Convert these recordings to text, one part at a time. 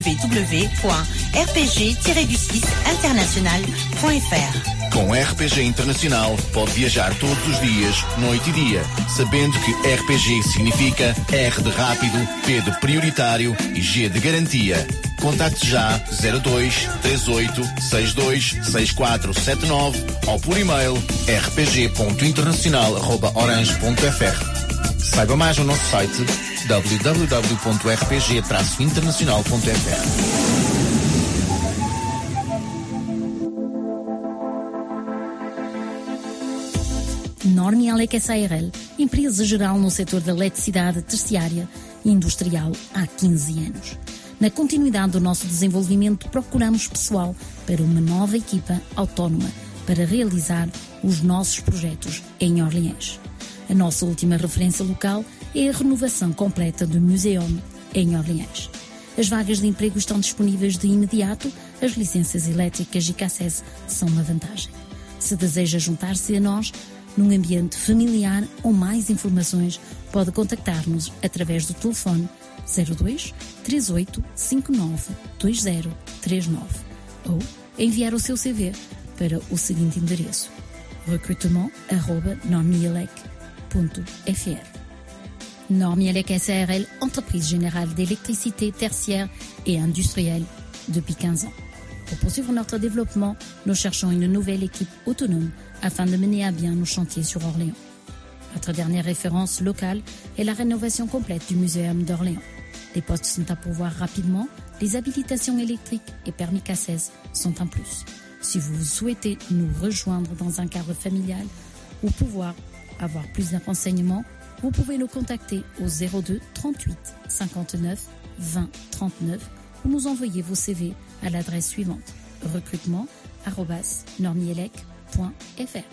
www.rpg-international.fr. Com RPG Internacional pode viajar todos os dias, noite e dia, sabendo que RPG significa R de rápido, P de prioritário e G de garantia. Contacte já 02 38 62 6479 ou por e-mail rpg.internacional@orange.fr. Saiba mais no nosso site www.rpg-internacional.fr. Normielec SARL, empresa geral no setor da eletricidade terciária e industrial há 15 anos. Na continuidade do nosso desenvolvimento, procuramos pessoal para uma nova equipa autónoma para realizar os nossos projetos em Orleans. A nossa última referência local é a renovação completa do Museum em Orleans. As vagas de emprego estão disponíveis de imediato, as licenças elétricas e CACES são uma vantagem. Se deseja juntar-se a nós, num ambiente familiar ou mais informações, pode contactar-nos através do telefone 02 38 59 2039 ou enviar o seu CV para o seguinte endereço: recrutement@normielec.fr. Normielec SARL, entreprise générale d'électricité tertiaire et industrielle depuis 15 ans. Pour poursuivre notre développement, nous cherchons une nouvelle équipe autonome afin de mener à bien nos chantiers sur Orléans. Notre dernière référence locale est la rénovation complète du Muséum d'Orléans. Les postes sont à pourvoir rapidement, les habilitations électriques et permis CACES sont un plus. Si vous souhaitez nous rejoindre dans un cadre familial ou pouvoir avoir plus de renseignements, vous pouvez nous contacter au 02 38 59 20 39 ou nous envoyer vos CV à l'adresse suivante: recrutement@normielec.fr.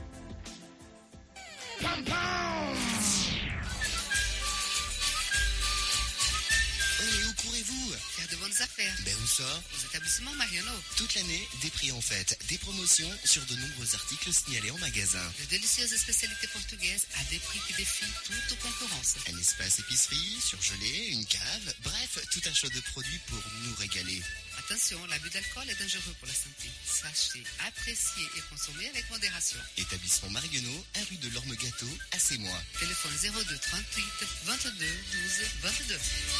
Affaires. Ben où ça? Aux établissements Mariano. Toute l'année, des prix en fête, des promotions sur de nombreux articles signalés en magasin. De délicieuses spécialités portugaises à des prix qui défient toute concurrence. Un espace épicerie, surgelé, une cave, bref, tout un choix de produits pour nous régaler. Attention, l'abus d'alcool est dangereux pour la santé. Sachez, apprécier et consommer avec modération. Établissement Mariano, 1 rue de l'Orme-Gâteau, à Sémois. Téléphone 02 38 22 12 22.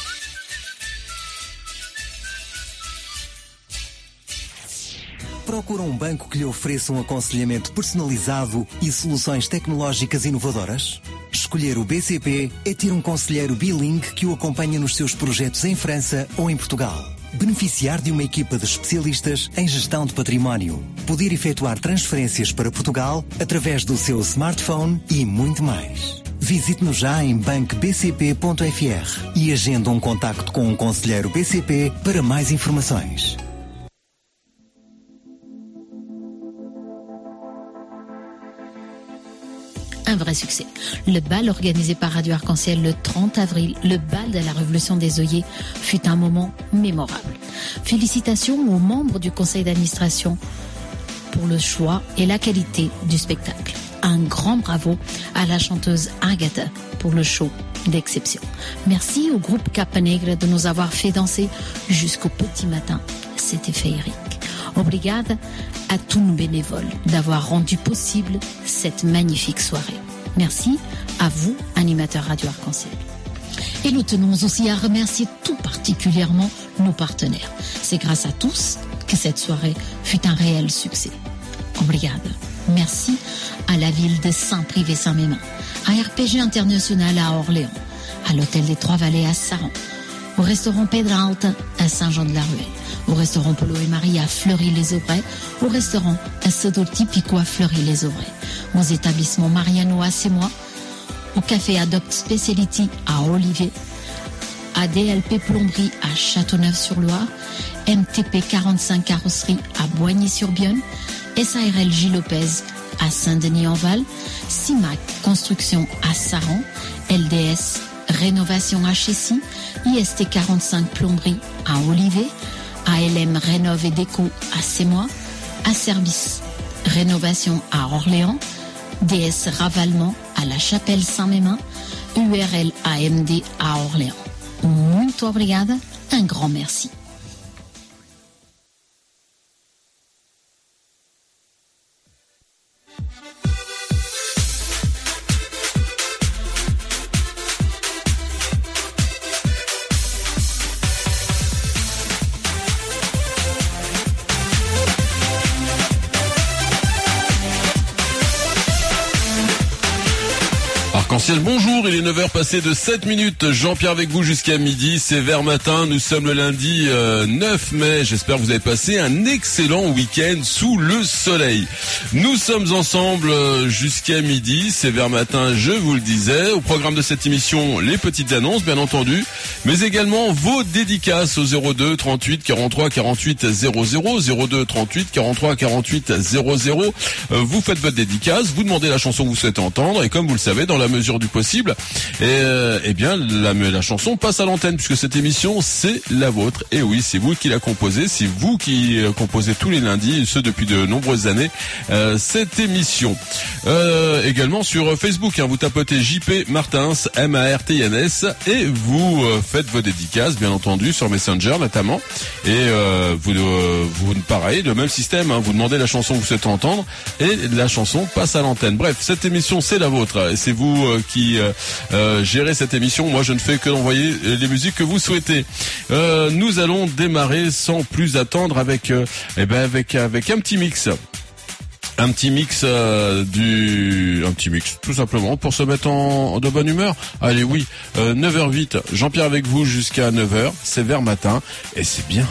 Procura um banco que lhe ofereça um aconselhamento personalizado e soluções tecnológicas inovadoras? Escolher o BCP é ter um conselheiro bilingue que o acompanha nos seus projetos em França ou em Portugal. Beneficiar de uma equipa de especialistas em gestão de património. Poder efetuar transferências para Portugal através do seu smartphone e muito mais. Visite-nos já em bancobcp.fr e agenda um contacto com um conselheiro BCP para mais informações. Un vrai succès. Le bal organisé par Radio Arc-en-Ciel le 30 avril, le bal de la Révolution des œillets, fut un moment mémorable. Félicitations aux membres du conseil d'administration pour le choix et la qualité du spectacle. Un grand bravo à la chanteuse Agatha pour le show d'exception. Merci au groupe Capa Negra de nous avoir fait danser jusqu'au petit matin. C'était féerique. Obrigada à tous nos bénévoles d'avoir rendu possible cette magnifique soirée. Merci à vous, animateurs Radio Arc-en-Ciel. Et nous tenons aussi à remercier tout particulièrement nos partenaires. C'est grâce à tous que cette soirée fut un réel succès. Obrigada. Merci à la ville de Saint-Privé-Saint-Mémin, à RPG International à Orléans, à l'hôtel des Trois-Vallées à Saran, au restaurant Pedralta à Saint-Jean-de-la-Ruelle, au restaurant Polo et Marie à Fleury-les-Aubrais, au restaurant Assador Typico à Fleury-les-Aubrais, aux établissements Mariano à Sémois, au café Adopt Speciality à Olivier, à DLP Plomberie à Châteauneuf-sur-Loire, MTP 45 Carrosserie à Boigny-sur-Bienne, SARL J. Lopez à Saint-Denis-en-Val, CIMAC Construction à Saran, LDS Rénovation à Chessy, IST 45 Plomberie à Olivet, ALM Rénov et Déco à Sémois, Asservice Rénovation à Orléans, DS Ravalement à La Chapelle Saint-Mémin, URL AMD à Orléans. Muito obrigada, un grand merci. Arc-en-Ciel, bonjour, il est 9h passé de 7 minutes. Jean-Pierre avec vous jusqu'à midi, c'est vers matin. Nous sommes le lundi 9 mai. J'espère que vous avez passé un excellent week-end sous le soleil. Nous sommes ensemble jusqu'à midi, c'est vers matin, je vous le disais. Au programme de cette émission, les petites annonces, bien entendu, mais également vos dédicaces au 02 38 43 48 00, 02 38 43 48 00. Vous faites votre dédicace, vous demandez la chanson que vous souhaitez entendre, et comme vous le savez, dans la mesure du possible, eh bien la chanson passe à l'antenne, puisque cette émission c'est la vôtre. Et oui, c'est vous qui la composez, c'est vous qui composez tous les lundis, et ce depuis de nombreuses années, cette émission. Également sur Facebook, vous tapotez JP Martins, MARTINS, et vous faites vos dédicaces, bien entendu, sur Messenger notamment. Et vous pareil, le même système, vous demandez la chanson que vous souhaitez entendre, et la chanson passe à l'antenne. Bref, cette émission c'est la vôtre, et c'est vous qui gérez cette émission. Moi je ne fais que d'envoyer les musiques que vous souhaitez. Nous allons démarrer sans plus attendre avec un petit mix. Un petit mix tout simplement pour se mettre de bonne humeur. Allez, oui, 9h08, Jean-Pierre avec vous jusqu'à 9h, c'est vers matin et c'est bien.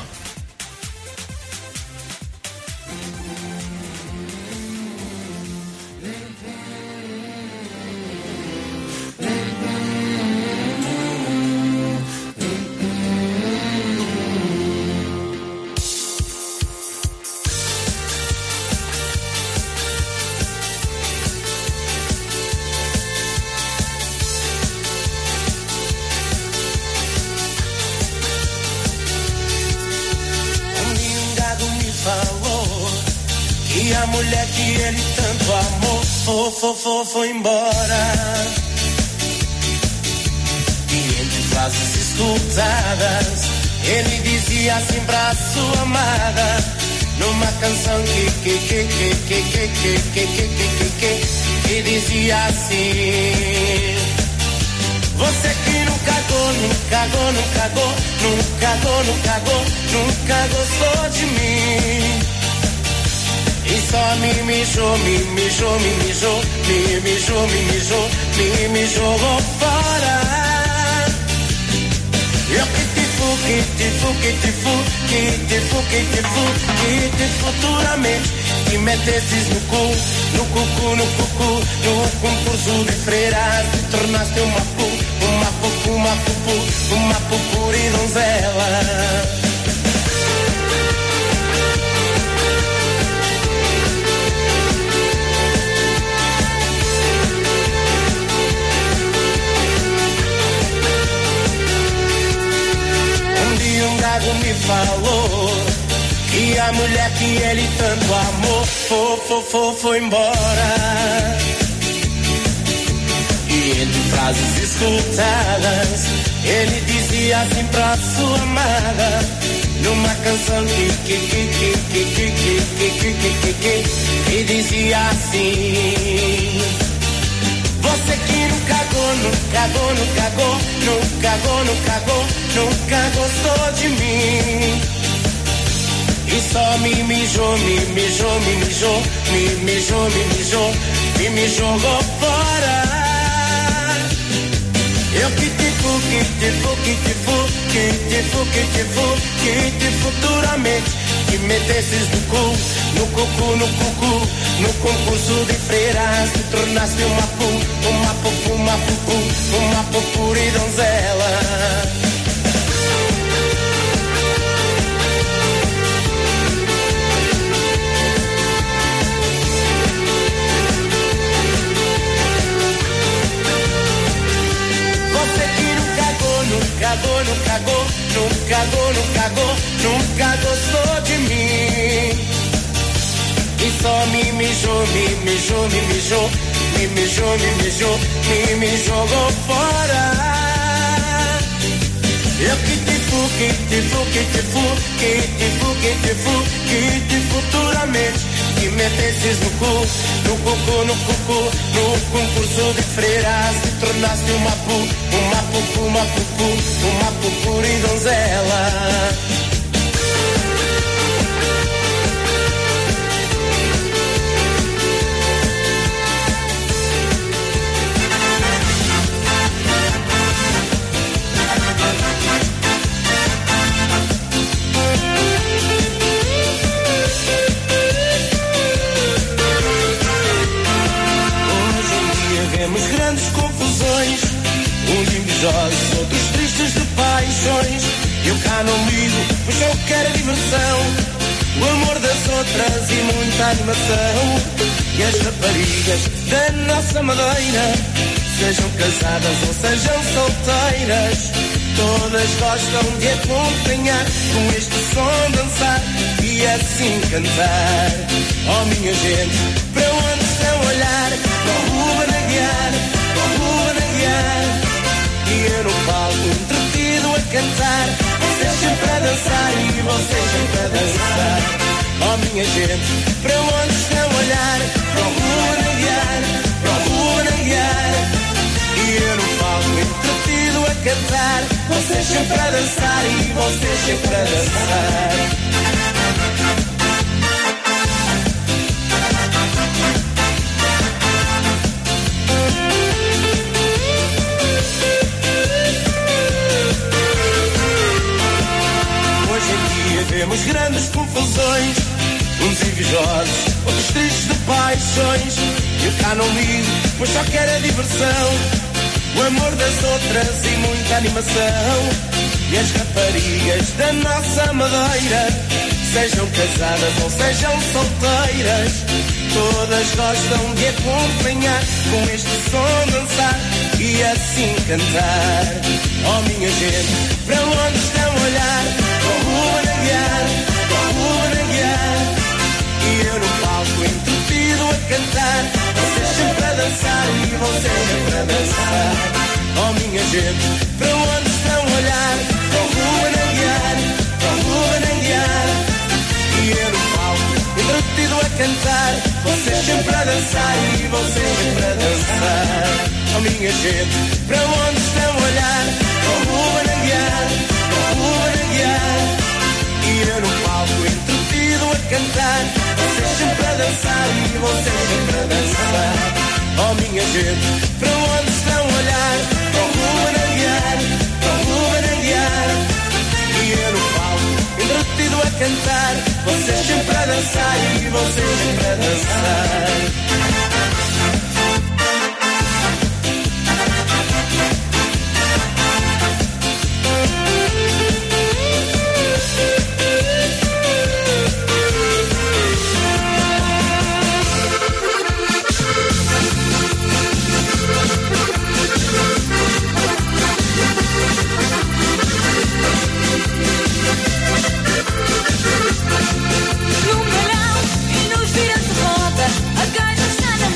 Foi embora. E entre frases escutadas, ele dizia assim pra sua amada, numa canção que dizia assim: você que nunca gostou de mim. E só me jogou fora. Eu que te futuramente te metesses no concurso de freiras, te tornaste uma pupuri donzela. Me falou que a mulher que ele tanto amou foi embora. E entre frases escutadas, ele dizia assim pra sua amada, numa canção que dizia assim: você que nunca gostou de mim. E só me jogou fora. Eu que te futuramente te metesses no concurso de freiras, te tornaste uma pupuri donzela. Nunca gostou de mim. E só me jogou fora. Eu que te futuramente te metesses no concurso de freiras, te tornaste uma pupuri donzela. outras e muita animação. E as raparigas da nossa Madeira, sejam casadas ou sejam solteiras, todas gostam de acompanhar com este som dançar e assim cantar. Oh minha gente, para onde estão a olhar? Para o Ruben Aguiar, para o Ruben Aguiar. E eu no palco entretido a cantar, vocês sempre a dançar e vocês sempre a dançar. Oh minha gente, para onde estão a olhar? Para o Ruben Aguiar, para o Ruben Aguiar. E eu no palco entretido a cantar, vocês sempre a dançar e vocês sempre a dançar. Vemos grandes confusões, uns invejosos, outros tristes de paixões. Eu cá não ligo, pois só quero a diversão, o amor das outras e muita animação. E as raparigas da nossa Madeira, sejam casadas ou sejam solteiras, todas gostam de acompanhar com este som dançar e assim cantar. Oh minha gente, para onde estão a olhar? Para o Ruben Aguiar, para o Ruben Aguiar. E eu no palco entretido a cantar, vocês sempre a dançar e vocês sempre a dançar. Oh minha gente, para onde estão a olhar? Para o Ruben Aguiar, para o Ruben Aguiar. E eu no palco entretido a cantar, vocês sempre a dançar e vocês sempre a dançar. Oh minha gente, para onde estão a olhar? Para o Ruben Aguiar, para o Ruben Aguiar. E eu no palco entretido a cantar, vocês sempre a dançar e vocês sempre a dançar. Oh minha gente, para onde estão a olhar? Para o Ruben Aguiar, para o Ruben Aguiar. E eu no palco entretido a cantar, vocês sempre a dançar e vocês sempre a dançar. No melão e nos vira de roda, a gaja está na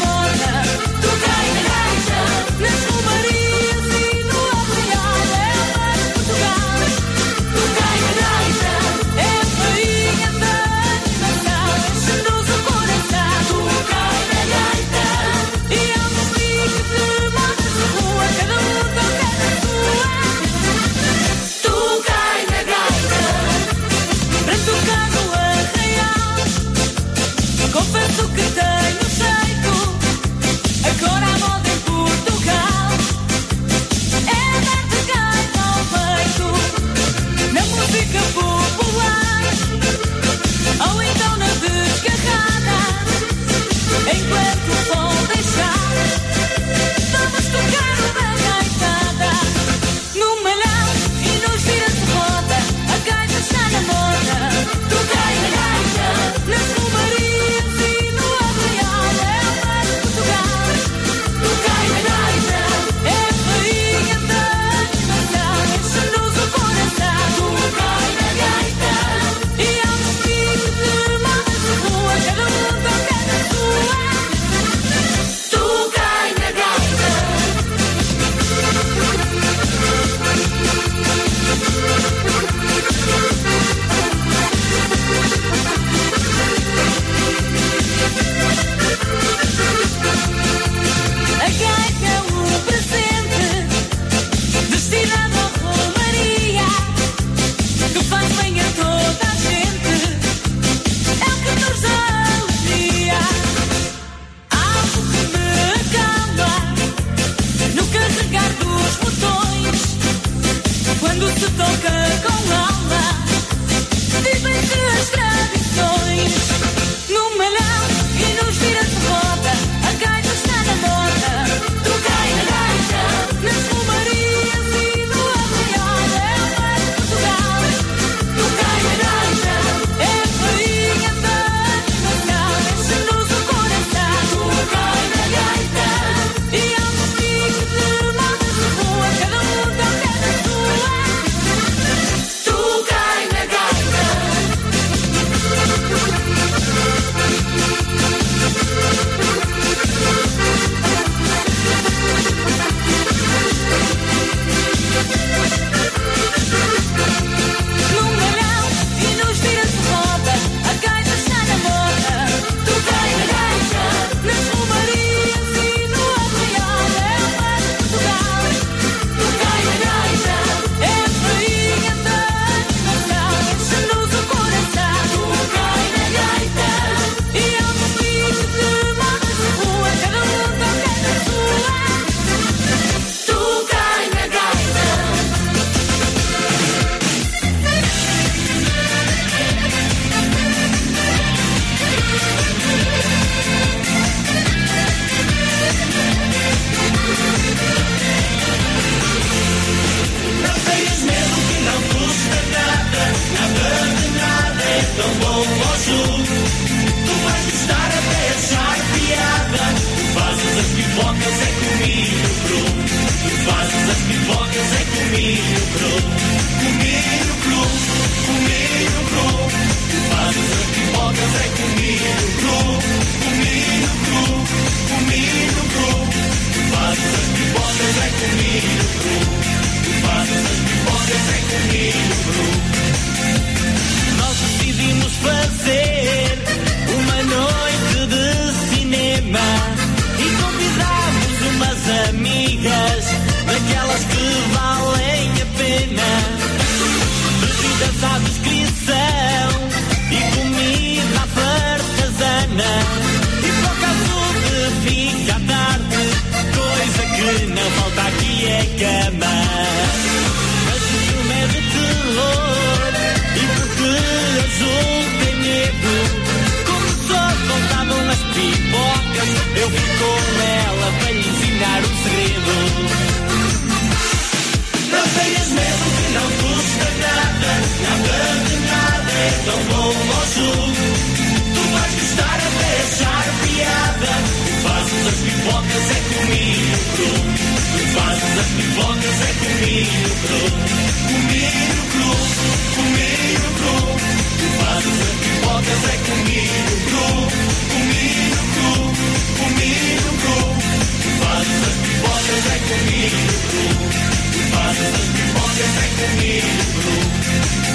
milho cru. Nós decidimos fazer uma noite de cinema e convidamos umas amigas, daquelas que valem a pena. Bebidas à descrição e comida à fartazana. E por caso de ficar tarde, coisa que não falta aqui é cama. Mas o filme é de terror e porque azul tem medo. Como só faltavam as pipocas, eu fui com ela para lhe ensinar um segredo. Não tenhas medo que não custa nada, nada de nada é tão bom ao jogo. Tu vais gostar até achar piada. Tu fazes as pipocas é com milho cru. Tu fazes as pipocas é com milho cru. Com milho cru, com milho cru. Tu fazes as pipocas é com milho cru. Com milho cru, com milho cru. Tu fazes as pipocas é com milho cru. Tu fazes as pipocas é com milho cru.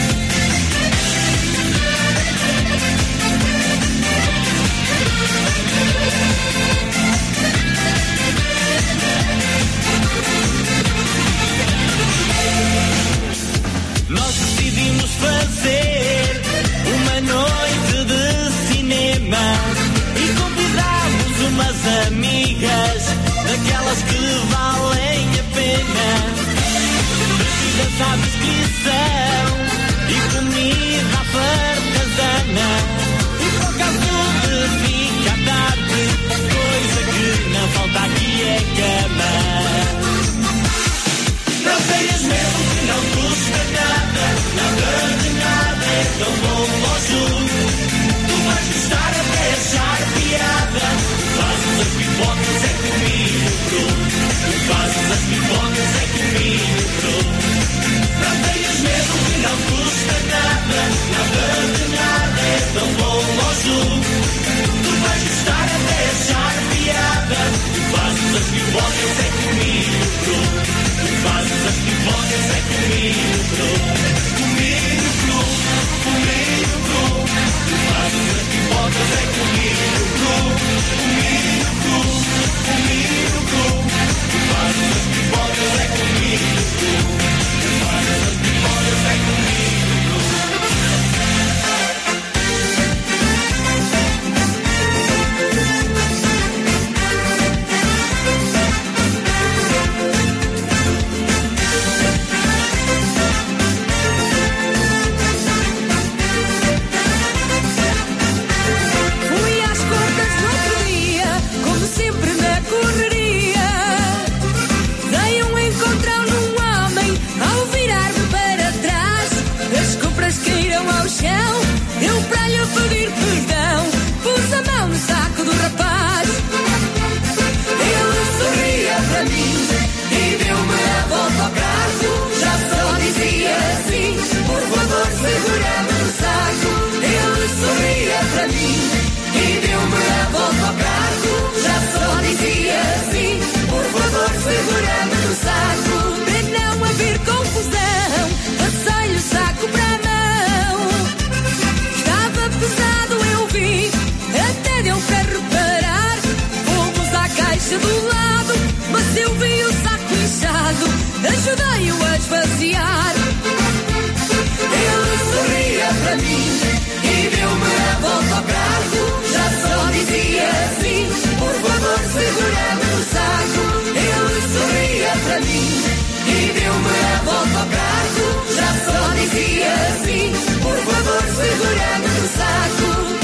Nós decidimos fazer uma noite de cinema e convidamos umas amigas, daquelas que valem a pena. Bebidas à descrição e comida à fartazana. E por caso de ficar tarde, coisa que não falta aqui é cama. Não tenhas medo que não custa nada, nada de nada é tão bom ao jogo. Tu vais gostar até achar piada. Tu fazes as pipocas é com milho cru. Tu fazes as pipocas é com milho cru. Não tenhas medo que não custa nada, nada de nada é tão bom ao jogo. Tu vais gostar até achar piada. Tu fazes as pipocas é com milho cru. Tu fazes as pipocas é com milho cru. Com milho cru, com milho cru. Tu fazes as pipocas é com milho cru. Com milho cru, com milho cru. Tu fazes as pipocas é com milho cru. Tu fazes as pipocas é com milho cru. Ajudei-o a esvaziar. Ele sorria para mim e deu-me a volta ao carro. Já só dizia assim: por favor, segura-me no saco. Ele sorria para mim e deu-me a volta ao carro. Já só dizia assim: por favor, segura-me no saco.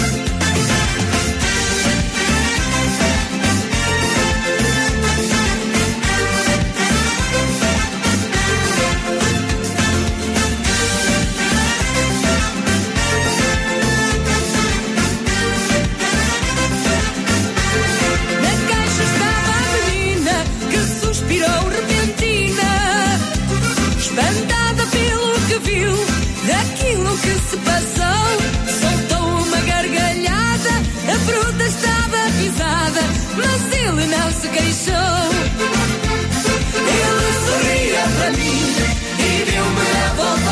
Daquilo que se passou, soltou uma gargalhada. A fruta estava pisada, mas ele não se queixou. Ele sorria para mim e deu-me a volta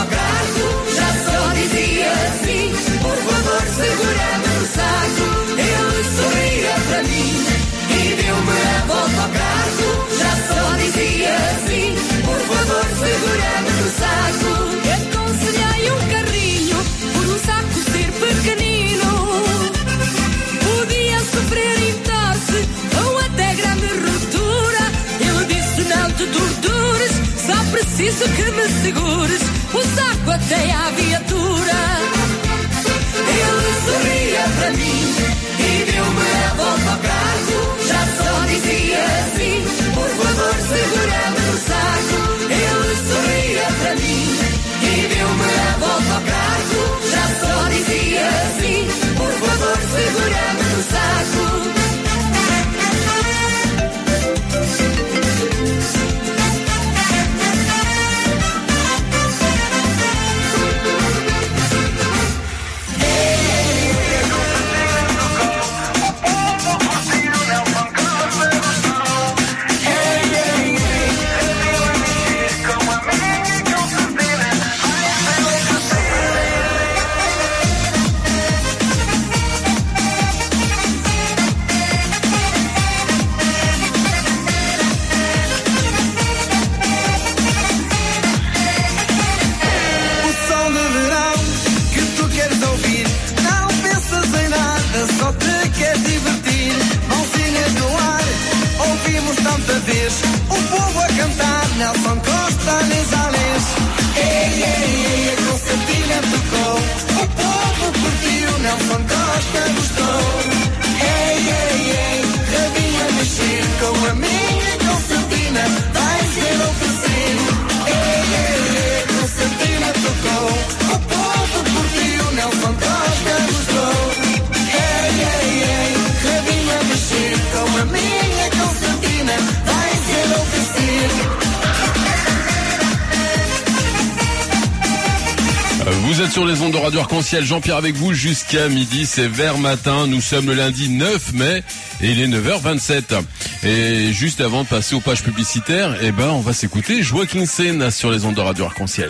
êtes sur les ondes de Radio Arc-en-Ciel. Jean-Pierre avec vous jusqu'à midi. C'est vers matin. Nous sommes le lundi 9 mai et il est 9h27. Et juste avant de passer aux pages publicitaires, on va s'écouter Joaquin Sen sur les ondes de Radio Arc-en-Ciel.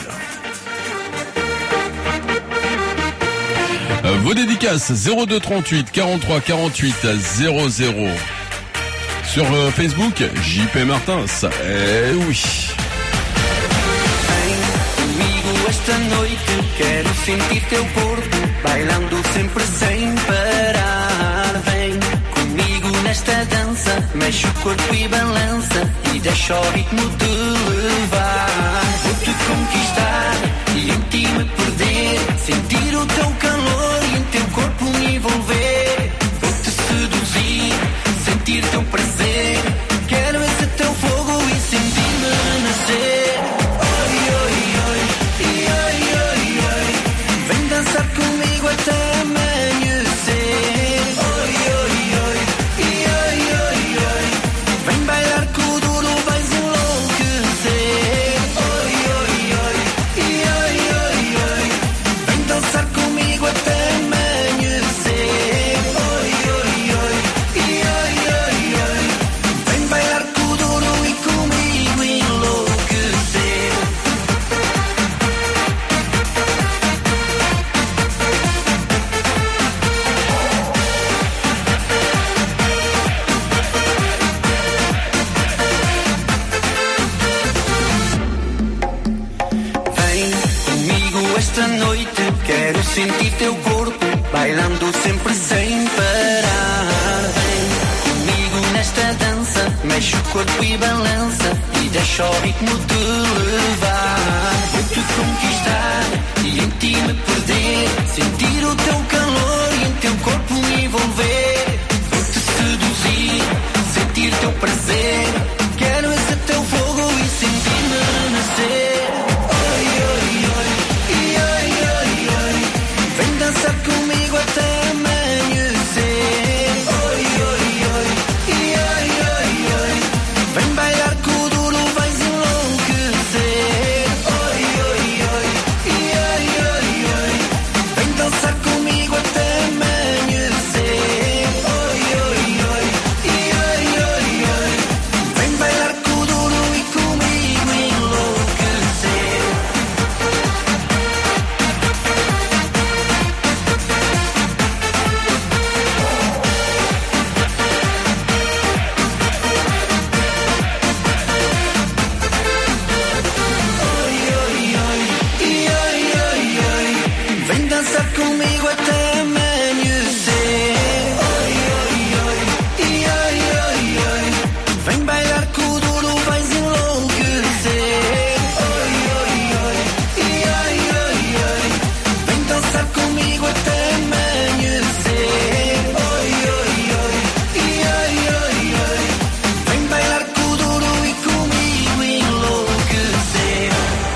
Vos dédicaces 02 38 43 48 00. Sur Facebook, JP Martins. Oui. Esta noite quero sentir teu corpo bailando sempre sem parar. Vem comigo nesta dança, mexe o corpo e balança e deixa o ritmo te levar. Vou-te conquistar e em ti me perder, sentir o teu calor e em teu corpo me envolver. Vou-te seduzir, sentir teu prazer, quero esse teu fogo e sentir-me renascer. Dançar comigo até amanhecer. Oi, oi, oi, oi, oi, oi. Vem bailar com o duro, vais enlouquecer. Oi, oi, oi, oi, oi, oi. Vem dançar comigo até amanhecer. Oi, oi, oi, oi, oi, oi. Vem bailar com o duro e comigo enlouquecer. Esta noite quero sentir teu corpo bailando sempre sem parar. Vem comigo nesta dança, mexe o corpo e balança e deixa o ritmo te levar. Vou-te conquistar e em ti me perder, sentir o teu calor e em teu corpo me envolver. Vou-te seduzir, sentir teu prazer, quero esse teu fogo e sentir-me renascer. Dançar comigo até amanhecer. Oi, oi, oi, oi, oi, oi. Vem bailar com o duro, vais enlouquecer. Oi, oi, oi, oi, oi, oi. Vem dançar comigo até amanhecer. Oi, oi, oi, oi, oi, oi. Vem bailar com o duro e comigo enlouquecer. Dançar comigo até amanhecer. Oi, oi, oi, oi, oi, oi. Vem bailar com o duro, vais enlouquecer. Oi, oi, oi, oi, oi, oi. Vem dançar comigo até amanhecer. Oi, oi, oi, oi, oi, oi. Vem bailar com o duro e comigo enlouquecer.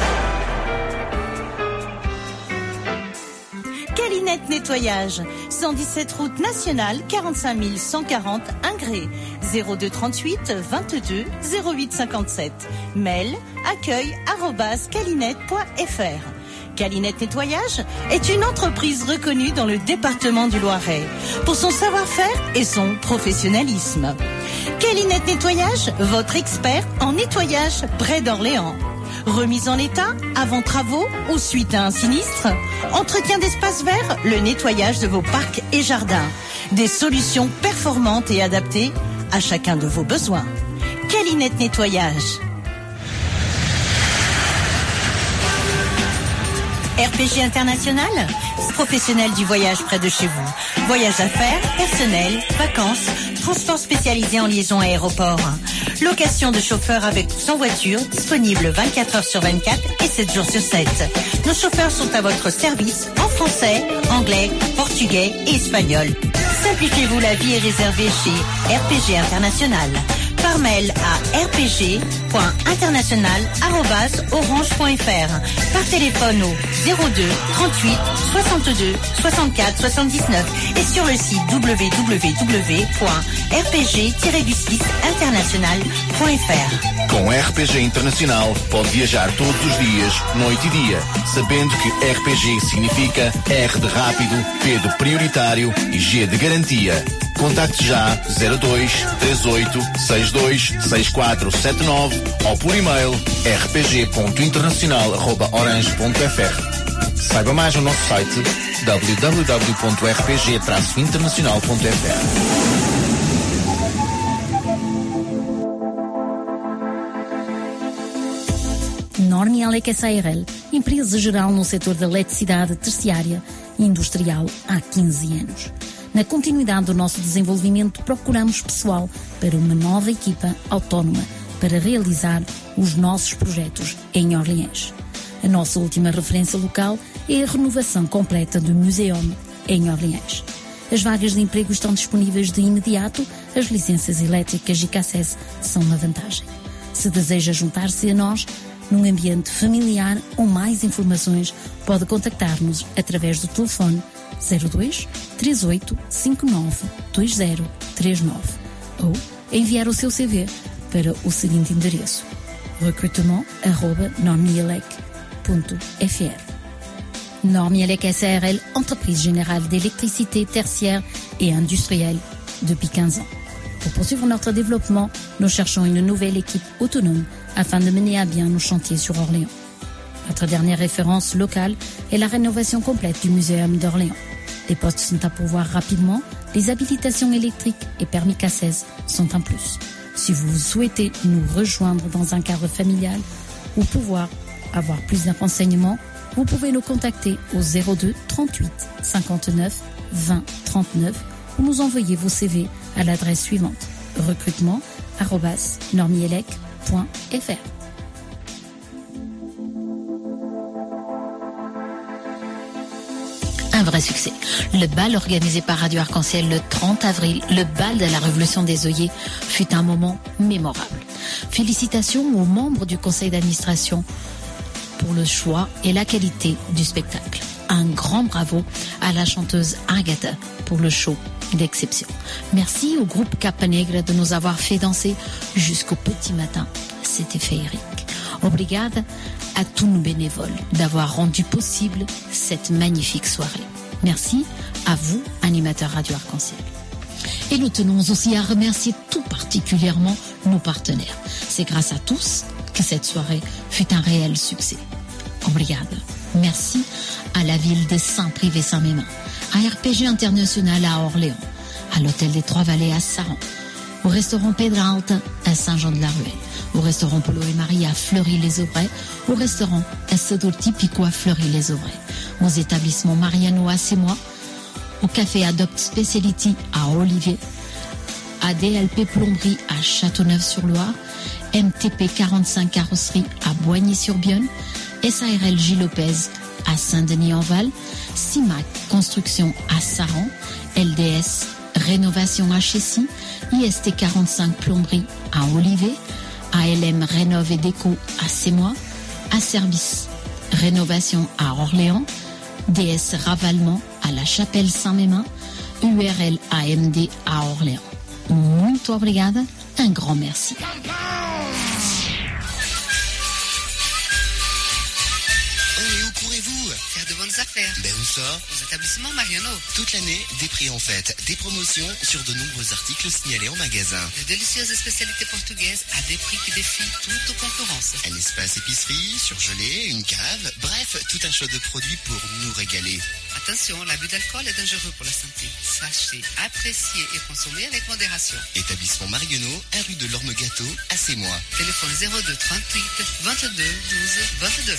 Calinette Nettoyage, 117 route nationale, 45 140 Ingré, 02 38 22 08 57. Mail accueil@calinette.fr. Calinette Nettoyage est une entreprise reconnue dans le département du Loiret pour son savoir-faire et son professionnalisme. Calinette Nettoyage, votre expert en nettoyage près d'Orléans. Remise en état, avant travaux ou suite à un sinistre, entretien d'espaces verts, le nettoyage de vos parcs et jardins. Des solutions performantes et adaptées à chacun de vos besoins. Calinette Nettoyage. RPG International, professionnel du voyage près de chez vous. Voyage d'affaires, personnel, vacances, transport spécialisé en liaison aéroport. Location de chauffeurs avec ou sans voiture, disponible 24 heures sur 24 et 7 jours sur 7. Nos chauffeurs sont à votre service en français, anglais, portugais et espagnol. Simplifiez-vous la vie et réservez chez RPG International. Par mail à rpg.international@orange.fr. Par téléphone au 02 38 62 64 79 et sur le site www.rpg-international.fr. Com RPG Internacional, pode viajar todos os dias, noite e dia, sabendo que RPG significa R de rápido, P de prioritário e G de garantia. Contacte já 02 38 62 6479 ou por e-mail rpg.internacional@orange.fr. Saiba mais no nosso site www.rpg-internacional.fr. Normielec SARL, empresa geral no setor da eletricidade terciária e industrial há 15 anos. Na continuidade do nosso desenvolvimento, procuramos pessoal para uma nova equipa autónoma para realizar os nossos projetos em Orleans. A nossa última referência local é a renovação completa do Museum em Orleans. As vagas de emprego estão disponíveis de imediato, as licenças elétricas e CACES são uma vantagem. Se deseja juntar-se a nós num ambiente familiar ou mais informações, pode contactar-nos através do telefone 02 38 59 2039 ou enviar o seu CV para o seguinte endereço: recrutement@normielec.fr. Normielec SARL, entreprise générale d'électricité tertiaire et industrielle depuis 15 ans. Pour poursuivre notre développement, nous cherchons une nouvelle équipe autonome afin de mener à bien nos chantiers sur Orléans. Notre dernière référence locale est la rénovation complète du Muséum d'Orléans. Les postes sont à pourvoir rapidement, les habilitations électriques et permis CACES sont un plus. Si vous souhaitez nous rejoindre dans un cadre familial ou pouvoir avoir plus de renseignements, vous pouvez nous contacter au 02 38 59 20 39 ou nous envoyer vos CV à l'adresse suivante: recrutement@normielec.fr. Un vrai succès. Le bal organisé par Radio Arc-en-Ciel le 30 avril, le bal de la Révolution des œillets, fut un moment mémorable. Félicitations aux membres du conseil d'administration pour le choix et la qualité du spectacle. Un grand bravo à la chanteuse Agatha pour le show d'exception. Merci au groupe Capa Negra de nous avoir fait danser jusqu'au petit matin. C'était féerique. Obrigada à tous nos bénévoles d'avoir rendu possible cette magnifique soirée. Merci à vous, animateurs Radio Arc-en-Ciel. Et nous tenons aussi à remercier tout particulièrement nos partenaires. C'est grâce à tous que cette soirée fut un réel succès. Obrigada. Merci à la ville de Saint-Privé-Saint-Mémin, à RPG International à Orléans, à l'hôtel des Trois-Vallées à Saran, au restaurant Pedralta à Saint-Jean-de-la-Ruelle, au restaurant Polo et Marie à Fleury-les-Aubrais, au restaurant Assador Typico à Fleury-les-Aubrais, aux établissements Mariano à Sémois, au café Adopt Speciality à Olivier, à DLP Plomberie à Châteauneuf-sur-Loire, MTP 45 Carrosserie à Boigny-sur-Biosne, SARL J. Lopez à Saint-Denis-en-Val, CIMAC Construction à Saran, LDS Rénovation à Chessy, IST 45 Plomberie à Olivet, ALM Rénov et Déco à Sémois, A-Service Rénovation à Orléans, DS Ravalement à la Chapelle Saint-Mémin, URL AMD à Orléans. Muito obrigada, un grand merci. Faire de bonnes affaires. Ben où ça? Aux établissements Mariano. Toute l'année, des prix en fête, des promotions sur de nombreux articles signalés en magasin. De délicieuses spécialités portugaises à des prix qui défient toute concurrence. Un espace épicerie, surgelé, une cave, bref, tout un choix de produits pour nous régaler. Attention, l'abus d'alcool est dangereux pour la santé. Sachez, apprécier et consommer avec modération. Établissement Mariano, 1 rue de l'Orme-Gâteau, à Sémois. Téléphone 02 38 22 12 22.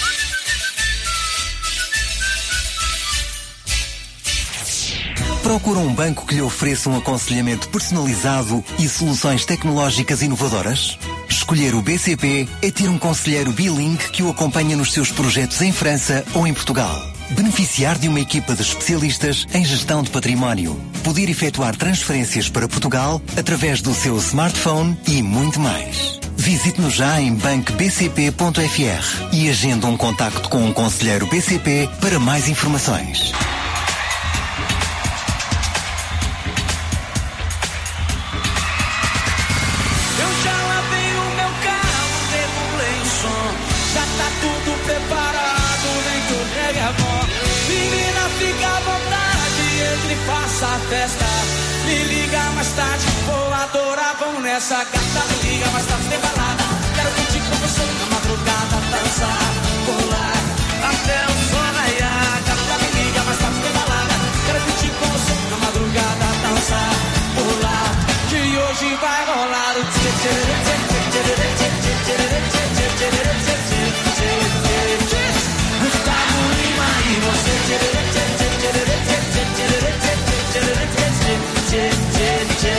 Procura um banco que lhe ofereça um aconselhamento personalizado e soluções tecnológicas inovadoras? Escolher o BCP é ter um conselheiro bilingue que o acompanha nos seus projetos em França ou em Portugal. Beneficiar de uma equipa de especialistas em gestão de património. Poder efetuar transferências para Portugal através do seu smartphone e muito mais. Visite-nos já em bancobcp.fr e agenda um contacto com um conselheiro BCP para mais informações. Eu já lavei o meu carro. faça a festa. Me liga mais tarde, vou adorar, vamos nessa gata. Me liga mais tarde, tem balada. Quero curtir com você na madrugada, dançar, pular, até o sol raiar. Gata, me liga mais tarde, tem balada. Quero curtir com você na madrugada, dançar, pular, que hoje vai rolar o tchê tchê tchê tchê tchê tchê tchê tchê tchê tchê tchê. Gustavo Lima e você tchê tchê tchê tchê tchê tchê tchê tchê tchê tchê.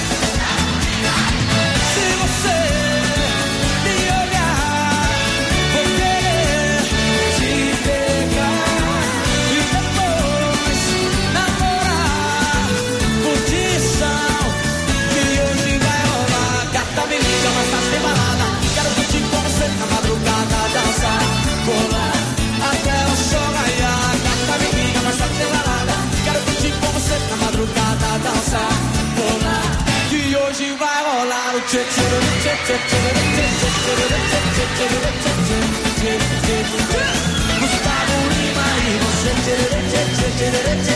Se você me olhar, vou querer te pegar e depois namorar. Curtição que hoje vai rolar. Gata, me liga, mas tá sem balada. Quero curtir com você na madrugada, dançar, pular, até o sol raiar. Gata, me liga, mas tá sem balada. Quero curtir com você na madrugada, dançar, pular, que hoje vai rolar o tchê tchê tchê tchê tchê tchê tchê. Gustavo Lima e você tchê tchê tchê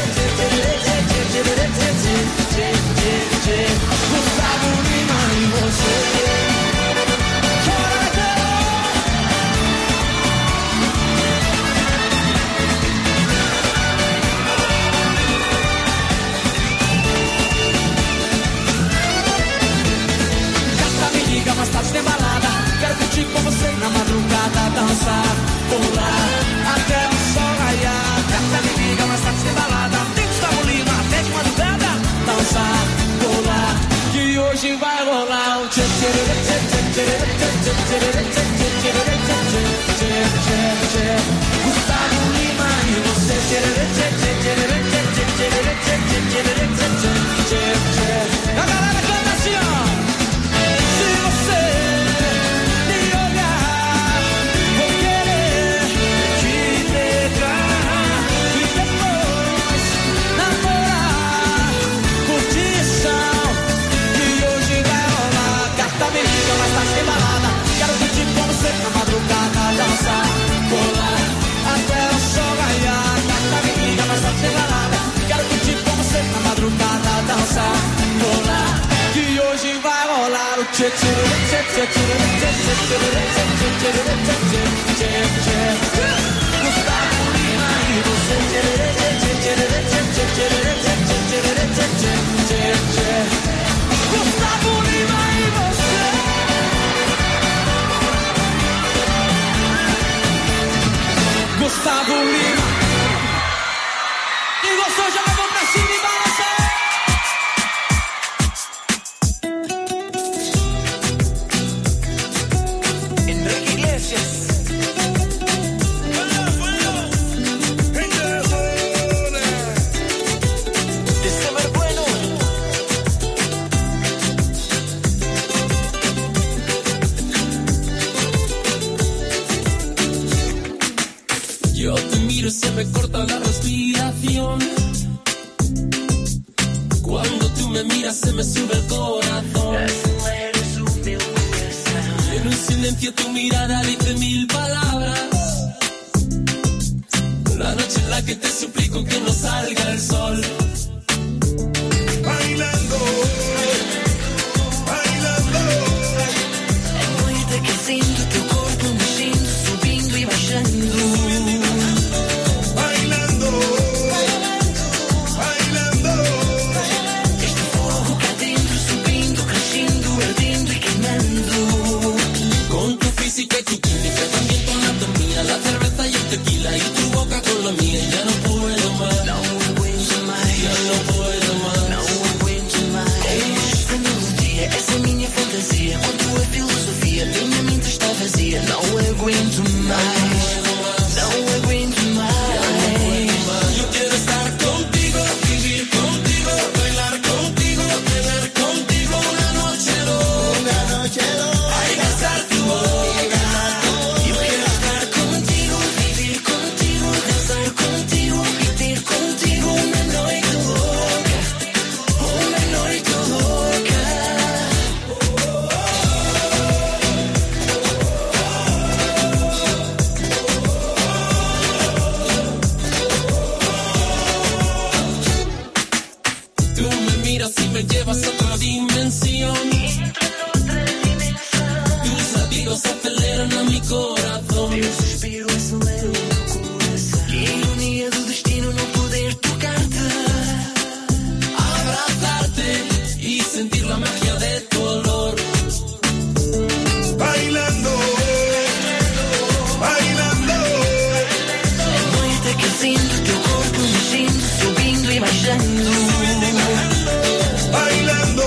tchê tchê. Gustavo Lima e você. Mais tarde tem balada. Quero curtir com você na madrugada, dançar, pular, até o sol raiar. Gata, me liga, mais tarde tem balada. Tem Gustavo Lima até de madrugada, dançar, pular, que hoje vai rolar o tchê tchê tchê tchê tchê tchê tchê. Gustavo Lima e você tchê tchê tchê tchê tchê. A galera canta assim, ó. Na madrugada, dançar, pular, até o sol raiar. Gata, me liga, mas não tem balada. Quero curtir com você na madrugada, dançar, pular, que hoje vai rolar o tchê tchê tchê tchê tchê tchê tchê. Gustavo Lima e você tchê tchê tchê tchê tchê. Gustavo Lima e você. Gustavo Lima. Quem gostou, joga a mão pra cima e balança. Enrique Iglesias. December bueno. Yo te miro y se me corta la respiración. Cuando tú me miras se me sube el corazón. En un silencio tu mirada dice 1000 palabras. La noche en la que te suplico que no salga el sol. Bailando, bailando. É noite aquecendo teu corpo, mexendo, subindo e baixando. Bailando, bailando. Este fogo cá dentro, subindo, crescendo, ardendo e queimando. Con tu física y tu química, también tu anatomía, la cerveza y el tequila y tu boca con la mía, ya no puedo más. Não aguento mais. miras y me llevas a otra dimensión. Tus latidos aceleran a mi corazón. Teu suspiro acelera o meu coração. Que ironia do destino não poder tocar-te, abrazarte y sentir la magia de tu olor. Bailando, bailando. A noite aquecendo, teu corpo mexendo, subindo e baixando. Bailando,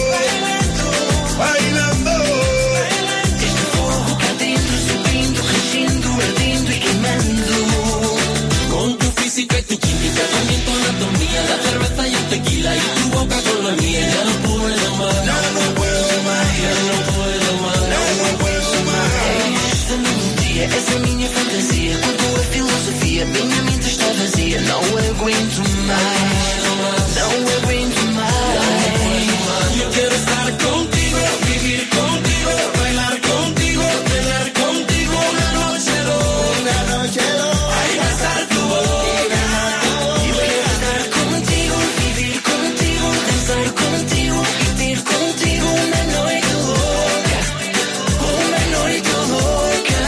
bailando. Este fogo cá dentro, subindo, crescendo, ardendo e queimando. Con tu física y tu química, también tu anatomía, la cerveza y el tequila y tu boca con la mía. Ya no puedo más, Ya no puedo más, ya no puedo más, ya no puedo más. Esta melodia, essa é minha fantasia. Quanto a filosofia, minha mente está vazia. Não aguento mais, não aguento mais. yo quiero estar contigo, vivir contigo, bailar contigo, tener contigo una noche loca, ay, besar tu boca. Eu quero estar contigo, viver contigo, dançar contigo e ter contigo uma noite louca, uma noite louca.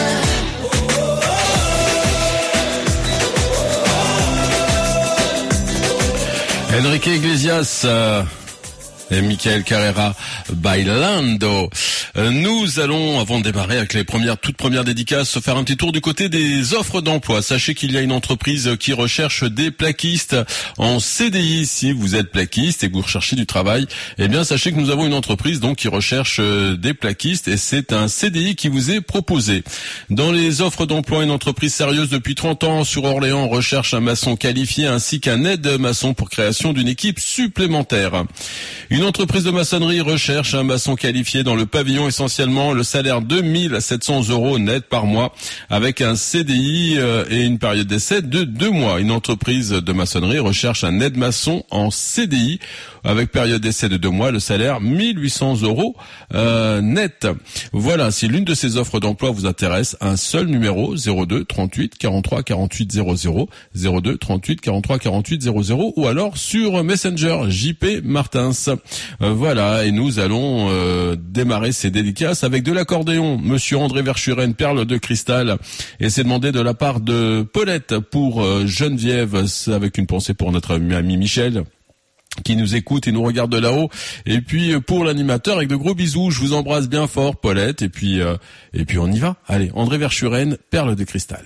Enrique Iglesias et Michael Carrera, Bailando. Nous allons, avant de démarrer avec les toutes premières dédicaces, faire un petit tour du côté des offres d'emploi. Sachez qu'il y a une entreprise qui recherche des plaquistes en CDI. Si vous êtes plaquiste et que vous recherchez du travail, eh bien sachez que nous avons une entreprise donc qui recherche des plaquistes et c'est un CDI qui vous est proposé. Dans les offres d'emploi, une entreprise sérieuse depuis 30 ans sur Orléans recherche un maçon qualifié ainsi qu'un aide-maçon pour création d'une équipe supplémentaire. Une entreprise de maçonnerie recherche un maçon qualifié dans le pavillon, essentiellement le salaire 2700 € net par mois avec un CDI et une période d'essai de 2 mois. Une entreprise de maçonnerie recherche un aide-maçon en CDI avec période d'essai de 2 mois, le salaire 1800 € net. Voilà, si l'une de ces offres d'emploi vous intéresse, un seul numéro 02 38 43 48 00, 02 38 43 48 00 ou alors sur Messenger JP Martins. Voilà, et nous allons démarrer ces dédicaces avec de l'accordéon. Monsieur André Verschuren, perle de cristal, et c'est demandé de la part de Paulette pour Geneviève, avec une pensée pour notre ami Michel qui nous écoute et nous regarde de là-haut, et puis pour l'animateur avec de gros bisous. Je vous embrasse bien fort, Paulette, et puis on y va. Allez, André Verschuren, perle de cristal.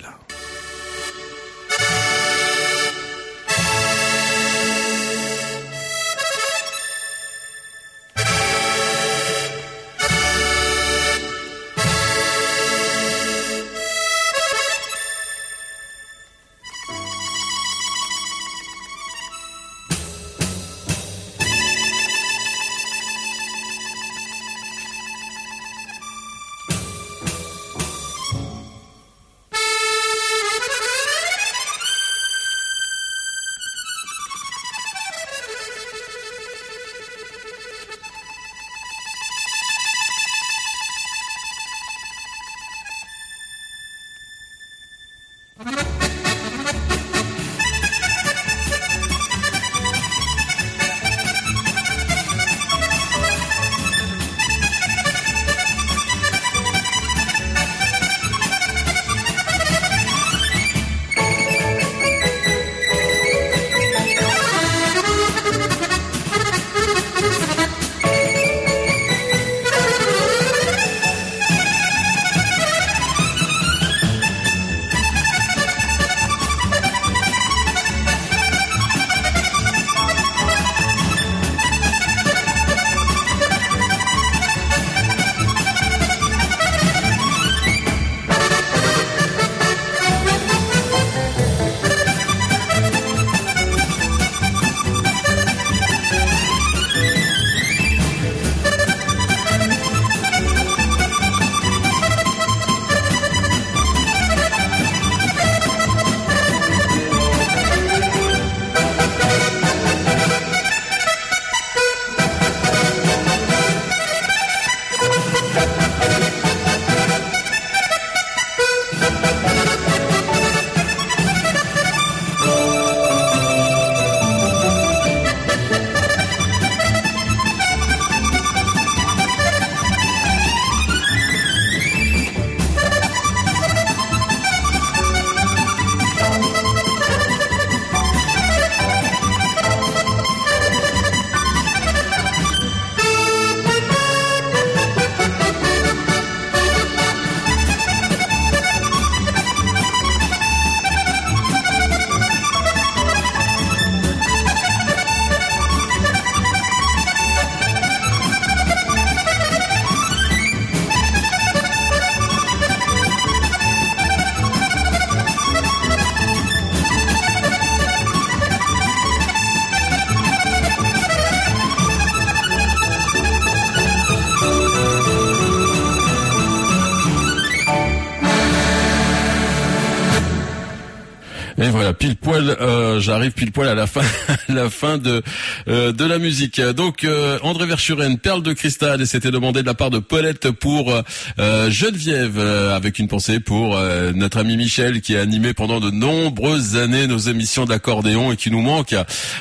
voilà, pile poil, j'arrive pile poil à la fin de la musique. Donc André Verschuren, Perle de cristal, et c'était demandé de la part de Paulette pour Geneviève, avec une pensée pour notre ami Michel qui a animé pendant de nombreuses années nos émissions d'accordéon et qui nous manque.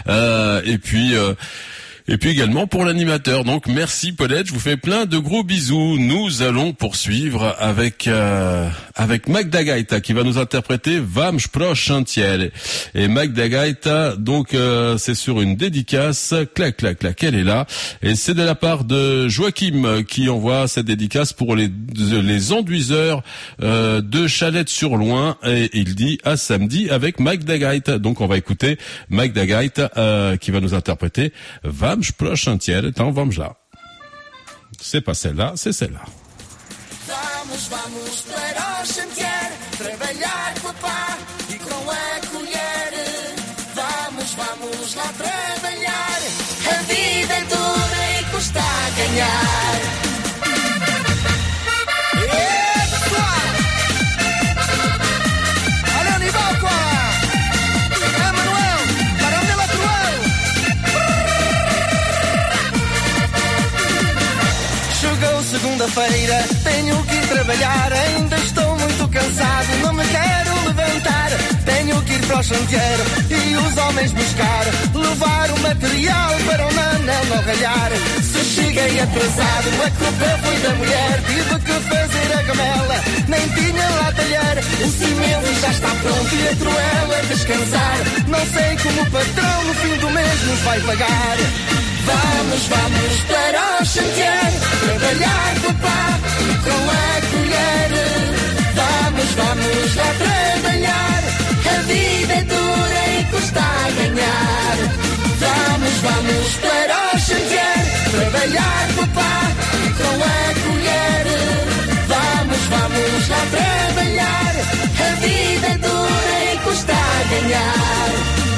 Et puis également pour l'animateur. Donc merci Paulette, je vous fais plein de gros bisous. Nous allons poursuivre avec Magda Gaita qui va nous interpréter Vamos pro chantier. Et Magda Gaita, donc c'est sur une dédicace, clac clac clac, elle est là. Et c'est de la part de Joachim qui envoie cette dédicace pour les enduiseurs de Chalette-sur-Loing. Et il dit à samedi avec Magda Gaita. Donc on va écouter Magda Gaita qui va nous interpréter Vamos pro chantier, então vamos lá. C'est pas celle-là, c'est celle-là. Vamos para o chantier, trabalhar papá e com a colher. Vamos lá trabalhar, a vida é dura e custa a ganhar. Olha o nível qua, Emanuel, para onde ela cruel. Chegou segunda-feira, tenho que ir trabalhar. Ainda estou muito cansado, não me quero levantar. Tenho que ir para o chanteiro e os homens buscar, levar o material para o Manel não ralhar. Se cheguei atrasado, a culpa foi da mulher. Tive que fazer a gamela, nem tinha lá talher. O cimento já está pronto e a cruel a descansar. Não sei como o patrão no fim do mês nos vai pagar. Vamos para o chantier, trabalhar papá com a colher. Vamos lá trabalhar, a vida é dura e custa a ganhar. Vamos para o chantier, trabalhar papá com a colher. Vamos lá trabalhar, a vida é dura e custa a ganhar.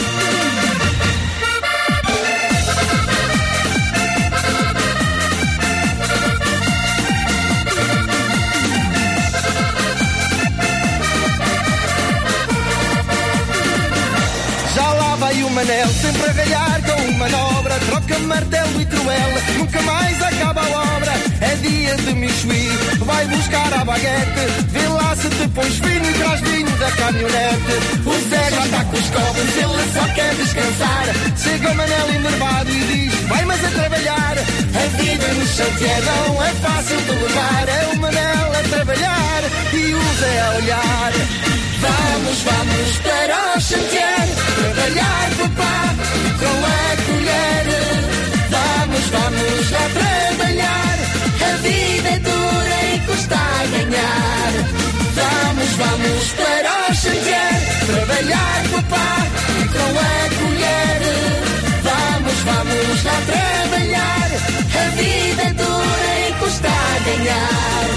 Vai o Manel sempre a ralhar com manobra, troca martelo e truela, nunca mais acaba a obra. É dia de Michuí, vai buscar a baguete, vê lá se te pões fino e traz vinho da caminhonete. O Zé já está com os copos, ele só quer descansar. Chega o Manel enervado e diz, vai mas a trabalhar. A vida no chantier não é fácil de levar. É o Manel a trabalhar e o Zé a olhar. Vamos para o chantier, trabalhar papá com a colher. Vamos lá trabalhar, a vida é dura e custa a ganhar. Vamos para o chantier, trabalhar papá com a colher. Vamos lá trabalhar, a vida é dura e custa a ganhar.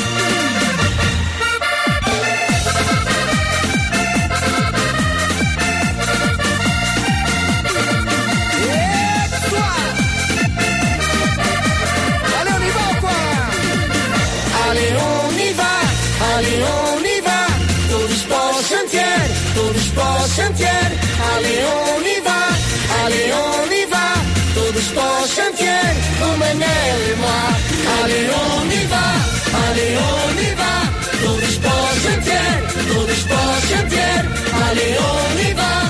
Allez on y va, todos para o chantier, todos para o chantier. Allez on y va, todos para o chantier, o Manel et moi. Allez on y va, todos para o chantier, todos para o chantier. Allez on y va,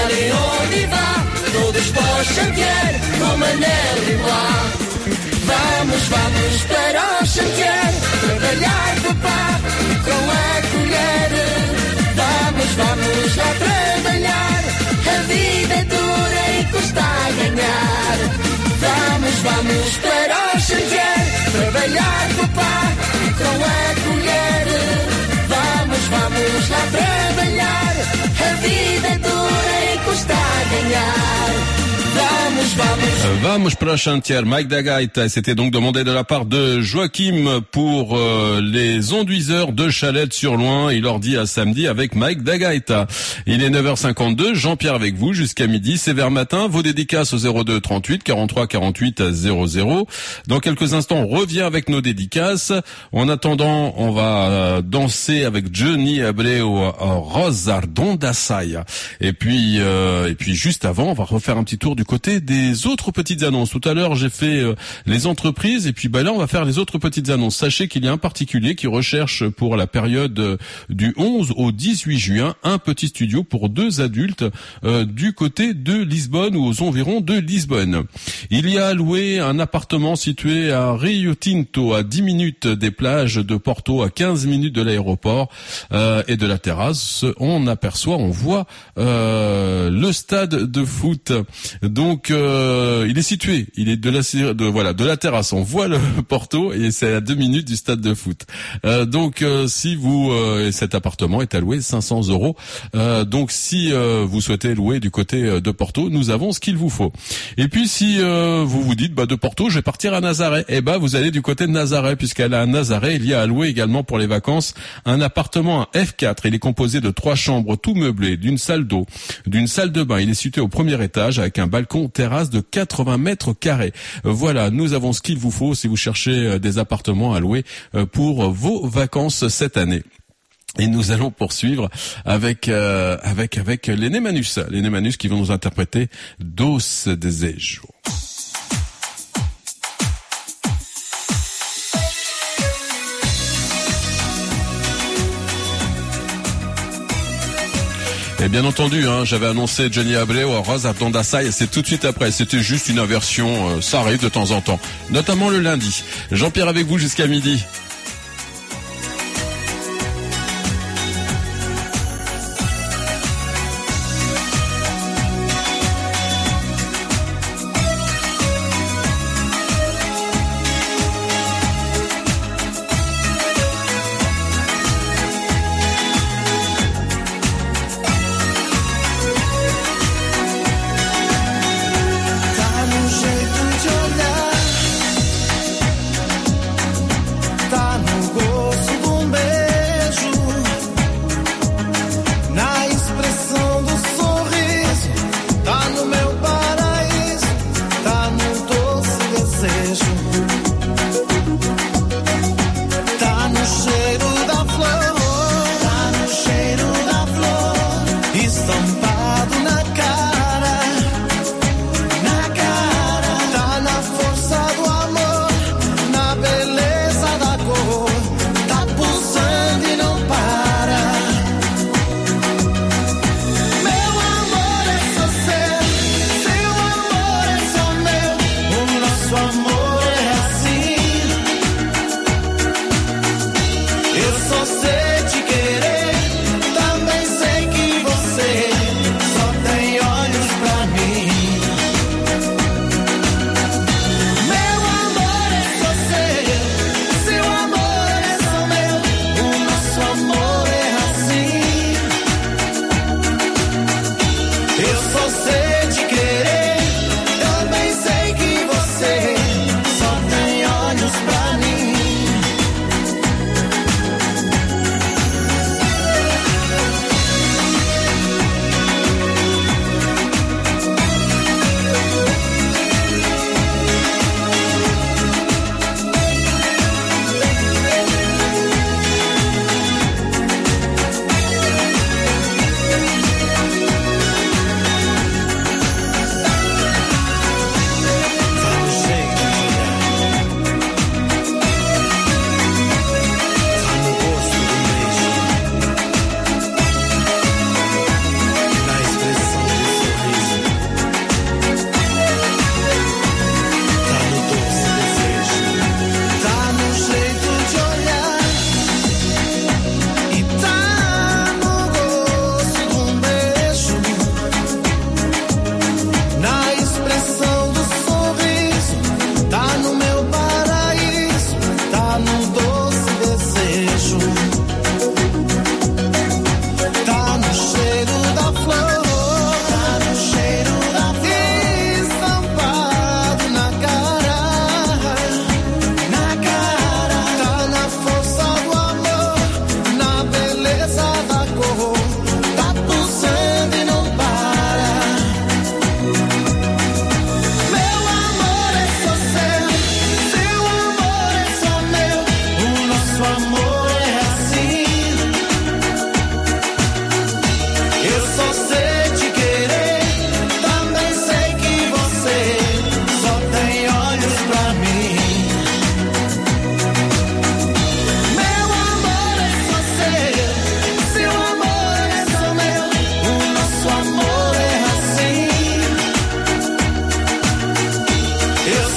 todos para o chantier, o Manel et moi. Vamos para o chantier, trabalhar papá com a colher. Vamos lá trabalhar, a vida é dura e custa a ganhar. Vamos para o chantier, trabalhar papá com a colher. Vamos lá trabalhar, a vida é dura e custa a ganhar. Vamos Vamos para chantier, Mike da Gaita. C'était donc demandé de la part de Joachim pour les onduiseurs de Chalette-sur-Loing. Il leur dit à samedi avec Mike da Gaita. Il est 9h52, Jean-Pierre avec vous jusqu'à midi. C'est vers matin. Vos dédicaces au 02 38 43 48 00. Dans quelques instants, on revient avec nos dédicaces. En attendant, on va danser avec Johnny Abreu Rosardonda Saia. Et puis juste avant, on va refaire un petit tour du côté des autres petites annonces. Tout à l'heure, j'ai fait les entreprises et puis là, on va faire les autres petites annonces. Sachez qu'il y a un particulier qui recherche pour la période du 11 au 18 juin un petit studio pour 2 adultes du côté de Lisbonne ou aux environs de Lisbonne. Il y a loué un appartement situé à Rio Tinto, à 10 minutes des plages de Porto, à 15 minutes de l'aéroport et de la terrasse. On voit le stade de foot. Donc il est situé, il est de la terrasse. On voit le Porto et c'est à 2 minutes du stade de foot. Donc si cet appartement est alloué 500 €. Donc si vous souhaitez louer du côté de Porto, nous avons ce qu'il vous faut. Et puis si vous vous dites de Porto, je vais partir à Nazaré, vous allez du côté de Nazaré, puisqu'à Nazaré, il y a à louer également pour les vacances un appartement à F4. Il est composé de 3 chambres tout meublées, d'une salle d'eau, d'une salle de bain. Il est situé au premier étage avec un balcon terrasse de 80 mètres carrés. Voilà, nous avons ce qu'il vous faut si vous cherchez des appartements à louer pour vos vacances cette année. Et nous allons poursuivre avec les Nemanus qui vont nous interpréter Dos Desejo. Et bien entendu, j'avais annoncé Johnny Abreu à Rosardonda Saia, c'est tout de suite après. C'était juste une inversion, ça arrive de temps en temps, notamment le lundi. Jean-Pierre avec vous jusqu'à midi. Tá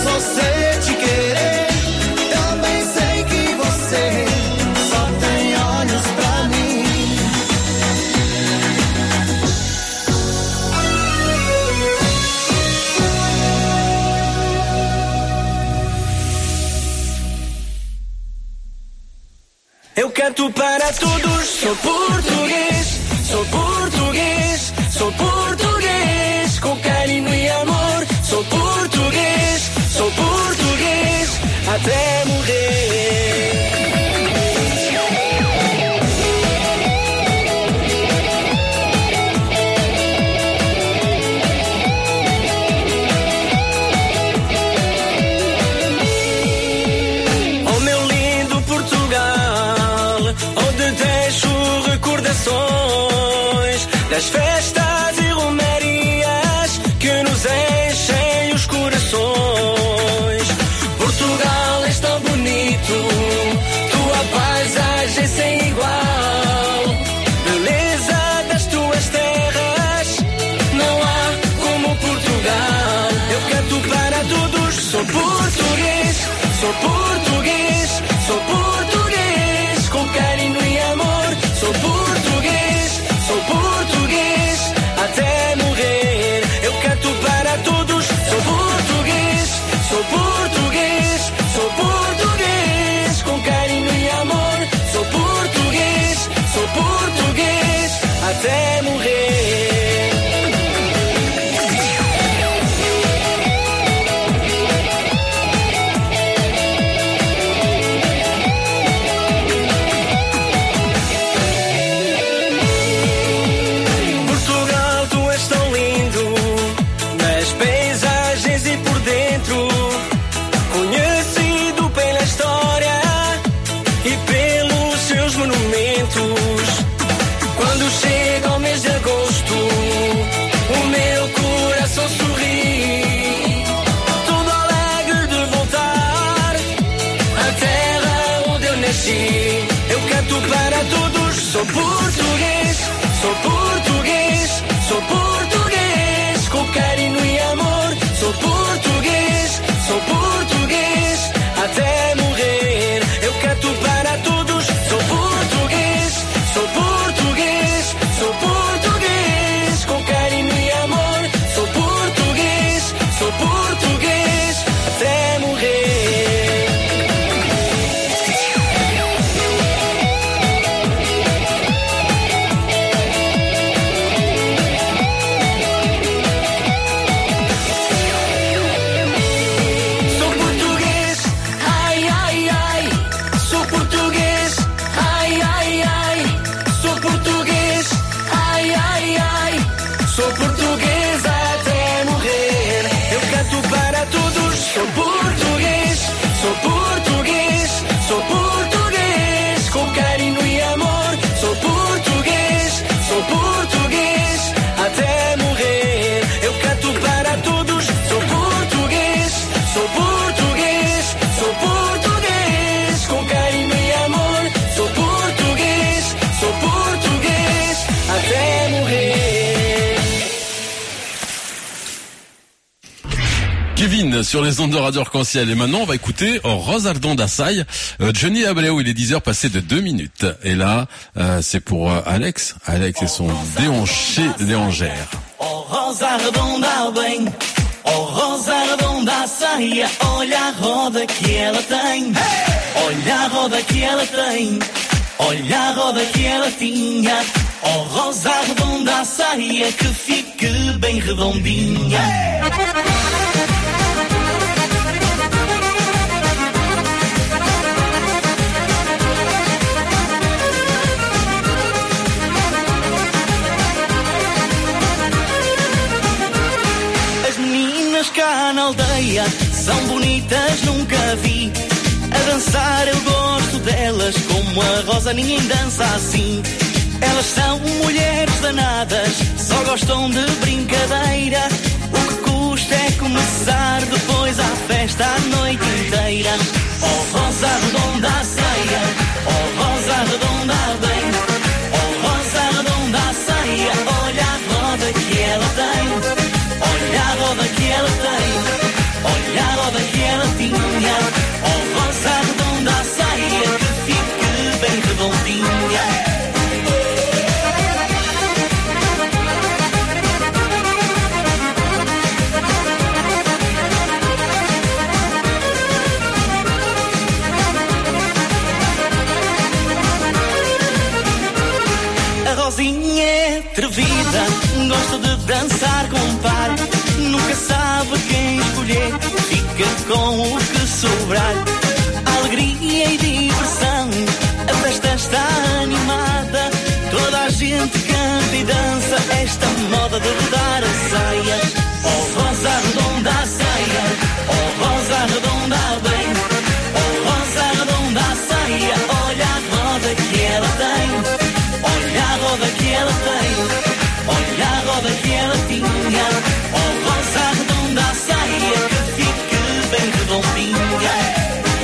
você te querer. Também sei que você só tem olhos pra mim. Eu canto para todos, sou português, sou português, sou português, com carinho e amor, sou português, até morrer. Oh meu lindo Portugal, onde deixo recordações das festas e romarias que nos enchem os corações. Portugal és tão bonito, tua paisagem sem igual, beleza das tuas terras, não há como Portugal. Eu canto para todos, sou português, sou português, sou português, com carinho e amor, sou português, até morrer. Eu canto para todos, sou português, sou português, sou português, com carinho e amor, sou português, até morrer. Portugal, tu és tão lindo, nas paisagens e por dentro, conhecido pela história e pelos seus monumentos. Quando chega o mês de agosto, o meu coração sorri, todo alegre de voltar à terra onde eu nasci. Eu canto para todos, sou português, sou português, sou português, com carinho e amor, sou português, até morrer. Eu canto para todos, sou português, sou português, sou português, com carinho e amor, sou português, até morrer. Sou português, ai, ai, ai, sou português, ai, ai, ai, sou português, ai, ai, ai, sou português até morrer. Eu canto para todos, sou português, sou português, sou português, com carinho e amor, sou português, até morrer. Eu canto para todos, sou português, sou português, sou português, com carinho e amor, sou português, até morrer. Kevin sur les ondes de Radio Arc-en-Ciel. Et maintenant, on va écouter Rosardon d'Assai, Johnny Abreu. Il est 10h passé de 2 minutes. Et là, c'est pour Alex. Alex et son déhanché déhangère. Oh rosa redonda bem, oh rosa redonda a saia, olha a roda que ela tem, olha a roda que ela tem, olha a roda que ela tinha. Oh rosa redonda a saia, que fique bem redondinha. Cá na aldeia são bonitas, nunca vi. A dançar eu gosto delas, como a Rosa ninguém dança assim. Elas são mulheres danadas, só gostam de brincadeira. O que custa é começar depois à festa a noite inteira. Oh rosa redonda a saia, oh rosa redonda bem, oh rosa redonda a saia, olha a roda que ela tem, olha a roda que ela tem, olha a roda que fica com o que sobrar. Alegria e diversão, a festa está animada. Toda a gente canta e dança esta moda de rodar a saia. Oh rosa redonda a saia, oh rosa redonda bem. Oh rosa redonda a saia, olha a roda que ela tem. Olha a roda que ela tem, olha a roda que ela tinha. Oh rosa redonda a saia, que fique bem redondinha.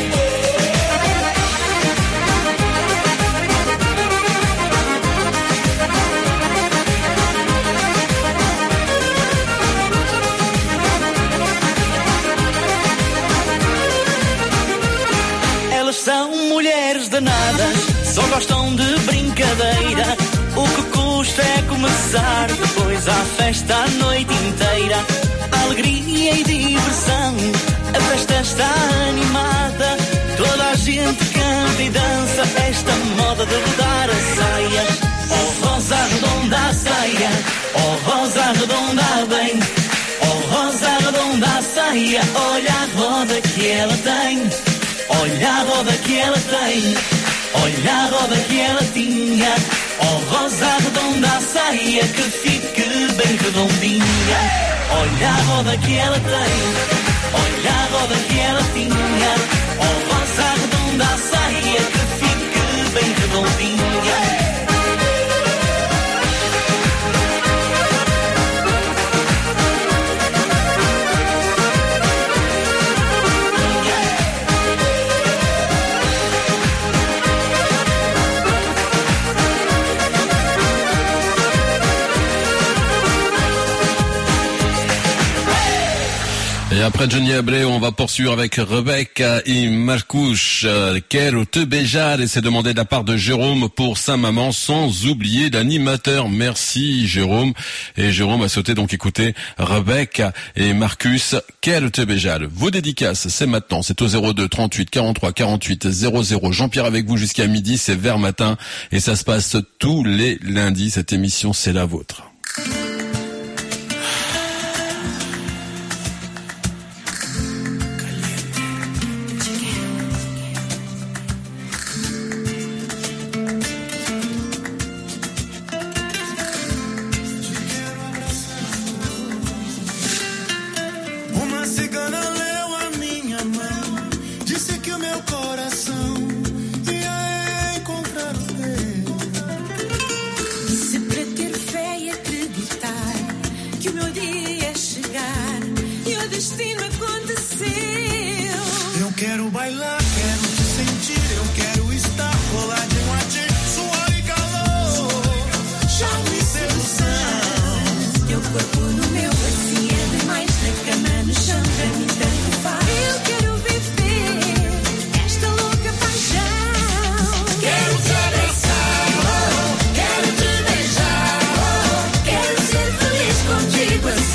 São mulheres danadas, só gostam de brincadeira. O que custa é começar, depois há festa a noite inteira. Alegria e diversão, a festa está animada. Toda a gente canta e dança esta moda de rodar a saia. Oh rosa redonda a saia, oh rosa redonda bem. Oh rosa redonda a saia, olha a roda que ela tem. Olha a roda que ela tem, olha a roda que ela tinha. Oh rosa redonda a saia, que fique bem redondinha. Olha a roda que ela tem, olha a roda que ela tinha. Oh rosa redonda a saia, que fique bem redondinha. Et après Johnny Abreu, on va poursuivre avec Rebecca et Marcus. Quero te beijar, et c'est demandé de la part de Jérôme pour sa maman, sans oublier l'animateur. Merci Jérôme. Et Jérôme a souhaité donc écouter Rebecca et Marcus. Quero te beijar. Vos dédicaces, c'est maintenant. C'est au 02 38 43 48 00. Jean-Pierre avec vous jusqu'à midi, c'est vers matin. Et ça se passe tous les lundis. Cette émission, c'est la vôtre.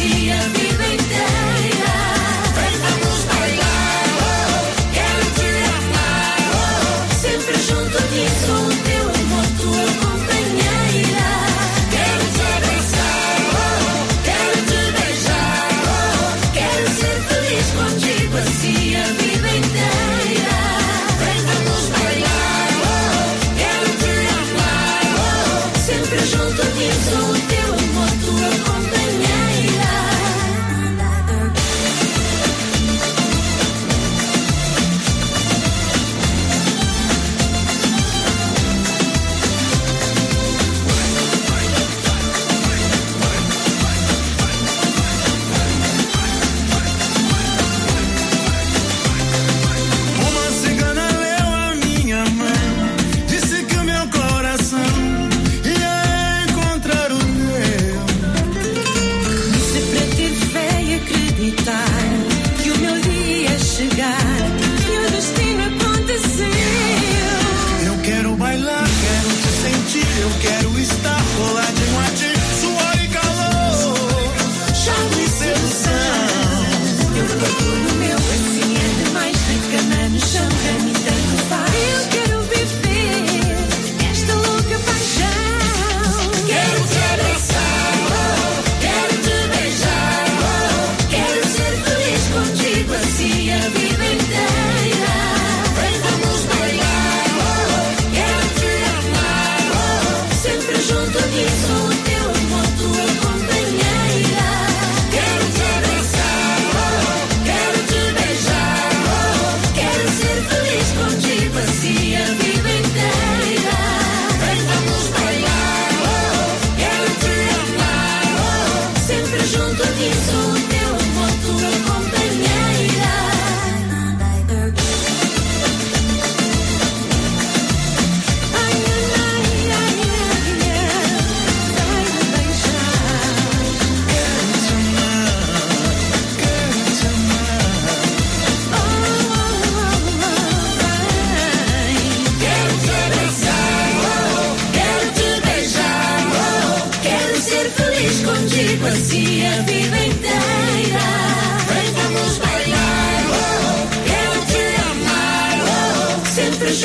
Quero te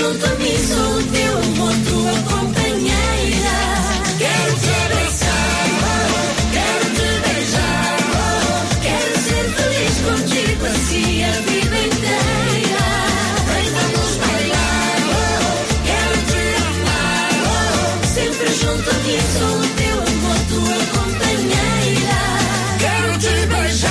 junto a mim, sou o teu amor, tua companheira. Quero te abraçar, quero te beijar, quero ser feliz contigo assim a vida inteira. Vem, vamos bailar, quero te amar, sempre junto a mim, sou o teu amor, tua companheira. Quero te beijar.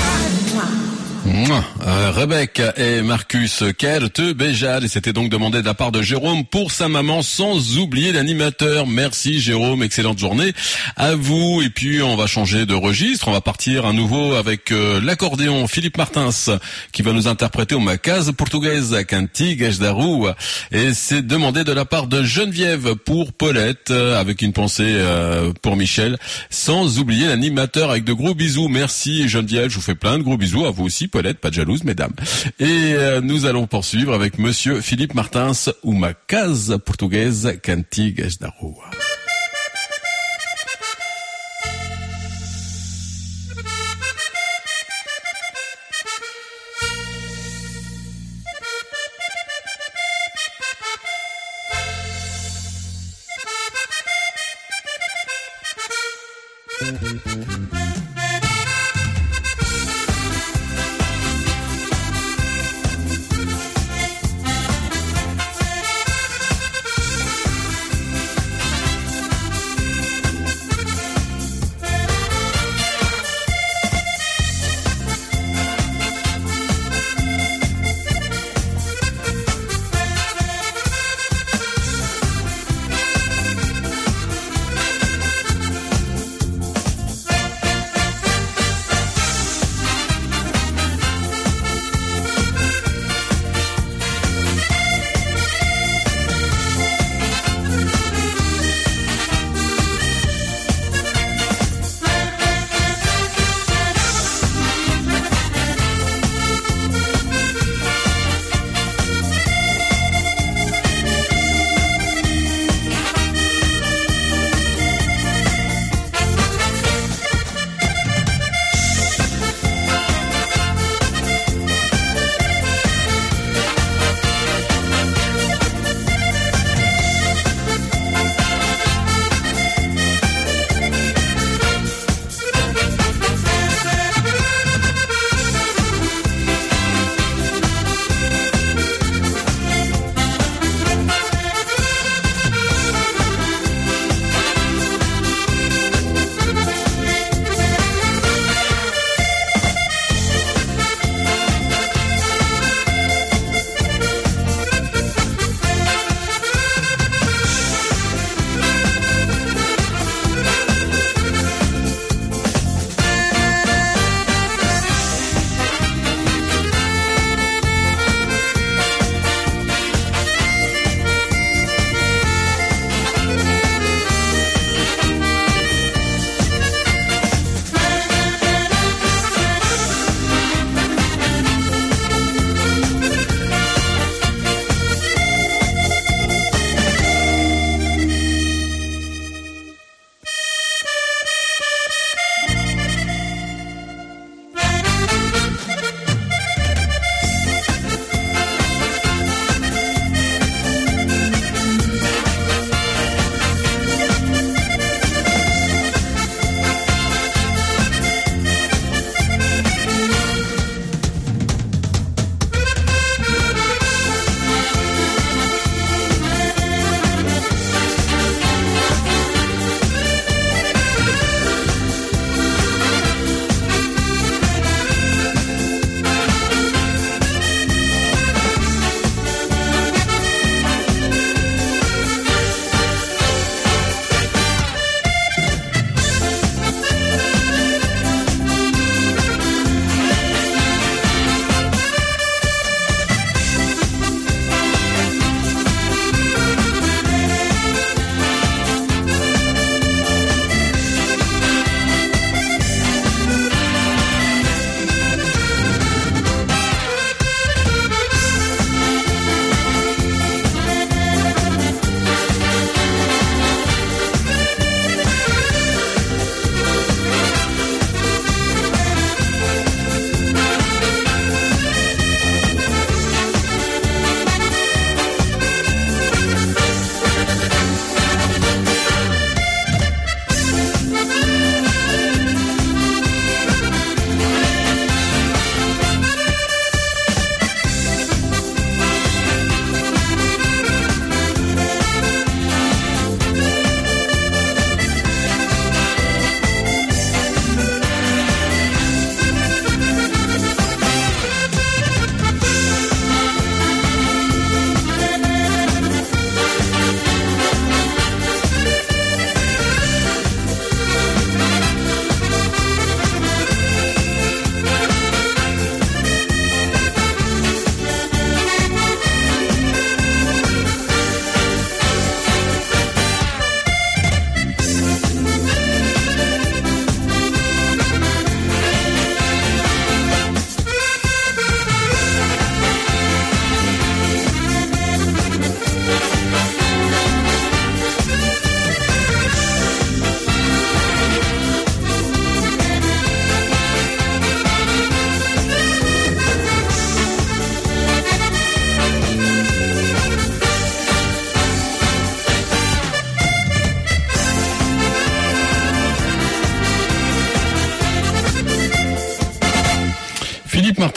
Rebecca et Marcus, quelle te beijar, et c'était donc demandé de la part de Jérôme pour sa maman, sans oublier l'animateur. Merci Jérôme, excellente journée à vous. Et puis on va changer de registre, on va partir à nouveau avec l'accordéon Philippe Martins qui va nous interpréter uma casa portuguesa cantigas da rua, et c'est demandé de la part de Geneviève pour Paulette, avec une pensée pour Michel, sans oublier l'animateur, avec de gros bisous. Merci Geneviève, je vous fais plein de gros bisous, à vous aussi Paulette, pas de jalouse mesdames. Et nous allons poursuivre avec monsieur Philippe Martins, uma casa portuguesa cantigas da rua.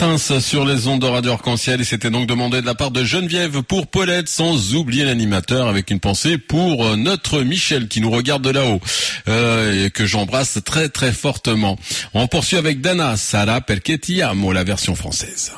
Prince sur les ondes de Radio Arc-en-Ciel et c'était donc demandé de la part de Geneviève pour Paulette, sans oublier l'animateur, avec une pensée pour notre Michel qui nous regarde de là-haut et que j'embrasse très très fortement. On poursuit avec Dana, Sarà perché ti amo, la version française.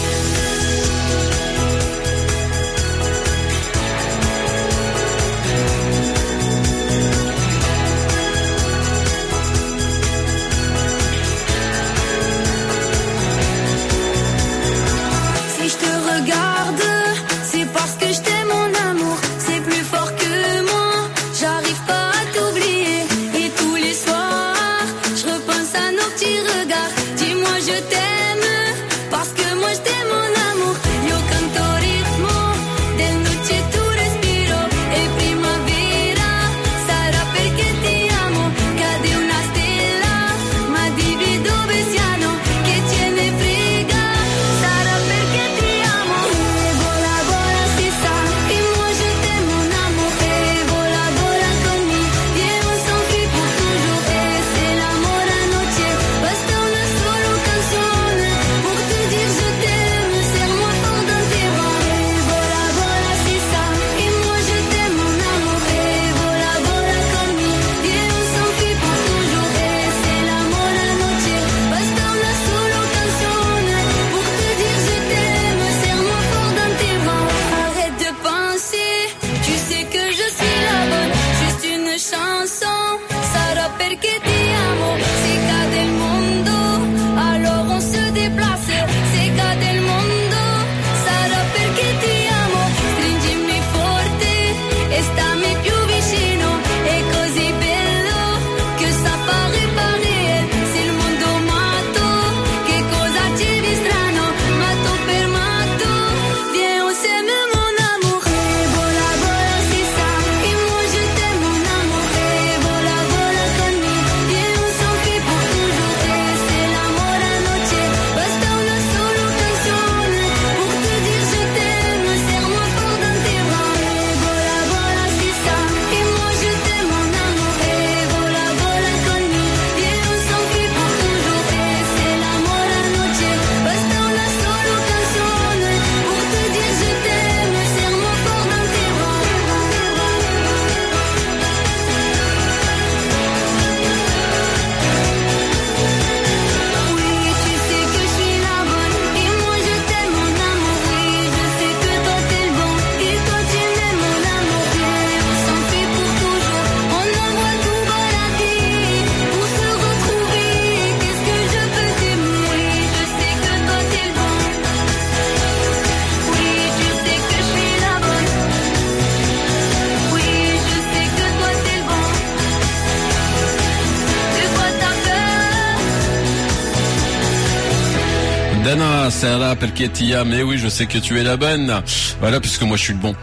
Dana, Sarà perché ti amo, mais oui, je sais que tu es la bonne. Voilà, puisque moi je suis le bon.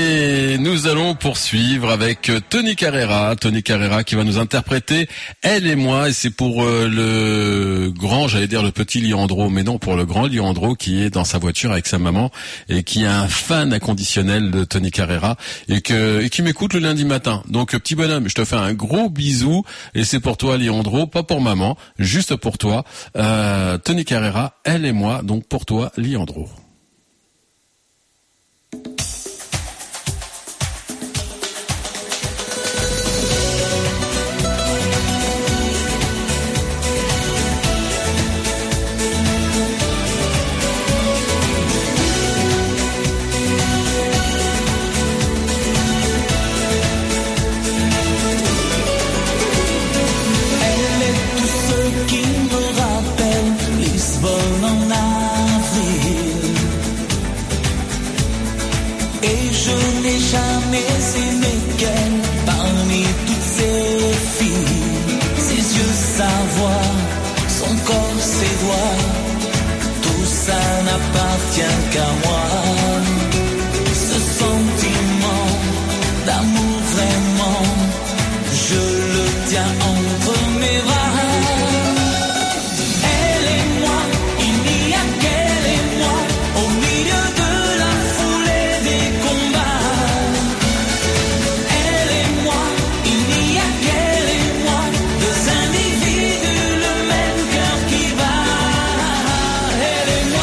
Et nous allons poursuivre avec Tony Carrera qui va nous interpréter Elle et moi, et c'est pour le grand, j'allais dire le petit Leandro, mais non, pour le grand Leandro qui est dans sa voiture avec sa maman et qui est un fan inconditionnel de Tony Carrera et qui m'écoute le lundi matin. Donc petit bonhomme, je te fais un gros bisou et c'est pour toi Leandro, pas pour maman, juste pour toi. Tony Carrera, Elle et moi, donc pour toi Leandro. Elle et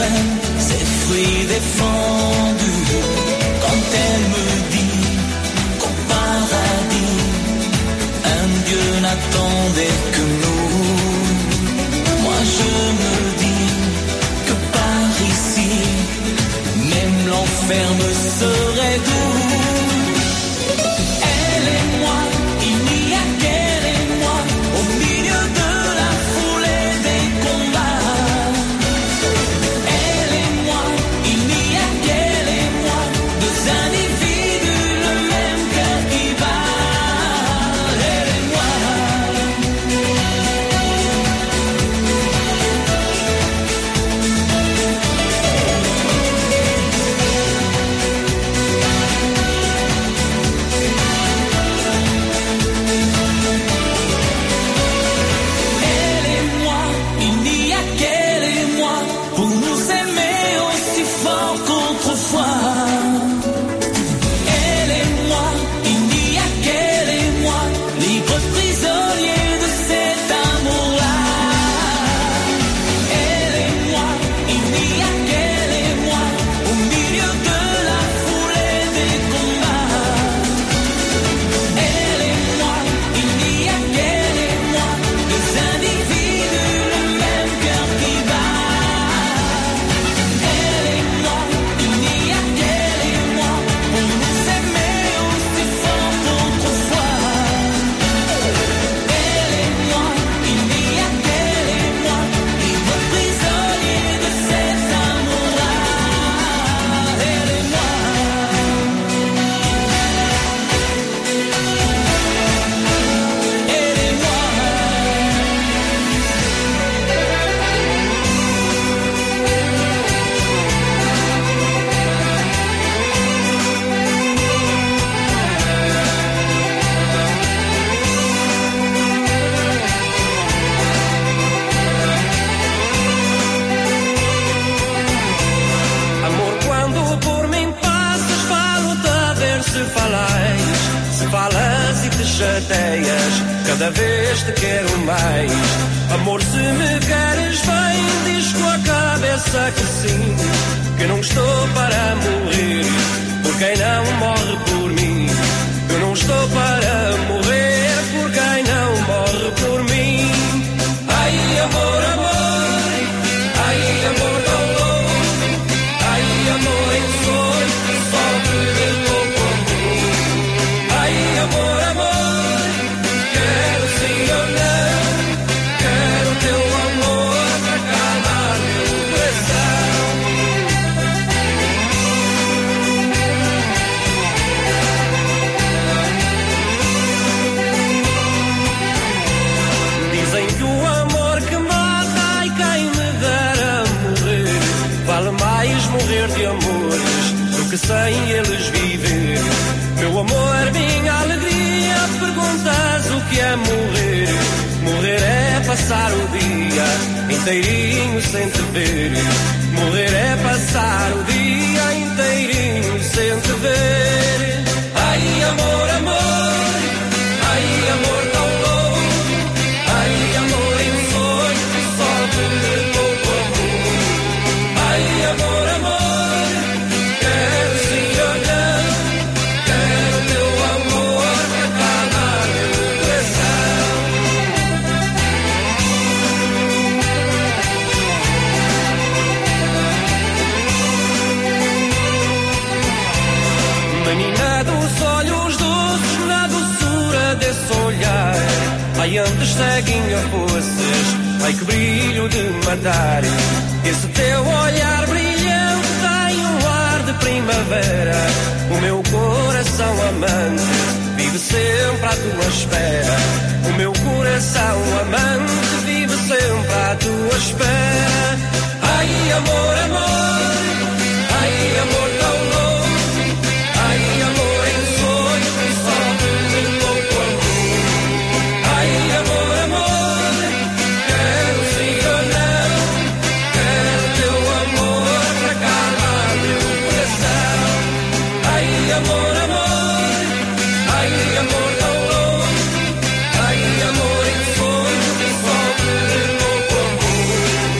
graines, ces fruits défendus. Quand elle me dit qu'au paradis, un Dieu n'attendait que nous. Moi je me dis que par ici, même l'enfer me serait doux. Elle et moi, il n'y a qu'elle et moi, au milieu de la foule et des combats. Elle et moi, il n'y a qu'elle et moi, deux individus, le même cœur qui bat. Elle et moi. Elle et moi, il n'y a qu'elle et moi, pour nous aimer aussi fort qu'autrefois. Elle et moi, il n'y a qu'elle et moi, libres prisonniers de cet amour-là. Elle et moi, il n'y a qu'elle et moi, au milieu de la foule et des combats. Elle et moi, il n'y a qu'elle et moi, deux individus, le même cœur qui bat. Elle et moi, il n'y a qu'elle et moi, pour nous aimer aussi fort qu'autrefois. Elle et moi, il n'y a qu'elle et moi, libres prisonniers de cet amour-là. Elle et moi. Elle et moi. Amor, quando por mim passas, falo-te a ver se falais. Se falas e te chateias, cada vez te quero mais. Amor, se me queres bem, diz com a cabeça que sim, que não estou para morrer por quem não morre por mim. Eu não estou para morrer por quem não morre por mim. Ai, amor, amor, ai, amor tão louco, ai, amor em sonho, só te pouco amor. Ai, amor, amor, quero sim ou não, quero teu amor para calmar meu coração. Dizem que o amor que mata, ai quem me dera morrer, vale mais morrer de amores do que sem eles viver. Meu amor, minha alegria, perguntas o que é morrer. Morrer é passar o dia inteirinho sem te ver. Morrer é passar o dia inteirinho sem te ver. Ai, amor, amor, ai, amor tão louco, ai, amor em sonho, só te pouco amor. Ai, amor, amor, quero sim ou não, quero teu amor para calmar meu coração. Menina dos olhos doces, na doçura desse olhar, ai antes ceguinha fosses, ai que brilho de matar. Esse teu olhar brilhante tem um ar de primavera. O meu coração amante vive sempre à tua espera. O meu coração amante vive sempre à tua espera. Ai, amor, amor, ai, amor tão louco, ai, amor em sonho, só te pouco amor. Ai, amor, amor, quero sim ou não, quero teu amor para calmar meu coração. Ai, amor, amor, ai, amor tão louco, ai, amor em sonho, só te pouco amor.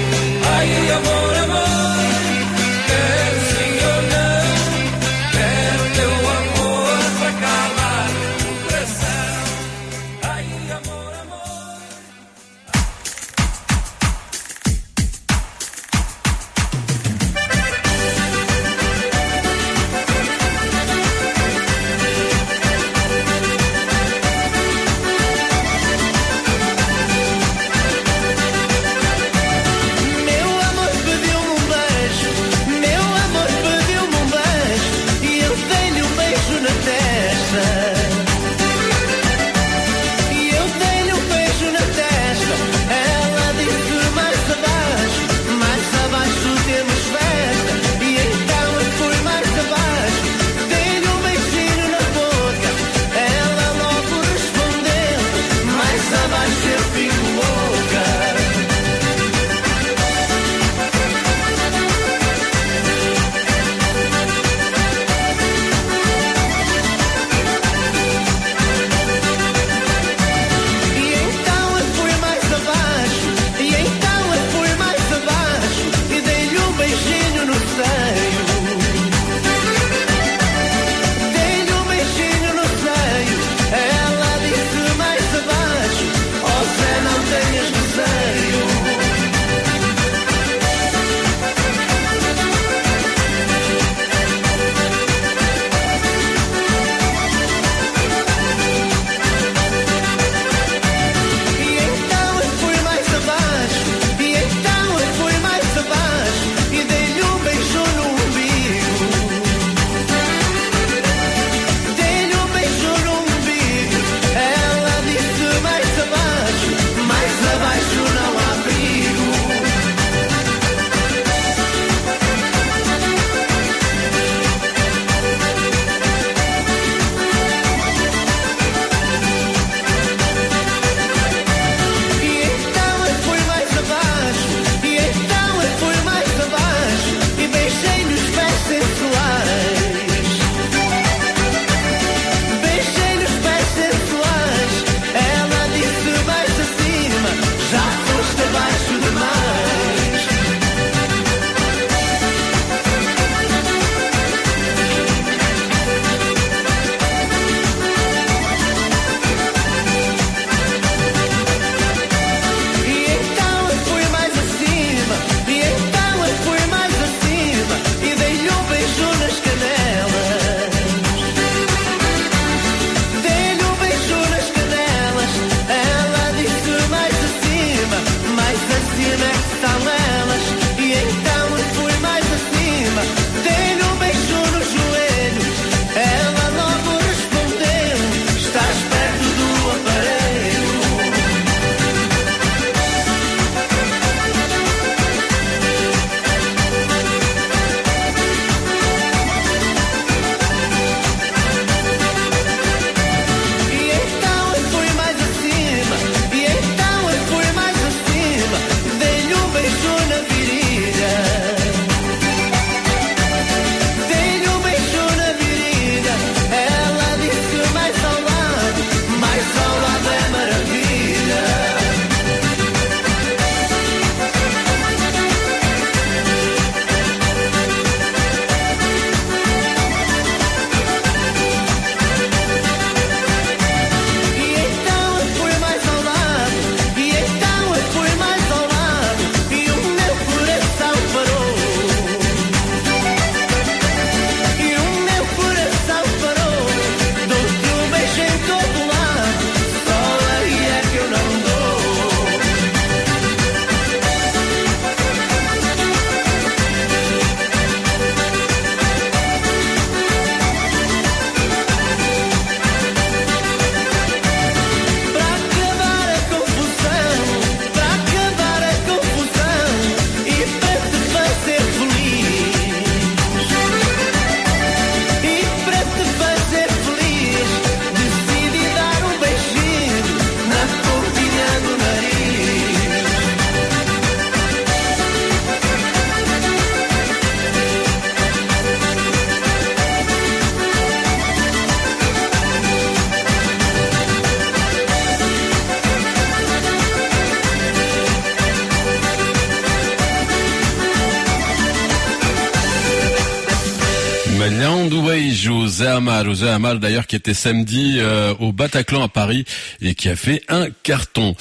Lhandoueijo, Zé Amar d'ailleurs qui était samedi au Bataclan à Paris et qui a fait un carton.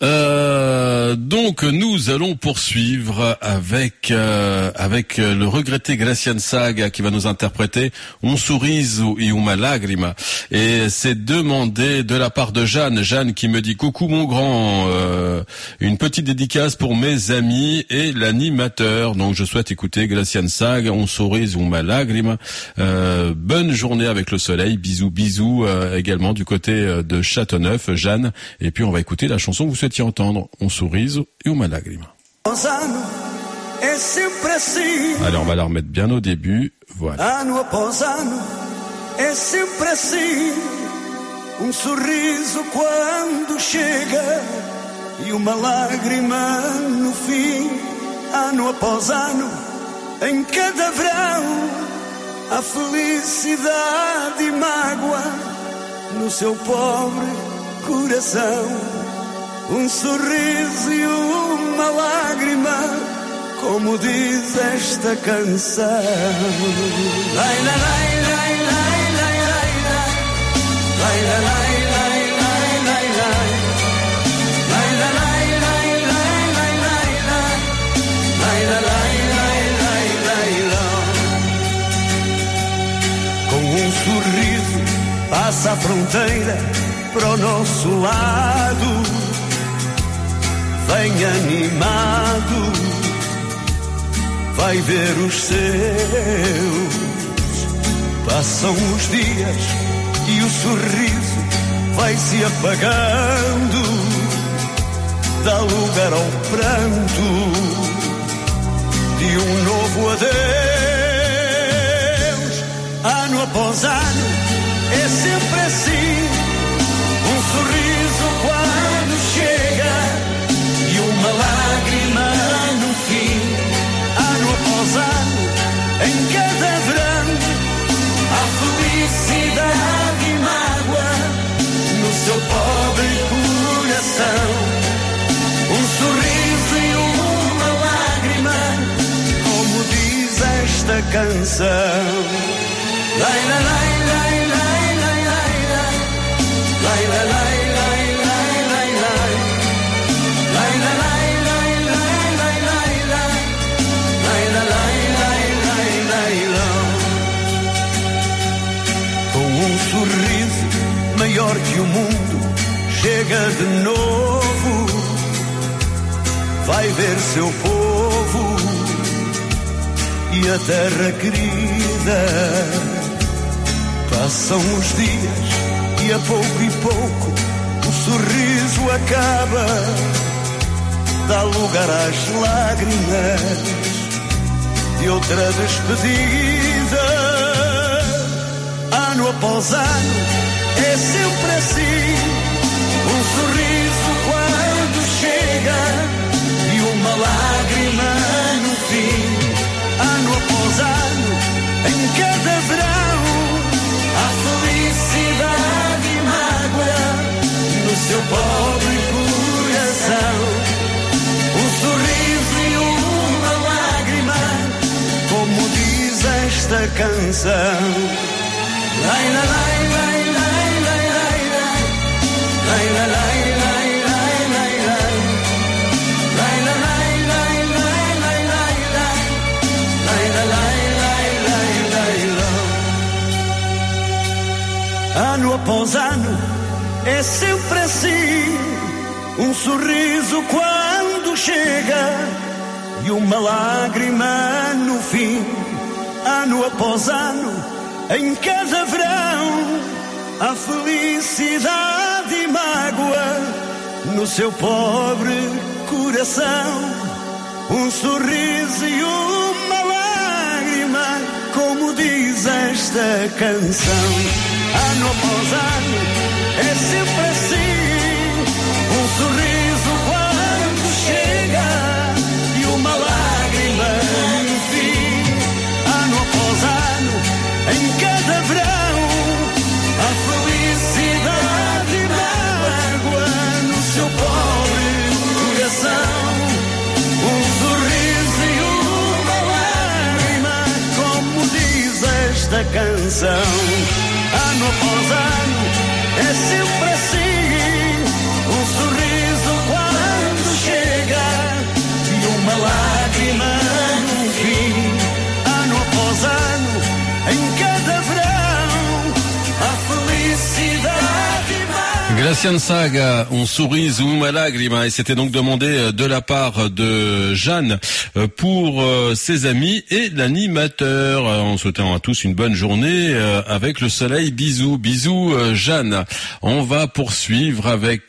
Donc nous allons poursuivre avec le regretté Gracian Saga qui va nous interpréter Un sorriso e uma lagrima, et c'est demandé de la part de Jeanne qui me dit coucou mon grand, une petite dédicace pour mes amis et l'animateur. Donc je souhaite écouter Gracian Saga, Un sorriso e uma lagrima. Bonne journée avec le soleil, bisous également du côté de Châteauneuf, Jeanne. Et puis on va écouter la chanson que vous souhaitiez entendre, Un sorriso e uma lagrima. Allez, on va la remettre bien au début, voilà. Ano após ano é sempre assim, sorriso quando chega e uma lágrima no fim. Ano após ano, em cada verão, a felicidade e mágoa no seu pobre coração. Sorriso e uma lágrima, como diz esta canção. Lai, lai, lai, lai, lai, lai, lai, lai, lai, lai, lai, lai, lai, lai. Lai, lai, lai, lai, lai, lai, lai, lai. Lai, lai, lai, lai, lai, lai. Com sorriso passa a fronteira para o nosso lado. Vem animado, vai ver os seus. Passam os dias e o sorriso vai se apagando, dá lugar ao pranto de um novo adeus. Ano após ano é sempre assim, sorriso quando chega e uma lágrima no fim. Ano após ano, em cada verão, há felicidade e mágoa no seu pobre coração. Sorriso e uma lágrima, como diz esta canção. Lai, lai, lai, lai, lai, lai, lai, lai, lai, lai, lai. Sorriso maior que o mundo chega de novo, vai ver seu povo e a terra querida. Passam os dias e a pouco o sorriso acaba, dá lugar às lágrimas de outra despedida. Ano após ano é sempre assim, sorriso quando chega e uma lágrima no fim. Ano após ano, em cada verão, há felicidade e mágoa no seu pobre coração. Sorriso e uma lágrima, como diz esta canção. Lai, lai, lai, lai, lai, lai, lai, lai, lai, lai, lai, lai, lai, lai. Lai, lai, lai, lai, lai, lai, lai, lai. Lai, lai, lai, lai, lai, lai. Ano após ano é sempre assim, sorriso quando chega e uma lágrima no fim. Ano após ano, em cada verão, há felicidade e mágoa no seu pobre coração. Sorriso e uma lágrima, como diz esta canção. Ano após ano é sempre assim, sorriso quando chega e uma lágrima no fim. Ano após ano, em cada verão, há felicidade e mágoa no seu pobre coração. Sorriso e uma lágrima, como diz esta atenção. Ano após ano é sempre assim, um sorriso quando chega e uma lágrima no fim. Ano após ano, em cada verão, a felicidade. Graciane Saga, un sorriso, uma lágrima, et c'était donc demandé de la part de Jeanne pour ses amis et l'animateur, en souhaitant à tous une bonne journée avec le soleil. Bisous, bisous Jeanne. On va poursuivre avec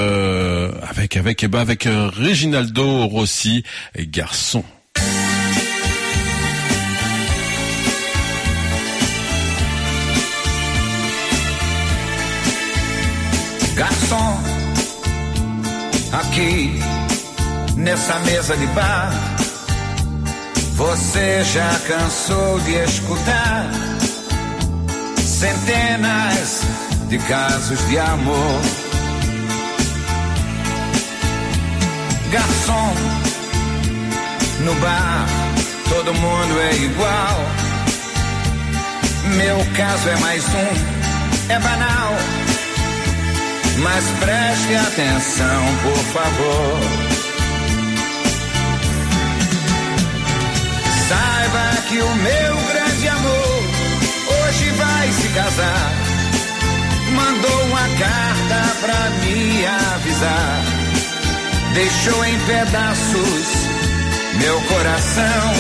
Reginaldo Rossi, Garçon. Garçom, aqui nessa mesa de bar, você já cansou de escutar centenas de casos de amor. Garçom, no bar todo mundo é igual. Meu caso é mais um, é banal. Mas preste atenção, por favor. Saiba que o meu grande amor hoje vai se casar. Mandou uma carta pra me avisar. Deixou em pedaços meu coração.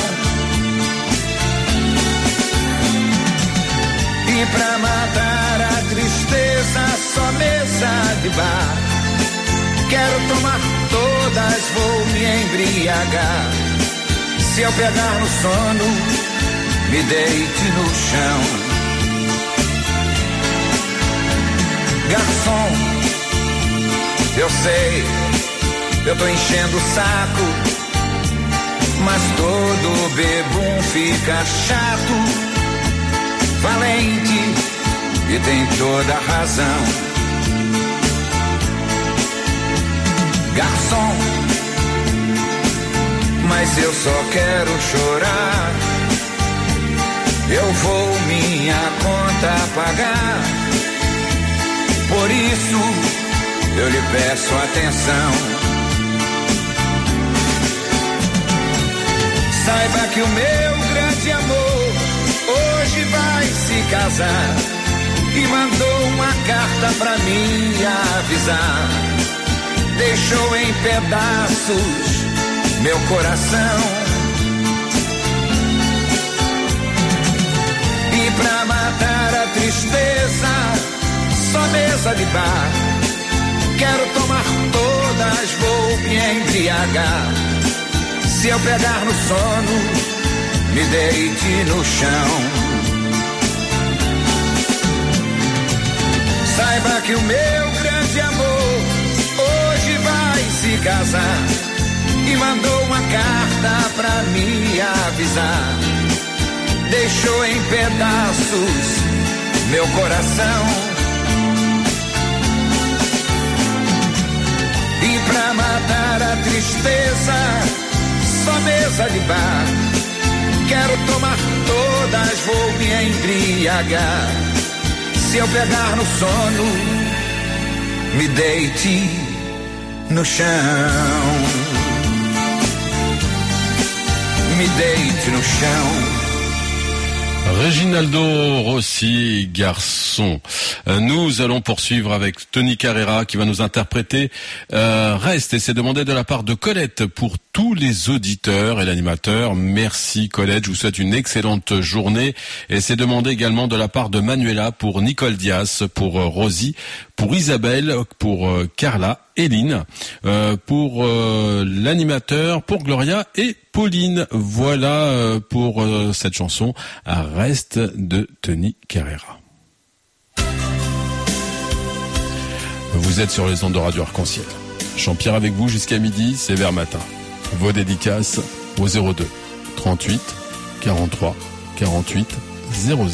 E pra matar a tristeza, só mesa de bar. Quero tomar todas, vou me embriagar. Se eu pegar no sono, me deite no chão. Garçom, eu sei, eu tô enchendo o saco, mas todo bebum fica chato. Valente e tem toda a razão. Garçom, mas eu só quero chorar. Eu vou minha conta pagar. Por isso eu lhe peço atenção. Saiba que o meu grande amor hoje vai se casar e mandou uma carta pra me avisar. Deixou em pedaços meu coração. E pra matar a tristeza, só mesa de bar. Quero tomar todas, vou me embriagar. Se eu pegar no sono, me deite no chão. Saiba que o meu grande amor hoje vai se casar e mandou uma carta pra me avisar. Deixou em pedaços meu coração. E pra matar a tristeza, só mesa de bar. Quero tomar todas, vou me embriagar. Se eu pegar no sono, me deite no chão. Me deite no chão. Reginaldo Rossi, Garçon. Nous allons poursuivre avec Tony Carrera qui va nous interpréter Reste, et c'est demandé de la part de Colette pour tous les auditeurs et l'animateur. Merci Colette, je vous souhaite une excellente journée, et c'est demandé également de la part de Manuela pour Nicole Diaz, pour Rosie, pour Isabelle, pour Carla, Eline, pour l'animateur, pour Gloria et Pauline. Voilà pour cette chanson Reste de Tony Carrera. Vous êtes sur les ondes de Radio Arc-en-Ciel. Jean-Pierre avec vous jusqu'à midi, c'est vers matin. Vos dédicaces au 02 38 43 48 00.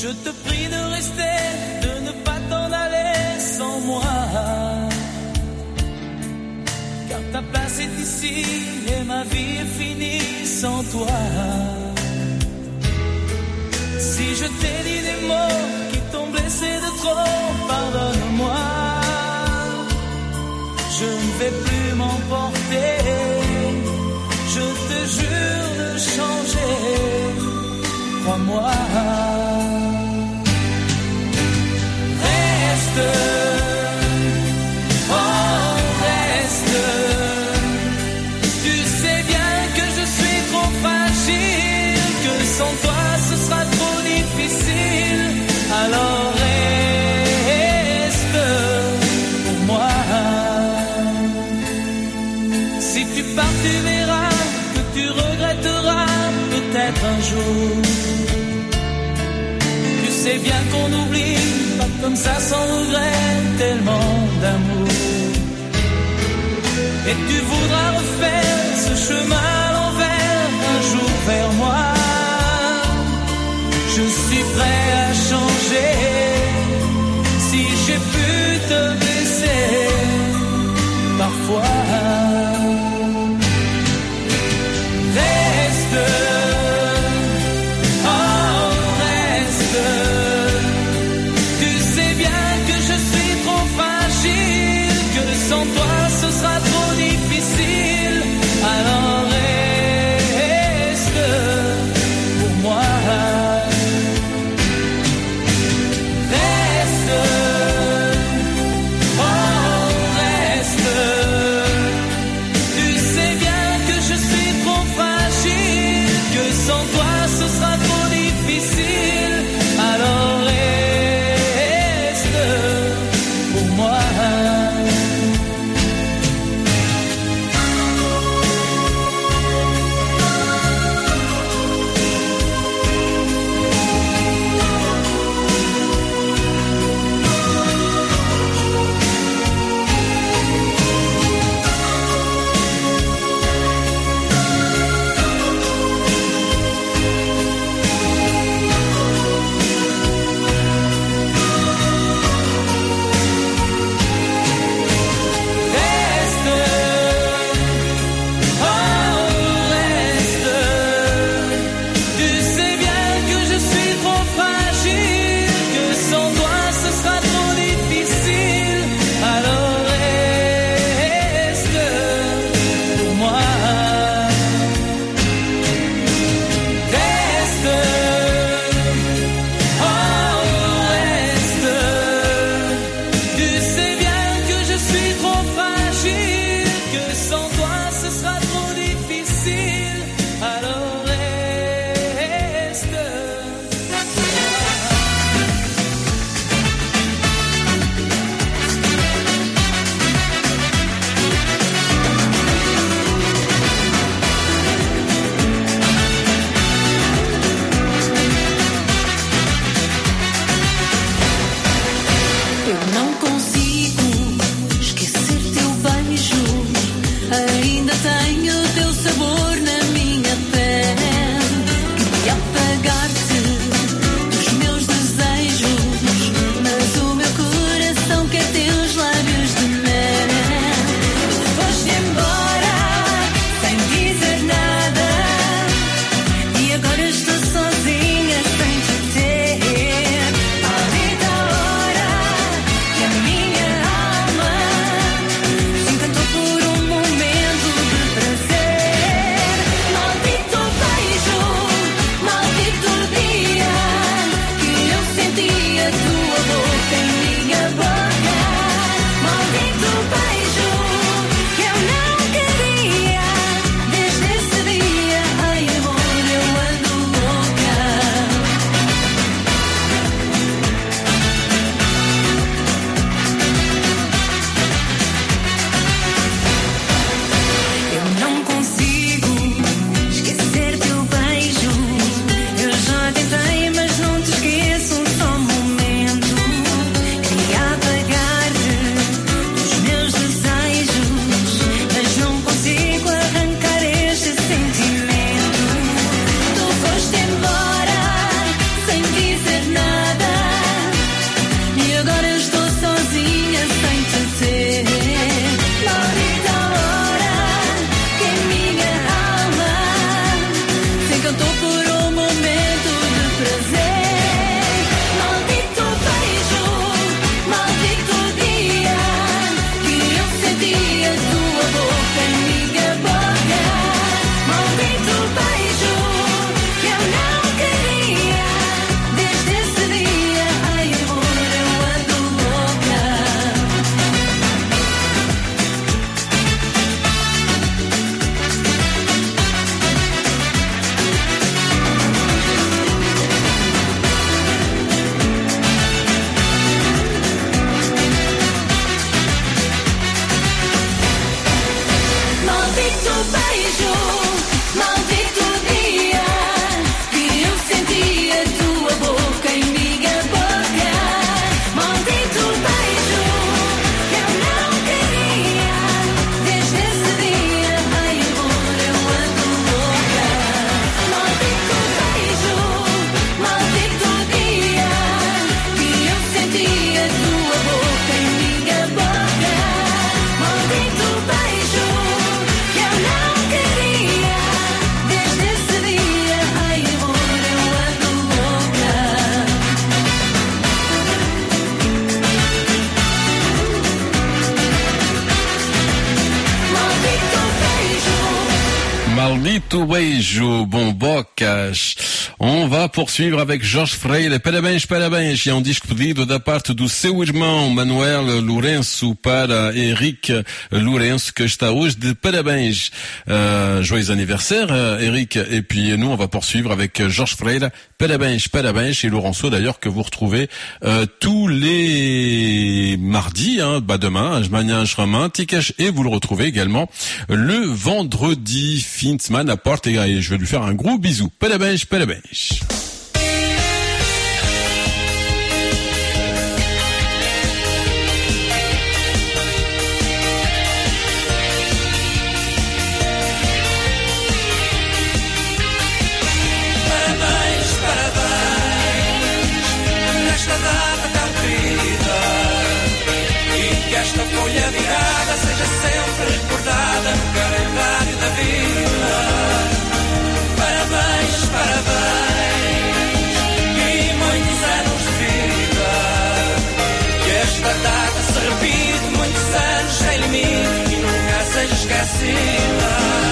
Je te prie de rester, de ne pas t'en aller sans moi. Car ta place est ici et ma vie est finie sans toi. Si je t'ai dit des mots qui t'ont blessé de trop, pardonne-moi. Je ne vais plus m'emporter. Je te jure de changer. Crois-moi. Reste. Oh, reste. Tu sais bien que je suis trop fragile, que sans toi ce sera trop difficile. Alors reste pour moi. Si tu pars, tu verras que tu regretteras peut-être un jour. Tu sais bien qu'on oublie pas comme ça sans regret, tellement d'amour. Et tu voudras refaire ce chemin à l'envers un jour vers moi. Je suis prêt à changer si j'ai pu te blesser parfois. Reste, oh reste. Tu sais bien que je suis trop fragile, que sans toi ce sera trop difficile. Alors reste pour moi. Maldito beijo, maldito dia que eu senti a tua boca em minha boca. Maldito beijo que eu não queria. Desde esse dia, ai amor, eu ando louca. Maldito beijo, maldito dia que eu senti a tua boca em minha boca. Maldito beijo que eu não queria. Desde esse dia, ai amor, eu ando louca. Maldito beijo. Maldito beijo, bombocas. On va poursuivre avec Jorge Freire. Parabéns, parabéns. E é um disco pedido da parte do seu irmão Manuel Lourenço para Henrique Lourenço, que está hoje de parabéns. Joyeux anniversaire, Henrique. Et puis nous, on va poursuivre avec Jorge Freire. Parabéns, parabéns. Et Laurenceau, d'ailleurs, que vous retrouvez tous les mardis, demain, Manhãs Românticas, et vous le retrouvez également le vendredi, fim de semana à Portugal. Et je vais lui faire un gros bisou. Parabéns, parabéns. Parabéns, parabéns, nesta data tão querida, e que esta folha virada seja sempre recordada no calendário da vida. Parabéns, parabéns, e muitos anos de vida, que esta data se repite, muitos anos sem limite, e nunca seja esquecida.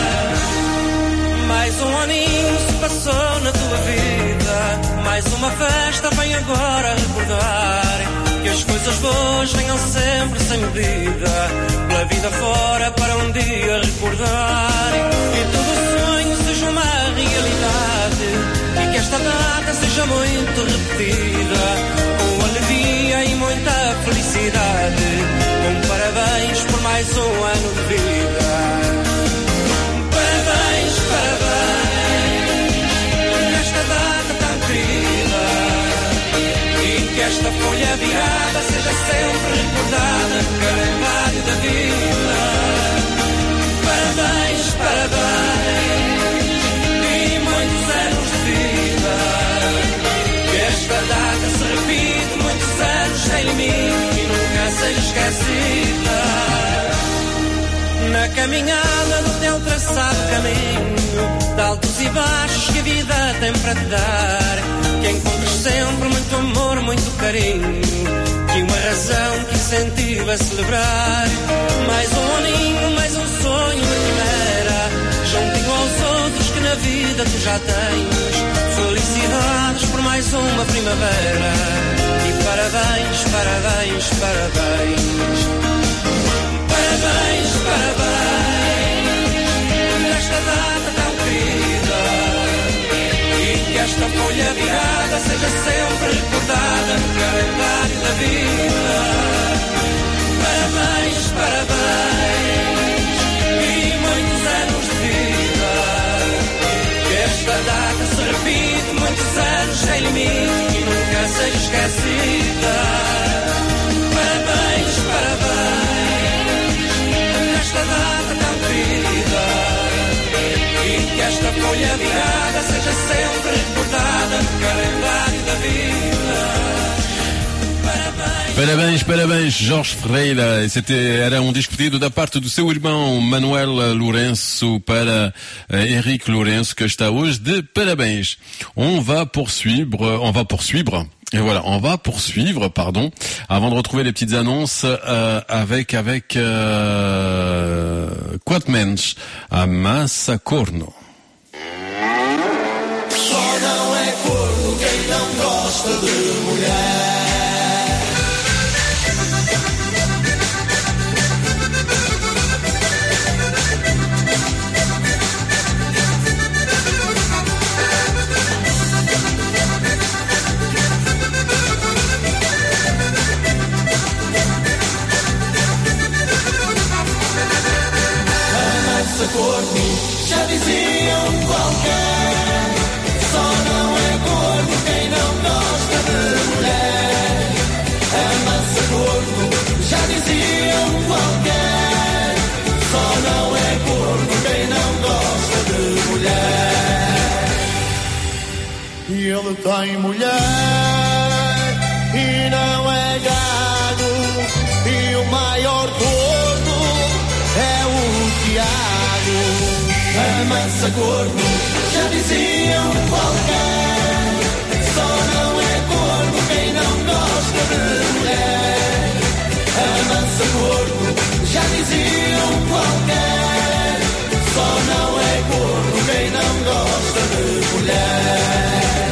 Mais um aninho se passou na tua vida, mais uma festa vem agora recordar que as coisas boas venham sempre sem medida, pela vida fora para um dia recordar, e todo sonho seja uma realidade, e que esta data seja muito repetida, com alegria e muita felicidade, com parabéns por mais um ano de vida. Parabéns, parabéns, nesta data tão querida, e que esta folha virada seja sempre recordada no calendário da vida. Parabéns, parabéns, e muitos anos de vida, que esta data se repite, muitos anos sem limite, e nunca seja esquecida. Na caminhada do teu traçado caminho, de altos e baixos que a vida tem para te dar, que encontres sempre muito amor, muito carinho, que uma razão que incentiva a celebrar. Mais um aninho, mais um sonho de quimera, juntinho aos outros que na vida tu já tens. Felicidades por mais uma primavera, e parabéns, parabéns, parabéns. Parabéns, parabéns, nesta data tão querida, e que esta folha virada seja sempre recordada no calendário da vida. Parabéns, parabéns, e muitos anos de vida, que esta data se repite, muitos anos sem limite, e nunca seja esquecida. Parabéns, parabéns, nesta data tão querida, e que esta folha virada seja sempre recordada no calendário da vida. Parabéns, parabéns, Jorge Freire. Era um disco pedido da parte do seu irmão Manuel Lourenço para Henrique Lourenço, que está hoje de parabéns. On va poursuivre, pardon, avant de retrouver les petites annonces avec Quatmens a Massa Corno. Só não é corno quem não gosta de mulher. Ele tem mulher e não é gado, e o maior corno é o Tiago. A mansa corno, já diziam qualquer, só não é corno quem não gosta de mulher. A mansa corno, já diziam qualquer, só não é corno quem não gosta de mulher.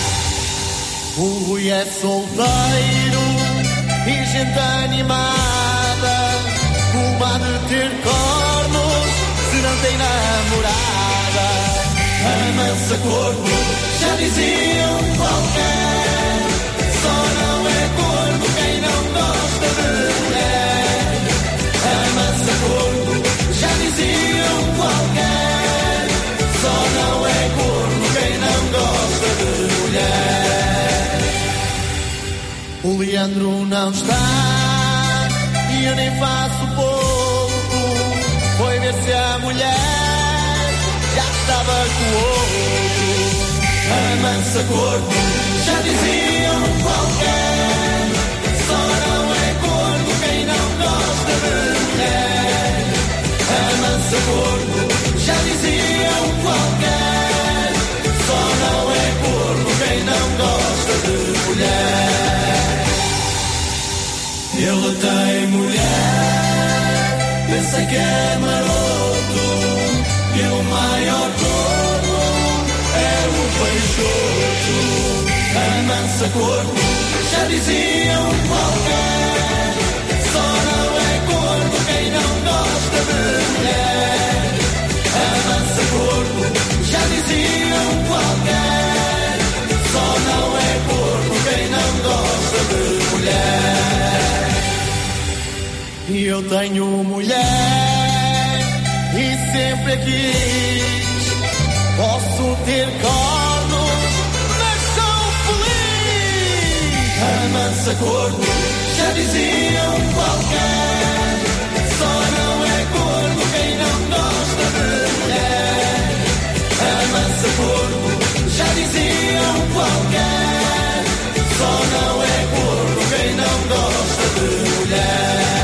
O Rui é solteiro e gente animada, uma de ter cornos se não tem namorada. A mansa corno, já diziam qualquer, só não é corno quem não gosta de mulher. A mansa corno, já diziam qualquer, só não é corno quem não gosta de mulher. O Leandro não está e eu nem faço pouco, foi ver se a mulher já estava com o outro. A mansa corno, já diziam qualquer, só não é corno quem não gosta de mulher. A mansa corno, já diziam qualquer, só não é corno quem não gosta de mulher. Ele tem mulher, pensa que é maroto, e o maior corno é o Peixoto. A mansa corno, já diziam qualquer, só não é corno quem não gosta de mulher. A mansa corno, já diziam qualquer, só não é corno quem não gosta de mulher. E eu tenho mulher e sempre quis, posso ter cornos, mas sou feliz. A mansa corno, já diziam qualquer, só não é corno quem não gosta de mulher. A mansa corno, já diziam qualquer, só não é corno quem não gosta de mulher.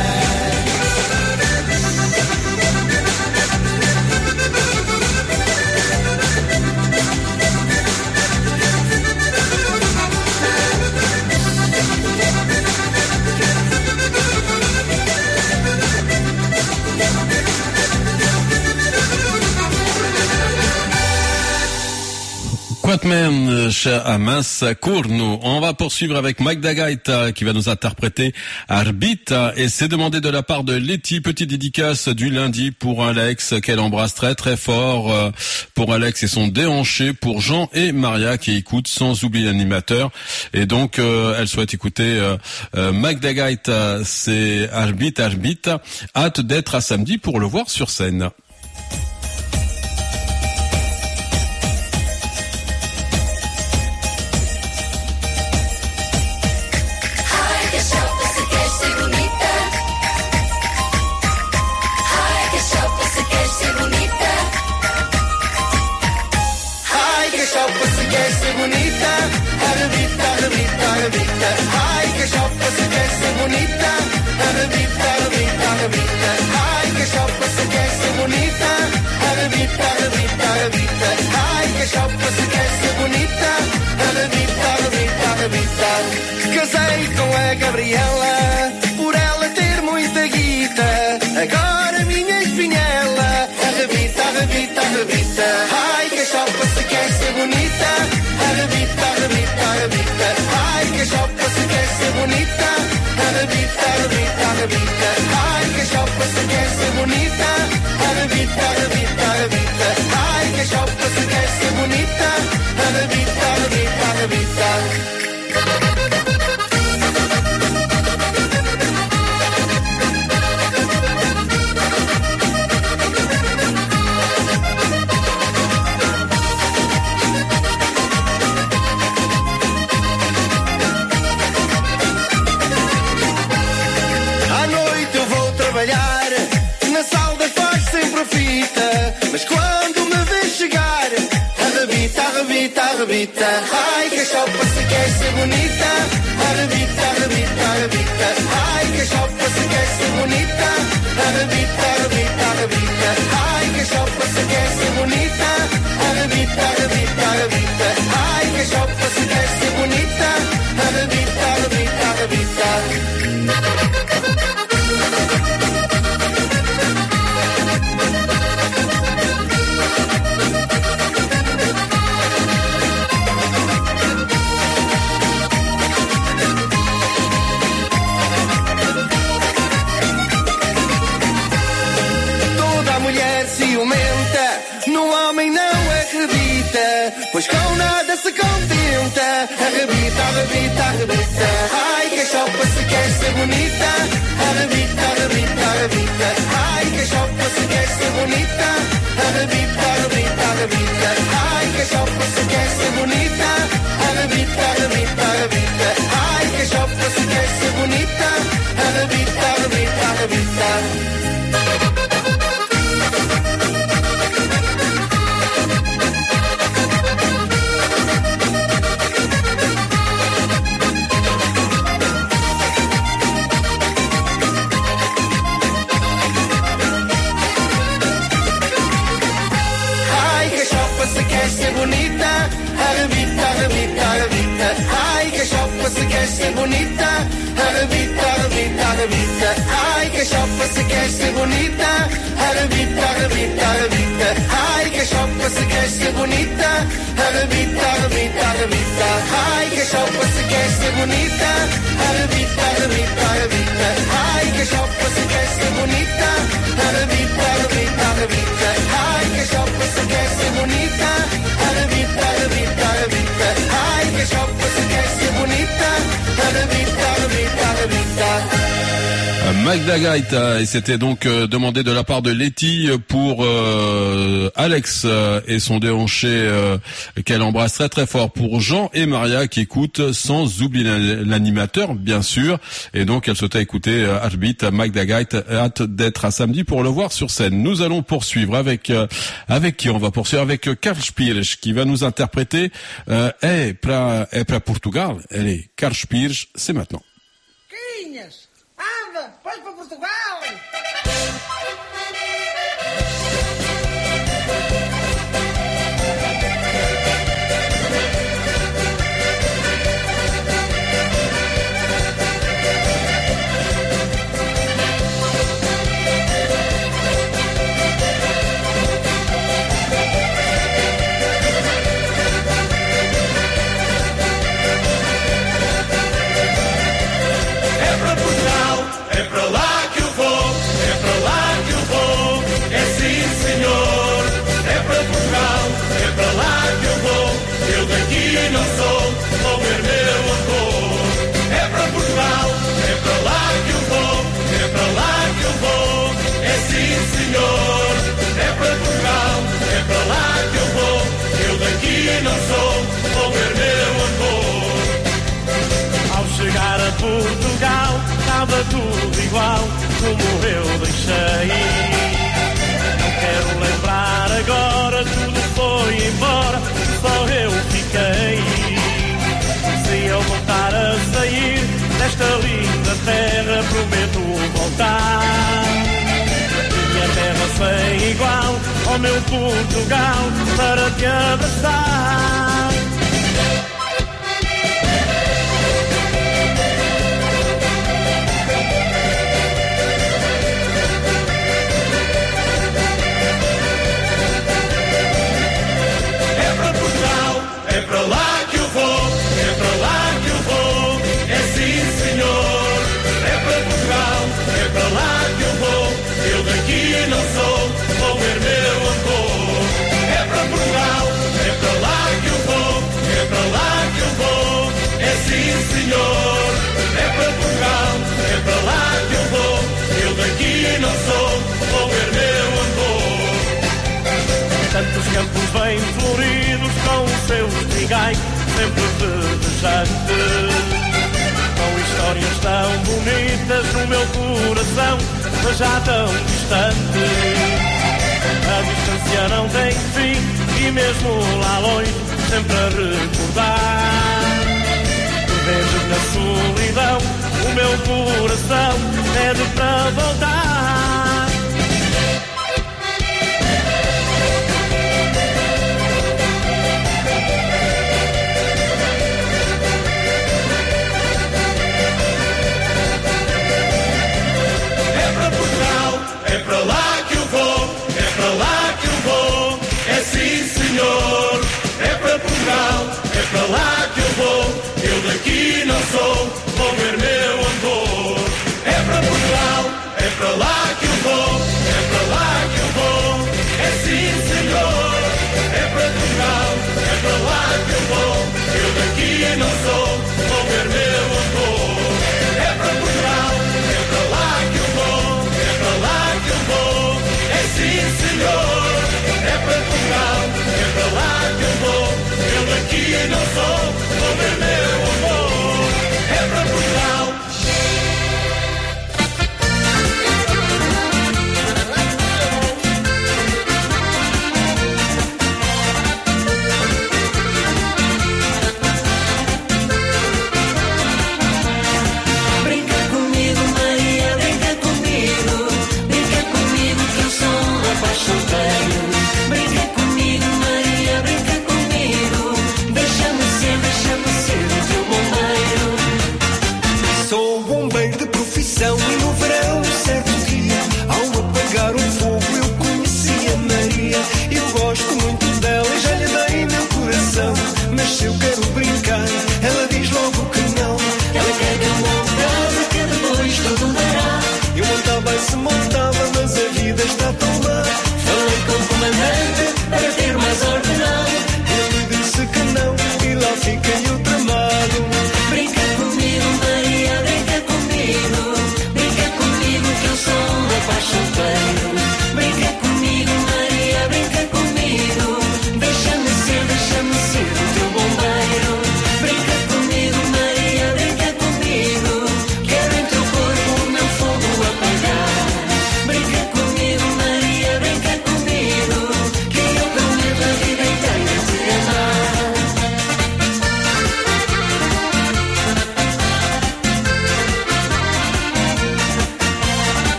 Quatmen, à Mansa Corno. On va poursuivre avec Magda Gaeta qui va nous interpréter Arbita, et c'est demandé de la part de Letty, petite dédicace du lundi pour Alex qu'elle embrasse très très fort, pour Alex et son déhanché, pour Jean et Maria qui écoutent, sans oublier l'animateur. Et donc elle souhaite écouter Magda Gaeta, c'est Arbita, Arbita. Hâte d'être à samedi pour le voir sur scène. Casei com a Gabriela por ela ter muita guita. Agora minha espinhela arrebita, arrebita, arrebita. Ai, que a chopa se quer ser bonita. Arrebita, arrebita, arrebita. Ai, que a chopa se quer ser bonita. Arrebita, arrebita, arrebita. Ai, que a chopa se quer ser bonita. Arrebita, arrebita, arrebita. Ai, que a chopa se quer ser bonita. Arrebita, arrebita, arrebita. À noite arrebita. Ai, que a chopa se quer ser bonita. Arrebita, arrebita, arrebita. Ai, que a chopa se quer ser bonita. Arrebita, arrebita, arrebita. Ai, que a chopa se quer ser bonita. Arrebita, arrebita, arrebita. Ai, que a chopa se quer ser bonita. Arrebita, arrebita, arrebita. Ciumenta, no homem não acredita, pois com nada se contenta. Arrebita, arrebita, arrebita. Ai, que a chopa se quer ser bonita. Arrebita, arrebita, arrebita. Ai, que a chopa se quer ser bonita. Arrebita, arrebita, arrebita. Ai, que a chopa se quer ser bonita. Arrebita, arrebita, arrebita. Ai, que a chopa se quer ser bonita. Arrebita, arrebita, arrebita. Se quer ser bonita, arrebita, arrebita, arrebita. Ai, que a chopa se quer ser bonita. Arrebita, arrebita, arrebita. Ai, que a chopa se quer ser bonita. Arrebita, arrebita, arrebita. Ai, que a chopa se quer ser bonita. Arrebita, arrebita, arrebita. Ai, que a chopa se quer ser bonita. Arrebita, arrebita, arrebita. Ai, que a chopa se quer ser bonita. Arrebita, arrebita, arrebita. Ai, que a chopa se quer ser bonita. Arrebita, arrebita, arrebita. Ai, que a chopa se quer ser bonita. Arrebita, arrebita, arrebita. Magda Gaïta, et c'était donc demandé de la part de Letty pour Alex et son déhanché qu'elle embrasse très très fort, pour Jean et Maria qui écoutent, sans oublier l'animateur bien sûr, et donc elle souhaitait écouter Heartbeat. Magda Gaïta, hâte d'être à samedi pour le voir sur scène. Nous allons poursuivre avec qui on va poursuivre? Avec Carl Pires qui va nous interpréter est pra Portugal. Allez, Carl Pires, c'est maintenant. Anda, vais para Portugal! E não sou, vou ver meu amor. É para Portugal, é para lá que eu vou, é para lá que eu vou. É sim senhor, é para Portugal, é para lá que eu vou. Eu daqui não sou, vou ver meu amor. Ao chegar a Portugal, estava tudo igual como eu deixei. Não quero lembrar agora, tudo foi embora, só eu fiquei. Se eu voltar a sair desta linda terra, prometo voltar. Minha terra sem igual, ao meu Portugal, para te abraçar. É para lá que eu vou, é para lá que eu vou, é sim senhor. É para Portugal, é para lá que eu vou, eu daqui não sou, vou ver meu amor. É para Portugal, é para lá que eu vou, é para lá que eu vou, é sim senhor. É para Portugal, é para lá que eu vou, eu daqui não sou, vou ver meu amor. Tantos campos bem floridos com os seus trigais sempre verdejantes, com histórias tão bonitas no meu coração, mas já tão distantes. A distância não tem fim e mesmo lá longe sempre a recordar. Por vezes na solidão o meu coração pede para voltar. É para Portugal, é para lá que eu vou, é para lá que eu vou, é sim senhor. É para Portugal, é para lá que eu vou, eu daqui não sou, vou ver meu amor. É para Portugal, é para lá que eu vou, é para lá que eu vou, é sim senhor. É para Portugal, é para lá que eu vou, eu daqui não sou, vou ver meu amor. É para Portugal, é para lá que eu vou, é para lá que eu vou, é sim senhor. É para Portugal, é para lá que eu vou, eu daqui não sou, vou ver meu amor. É para Portugal. Brinca comigo, Maria, brinca comigo. Brinca comigo que eu sou um rapaz solteiro. Brinca comigo, Maria, brinca comigo. Deixa-me ser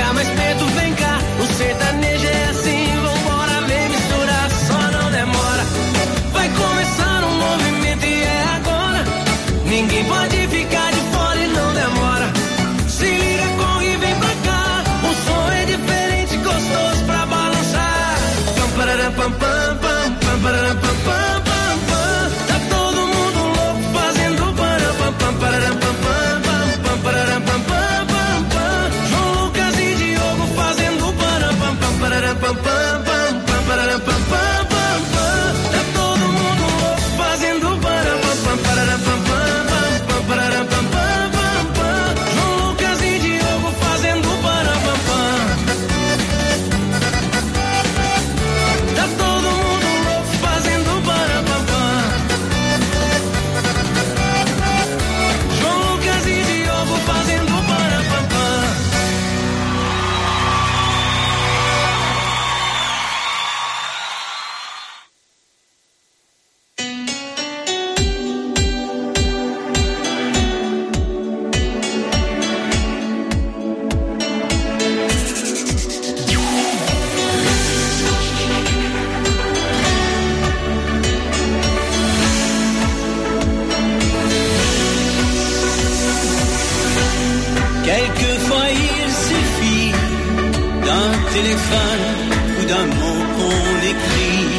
chega mais perto, vem cá. O sertanejo é assim, vambora, vem misturar, só não demora. Vai começar um movimento e é agora. Ninguém pode ficar de fora e não demora. Se liga, corre, vem pra cá. O som é diferente, gostoso pra balançar. Pam, pararam, pam, pam, pam, pam, pararam, pam, pam, pam, pam. Tá todo mundo louco fazendo param, pam, pam, pararam, pam, pam, pam, pam, pararam, pam, pam, pam, pam. João Lucas e Diogo fazendo param, pam, pam, pararam, pam, pam, pam, pam, pararam, pam, pam, pam, pam. Tá todo mundo louco fazendo param, pam, pam, pararam, pam, pam, pam, pam, pararam, pam, pam, pam, pam. João Lucas e Diogo fazendo param, pam, pam. Tá todo mundo louco fazendo param, pam, pam. João Lucas e Diogo fazendo param, pam, pam. Quelquefois il suffit d'un téléphone ou d'un mot qu'on écrit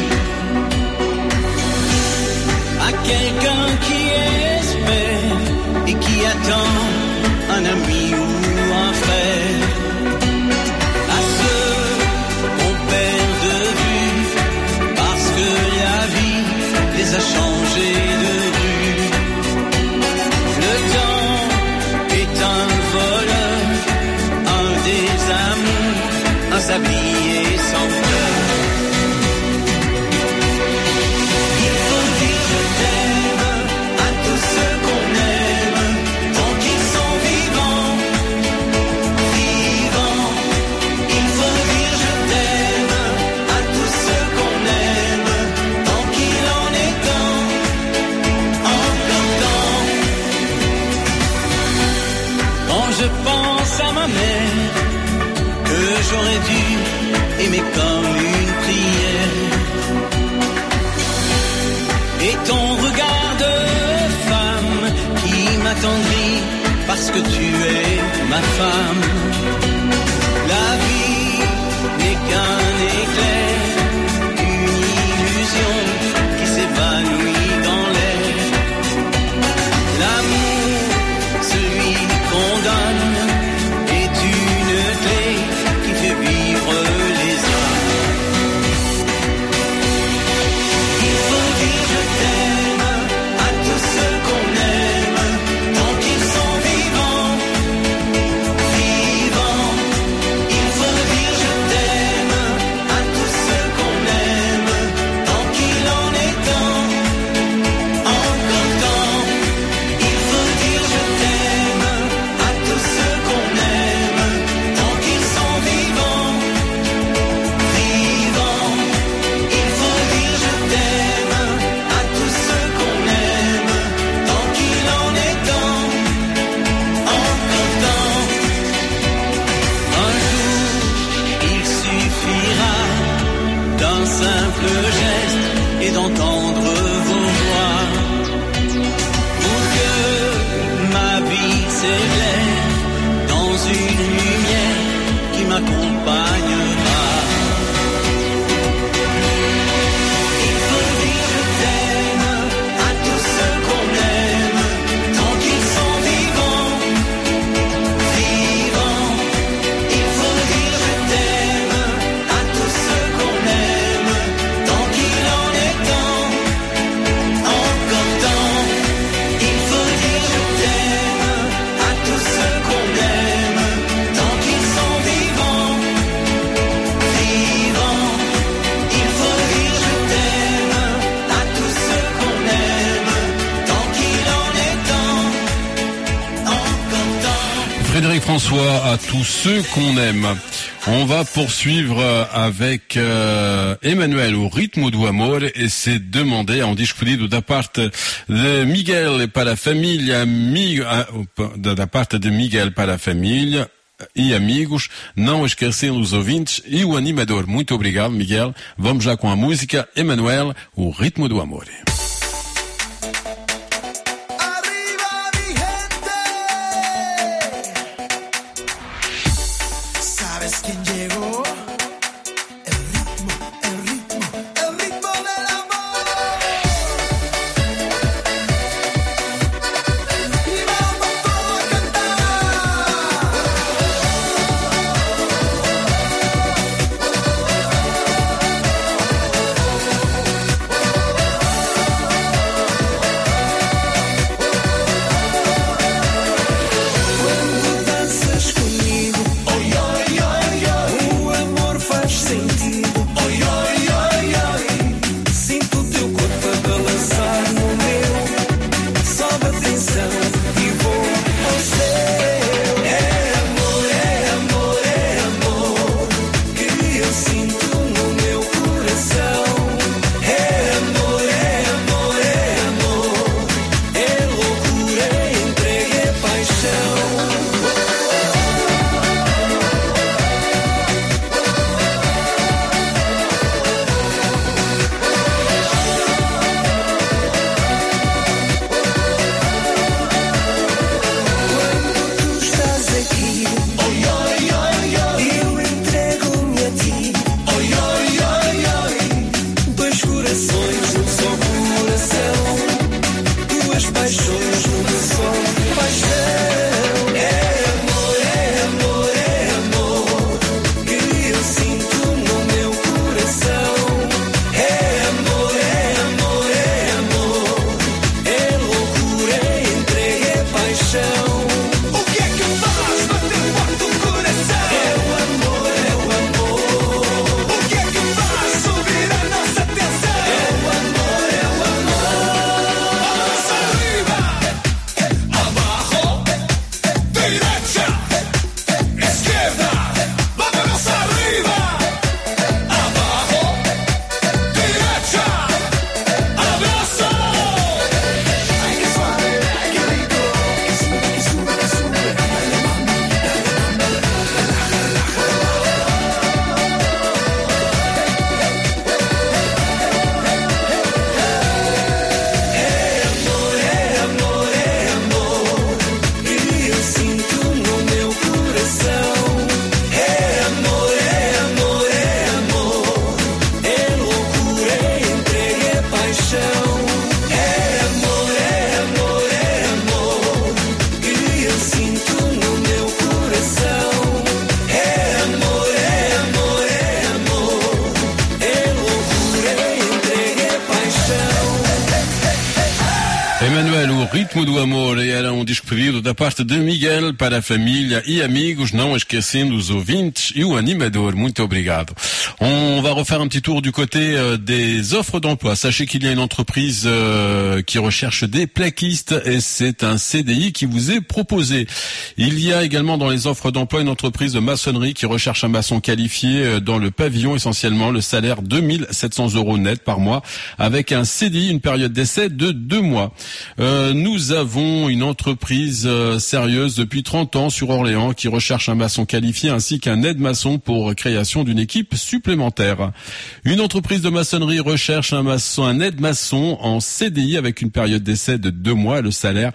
à quelqu'un qui espère et qui attend un ami ou un frère, à ceux qu'on perd de vue parce que la vie les a changés de rue. Le temps est un voleur, un désamour, un sablier sans fleurs. Il faut dire je t'aime à tous ceux qu'on aime, tant qu'ils sont vivants, vivants. Il faut dire je t'aime à tous ceux qu'on aime, tant qu'il en est temps, encore temps. Quand je pense à ma mère, que j'aurais dû aimer comme une prière, et ton regard de femme qui m'attendrit parce que tu es ma femme. La vie n'est qu'un éclair, une illusion qui s'évanouit dans l'air. L'amour, celui qu'on donne, est une clé qui fait vivre les hommes. Il faut dire je t'aime à tous ceux qu'on aime, tant qu'ils sont vivants, vivants. Il faut dire je t'aime à tous ceux qu'on aime, tant qu'il en est temps, encore temps. Il faut dire je t'aime à tous ceux qu'on aime, tant qu'ils sont vivants, vivants. Il faut dire je t'aime à tous ceux qu'on aime, tant qu'il en est temps, encore temps. Un jour, il suffira d'un simple geste et d'entendre vos voix pour que ma vie s'éclaire dans une lumière qui m'accompagnera. Il faut dire je t'aime à tous ceux qu'on aime, tant qu'ils sont vivants, vivants. Il faut dire je t'aime à tous ceux qu'on aime, tant qu'il en est temps, encore temps. Il faut dire je t'aime à tous ceux qu'on aime, tant qu'ils sont vivants, vivants. Il faut dire je t'aime à tous ceux qu'on aime, tant qu'il en est temps, encore temps. Frédéric François, à tous ceux qu'on aime. On va poursuivre avec Emmanuel, o ritmo do amor, e c'est demandé, um disco pedido da parte de Miguel para a família, da parte de Miguel para a família, e amigos, não esquecendo os ouvintes e o animador. Muito obrigado, Miguel. Vamos já com a música Emanuel, o ritmo do amor. Emanuel, o ritmo do amor era um disco pedido da parte de Miguel para a família e amigos, não esquecendo os ouvintes e o animador. Muito obrigado. On va refaire un petit tour du côté des offres d'emploi. Sachez qu'il y a une entreprise qui recherche des plaquistes et c'est un CDI qui vous est proposé. Il y a également dans les offres d'emploi une entreprise de maçonnerie qui recherche un maçon qualifié dans le pavillon essentiellement, le salaire 2700 € net par mois avec un CDI, une période d'essai de 2 mois. Nous avons une entreprise sérieuse depuis 30 ans sur Orléans qui recherche un maçon qualifié ainsi qu'un aide-maçon pour création d'une équipe supplémentaire. Une entreprise de maçonnerie recherche un aide-maçon en CDI avec une période d'essai de 2 mois et le salaire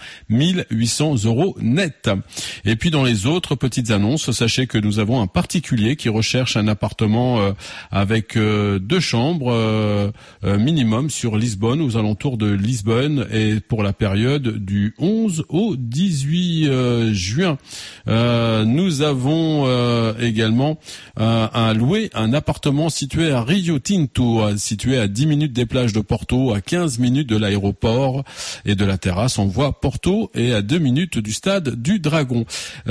1800 € net. Et puis dans les autres petites annonces, sachez que nous avons un particulier qui recherche un appartement avec 2 chambres minimum sur Lisbonne, aux alentours de Lisbonne, et pour la période du 11 au 18 juin. Nous avons également à louer un appartement situé à Rio Tinto, situé à 10 minutes des plages de Porto, à 15 minutes de l'aéroport et de la terrasse en voie Porto et à 2 minutes du stade du Dragon.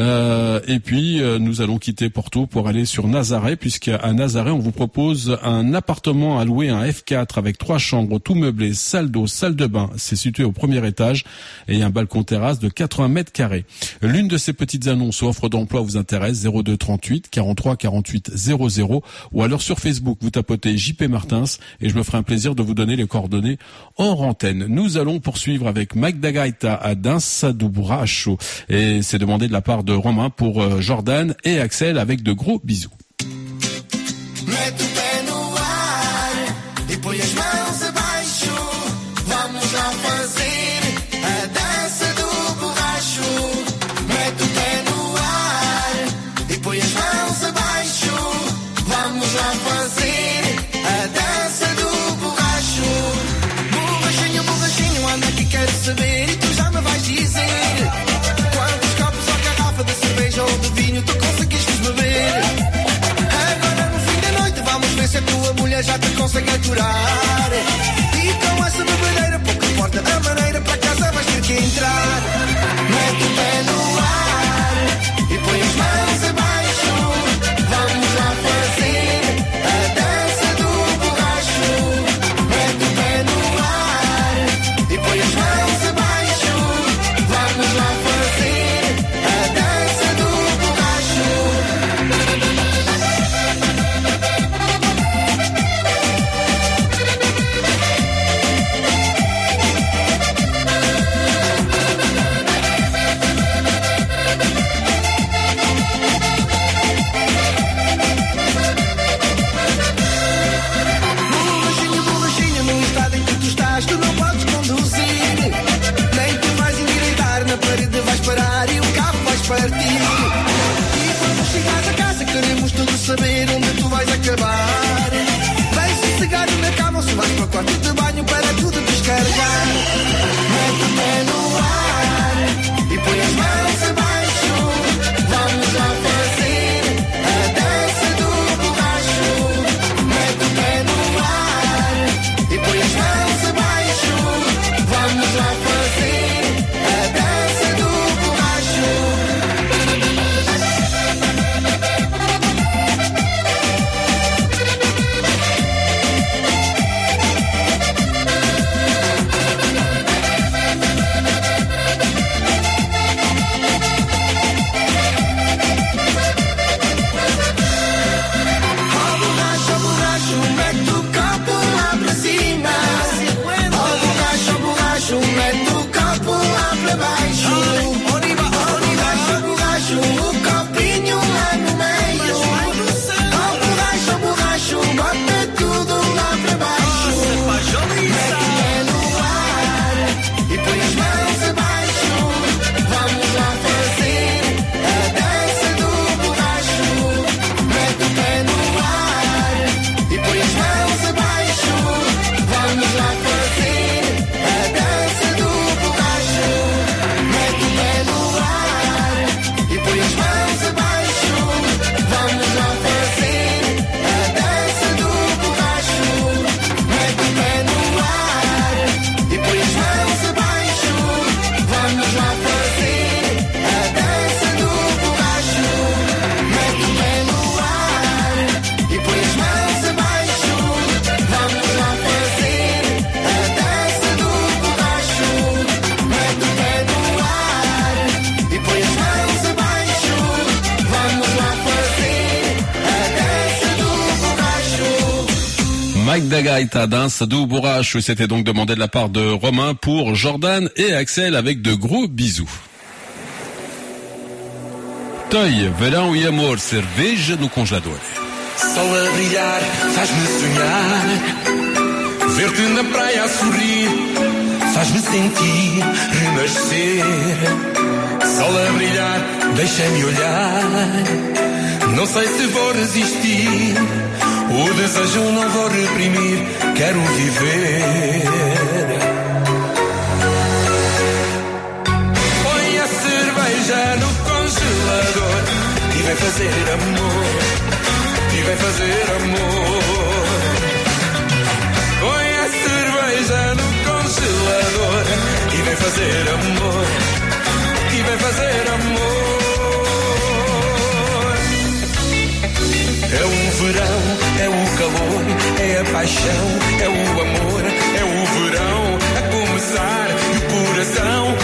Et puis nous allons quitter Porto pour aller sur Nazaré, puisqu'à Nazaré on vous propose un appartement à louer, un F4 avec 3 chambres tout meublé, salle d'eau, salle de bain. C'est situé au premier étage et un balcon terrasse de 80 mètres carrés. L'une de ces petites annonces ou offres d'emploi vous intéresse, 02 38 43 48 00, ou alors sur Facebook, vous tapotez JP Martins et je me ferai un plaisir de vous donner les coordonnées hors antenne. Nous allons poursuivre avec Magda Gaita à Dança do Borracho et c'est demandé de la part de Romain pour Jordan et Axel avec de gros bisous. Mete o pé no ar e põe as mãos abaixo. Vamos lá fazer a dança do borracho. Mete o pé no ar e põe as mãos abaixo. Vamos lá fazer a dança do borracho. Borrachinho, borrachinho, anda que quero saber e tu já me vais dizer quantos copos ou garrafa de cerveja ou de vinho tu conseguiste beber. Se a tua mulher já te consegue aturar. E com essa bebedeira pouco importa a maneira, para casa vais ter que entrar. Mete o pé no ar e põe as mãos abaixo. Vamos lá fazer a dança do borracho. Mete o pé no ar e põe as mãos abaixo. Vamos lá fazer a dança do borracho. Partir. E quando chegares a casa queremos todos saber onde tu vais acabar. Vais sossegado na cama ou se vais para o quarto de banho para tudo descarregar. Mete o pé no ar e põe as mãos abaixo. Vamos lá fazer a dança do borracho. Mete o pé no ar e põe as mãos abaixo. Vamos lá fazer a dança do borracho. Magda Gaita, Dança do Borracho. C'était donc demandé de la part de Romain pour Jordan et Axel avec de gros bisous. Toy, verão e amor, cerveja no congelador. Sol a brilhar, faz-me sonhar. Ver-te na praia a sorrir, faz-me sentir renascer. Sol a brilhar, deixa-me olhar. Não sei se vou resistir. O desejo não vou reprimir, quero viver. Põe a cerveja no congelador e vem fazer amor, e vem fazer amor. Põe a cerveja no congelador e vem fazer amor, e vem fazer amor. É o verão, é o calor, é a paixão, é o amor, é o verão a começar e o coração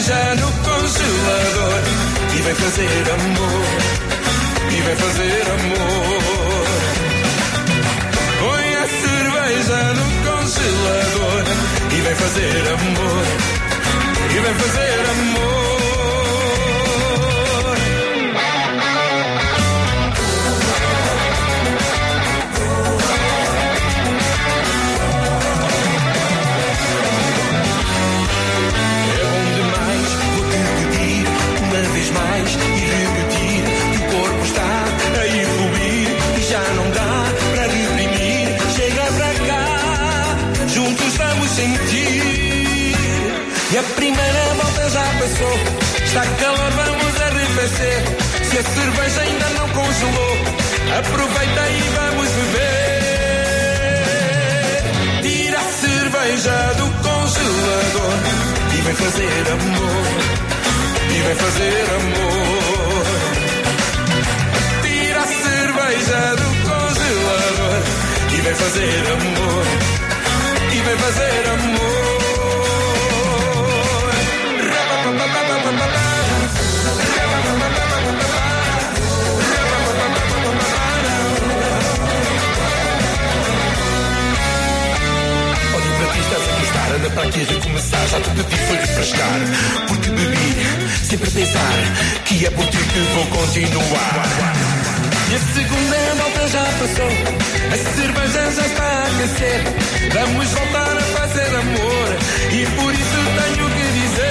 cerveja no congelador e vem fazer amor, e vem fazer amor. Põe a cerveja no congelador e vem fazer amor, e vem fazer amor. Mais e repetir que o corpo está a evoluir e já não dá para reprimir. Chega para cá, juntos vamos sentir. E a primeira volta já passou, está calor, vamos arrefecer. Se a cerveja ainda não congelou, aproveita e vamos beber. Tira a cerveja do congelador e vem fazer amor, e vem fazer amor. Tira a cerveja do congelador e vem fazer amor, e vem fazer amor. Olha para ti, estás a gostar, anda para aqui a recomeçar. Já te pedi foi refrescar, porque bebi sempre a pensar que é por ti que vou continuar. E a segunda volta já passou, a cerveja já está a aquecer. Vamos voltar a fazer amor e por isso tenho que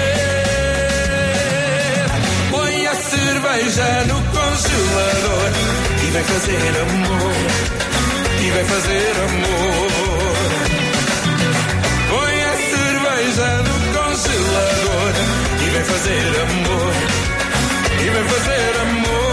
dizer: põe a cerveja no congelador e vem fazer amor, e vem fazer amor. Põe a cerveja no congelador e vem fazer amor, e vem fazer amor.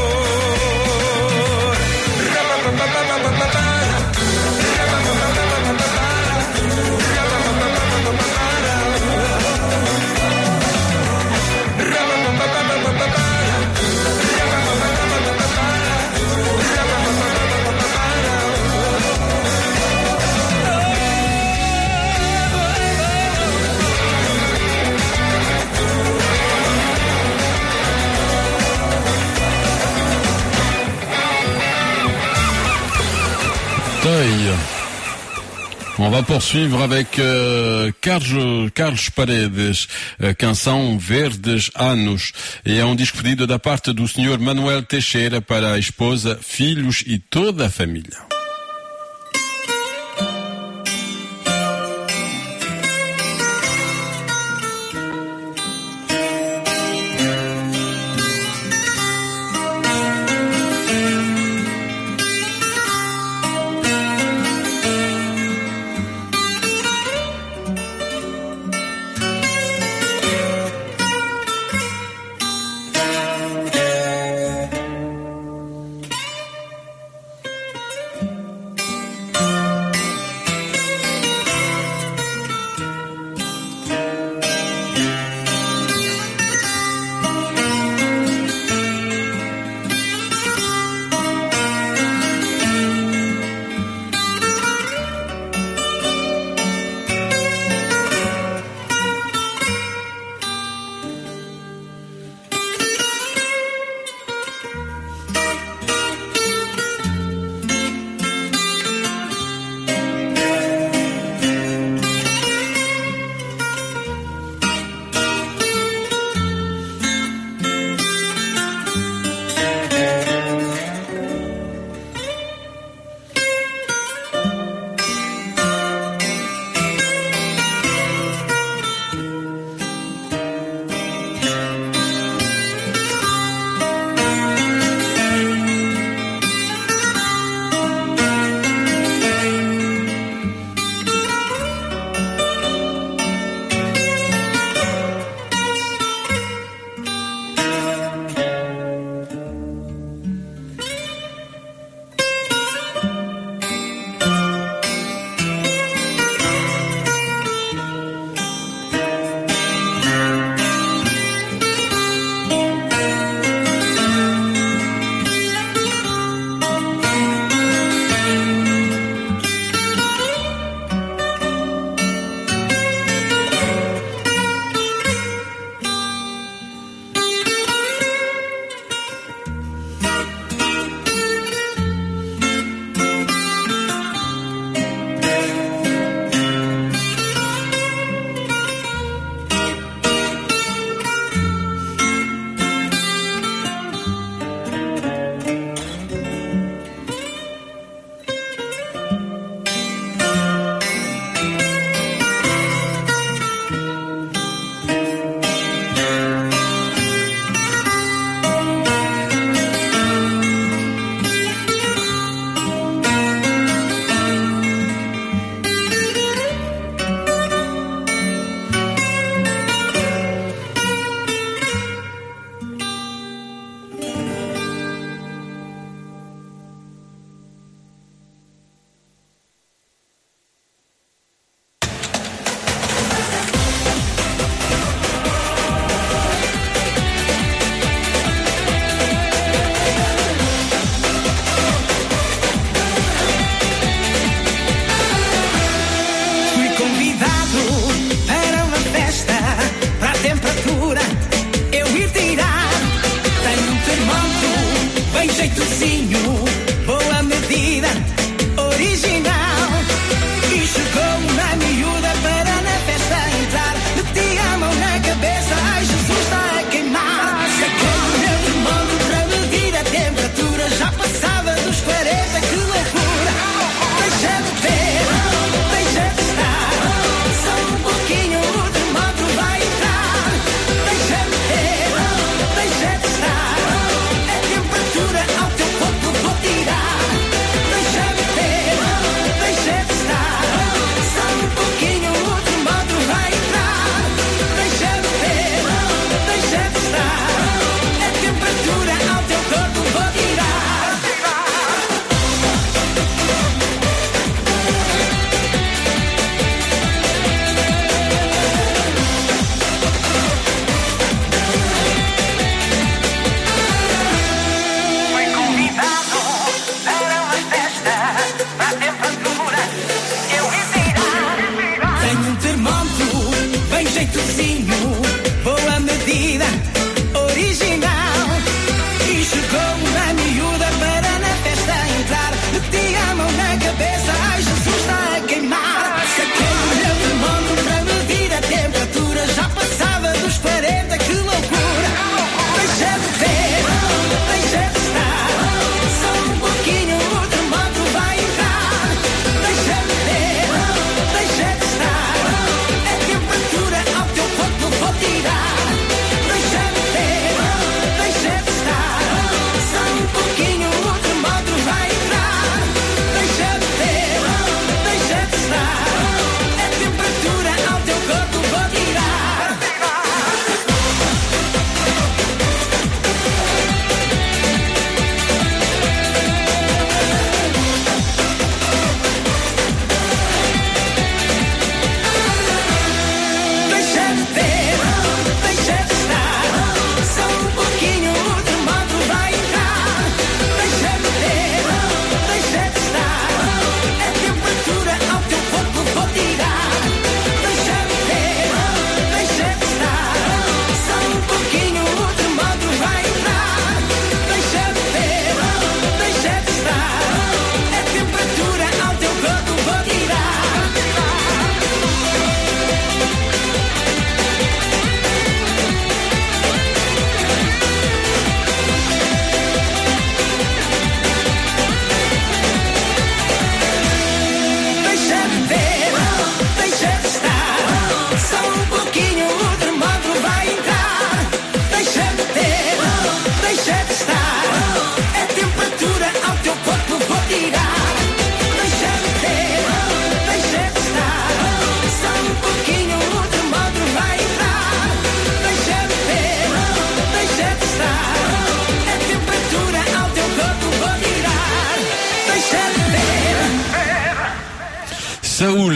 On va poursuivre avec Carlos Paredes, canção Verdes Anos. E é um disco pedido da parte do Sr. Manuel Teixeira para a esposa, filhos e toda a família.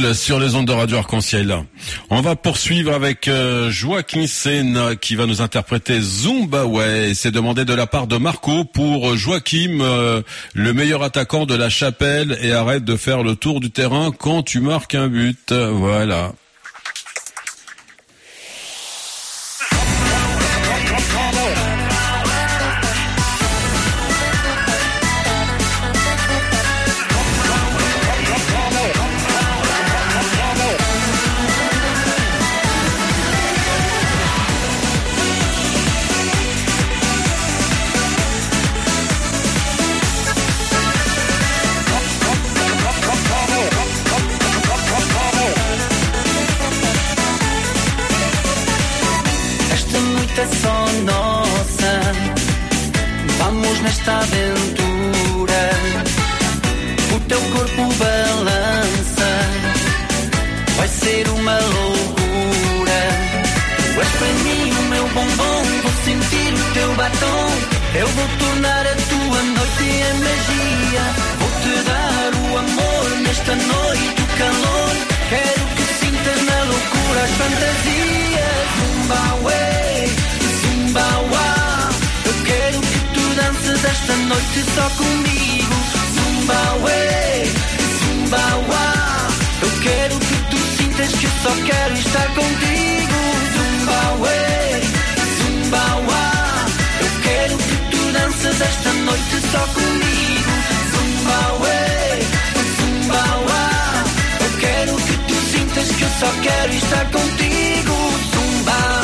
Phil sur les ondes de Radio Arc-en-Ciel. On va poursuivre avec Joaquin Sen qui va nous interpréter Zimbabwe. C'est demandé de la part de Marco pour Joachim, le meilleur attaquant de la Chapelle, et arrête de faire le tour du terrain quand tu marques un but. Voilà. É só nossa, vamos nesta aventura. O teu corpo balança, vai ser uma loucura. Tu és para mim o meu bombom, vou sentir o teu batom. Eu vou tornar a tua noite em magia. Vou-te dar o amor nesta noite, o calor. Quero que sintas na loucura as fantasias. Zimbabwe, Zimbabwe, eu quero que tu dances esta noite só comigo. Zimbabwe, Zimbabwe, eu quero que tu sintas que eu só quero estar contigo. Zimbabwe, Zimbabwe, eu quero que tu dances esta noite só comigo. Zimbabwe, Zimbabwe, eu quero que tu sintas que eu só quero estar contigo. Zumba.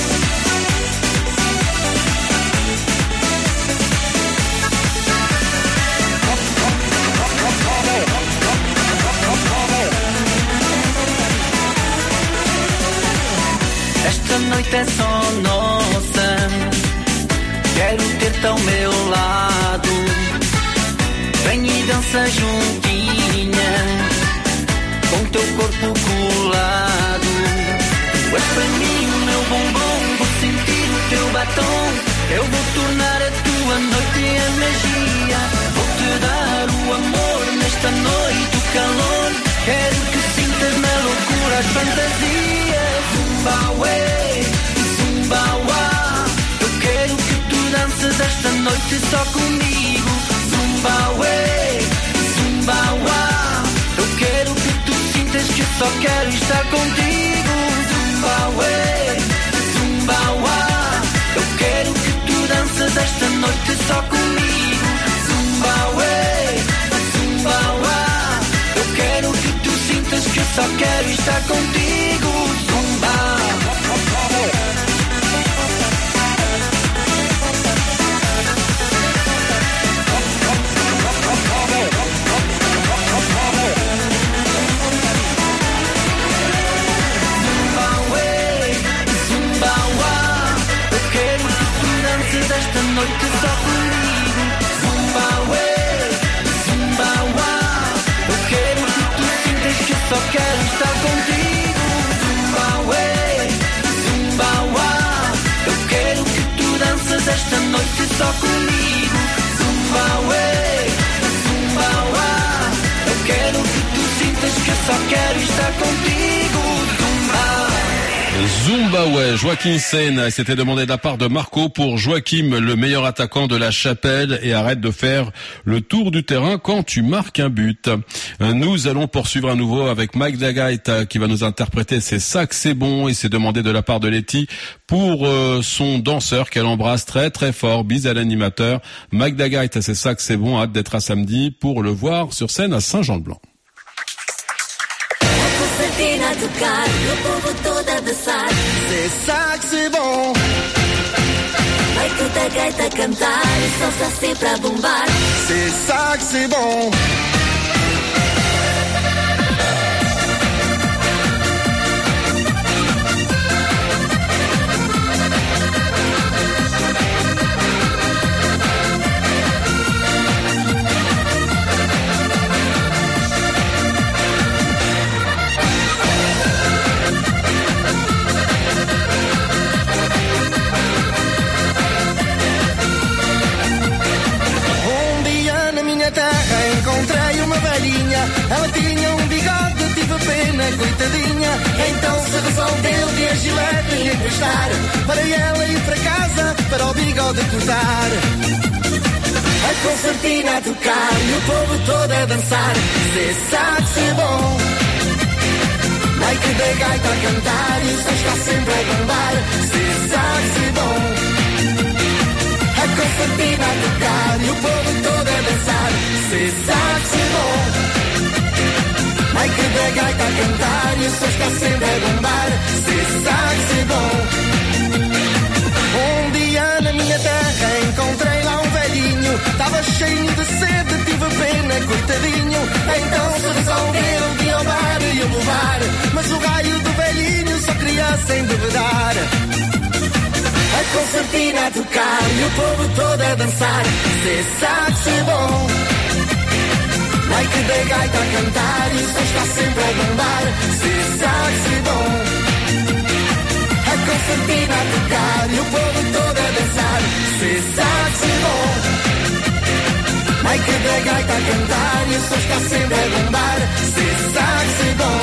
Esta noite é só nossa, quero ter-te ao meu lado. Vem e dança juntinha, com teu corpo colado. Tu és para mim o meu bombom, vou sentir o teu batom. Eu vou tornar a tua noite em magia. Vou-te dar o amor nesta noite, o calor. Quero que sintas na loucura as fantasias. Zimbabwe, Zimbabwe, eu quero que tu dances esta noite só comigo. Zimbabwe, Zimbabwe, eu quero que tu sintas que eu só quero estar contigo. Zimbabwe, Zimbabwe, eu quero que tu dances esta noite só comigo. Zimbabwe, Zimbabwe, eu quero que tu sintas que eu só quero estar contigo. Zumba. Esta noite só comigo. Zimbabwe, Zimbabwe, eu quero que tu sintas que eu só quero estar contigo. Zimbabwe, Zimbabwe, eu quero que tu dances esta noite só comigo. Zimbabwe, Zimbabwe, eu quero que tu sintas que eu só quero estar contigo. Zimbabwe, Joaquin Sen, c'était demandé de la part de Marco pour Joachim, le meilleur attaquant de la Chapelle, et arrête de faire le tour du terrain quand tu marques un but. Nous allons poursuivre à nouveau avec Mike Dagait qui va nous interpréter C'est ça que c'est bon, et c'est demandé de la part de Letty pour son danseur qu'elle embrasse très très fort. Bise à l'animateur. Mike Dagait, c'est ça que c'est bon, hâte d'être à samedi pour le voir sur scène à Saint-Jean-de-Blanc. A tocar, e o povo todo a dançar. C'est ça que c'est bon. Vai que da gaita cantar, o som está sempre a bombar. C'est ça que c'est bon. Encontrei uma dele de a gilete e encostar, para ela ir para casa, para o bigode cortar. A concertina a tocar e o povo todo a dançar. Cê sabe ser bom. Mike da gaita a cantar e o som está sempre a bombar. Cê sabe ser bom. A concertina a tocar e o povo todo a dançar. Cê sabe ser bom. Mike da gaita a cantar e o som está sempre a bombar. Cê sabe ser bom. Um dia na minha terra encontrei lá um velhinho, tava cheio de sede, tive pena, coitadinho. Então se resolveu de ao bar e o levar, mas o raio do velhinho só queria se embebedar. A concertina a tocar e o povo todo a dançar. Cê sabe ser bom. Mike da gaita a cantar e o som está sempre a bombar. Cê sabe ser bom. A concertina a tocar e o povo todo a dançar. Cê sabe ser bom. Mike da gaita a cantar e o som está sempre a bombar. Cê sabe ser bom.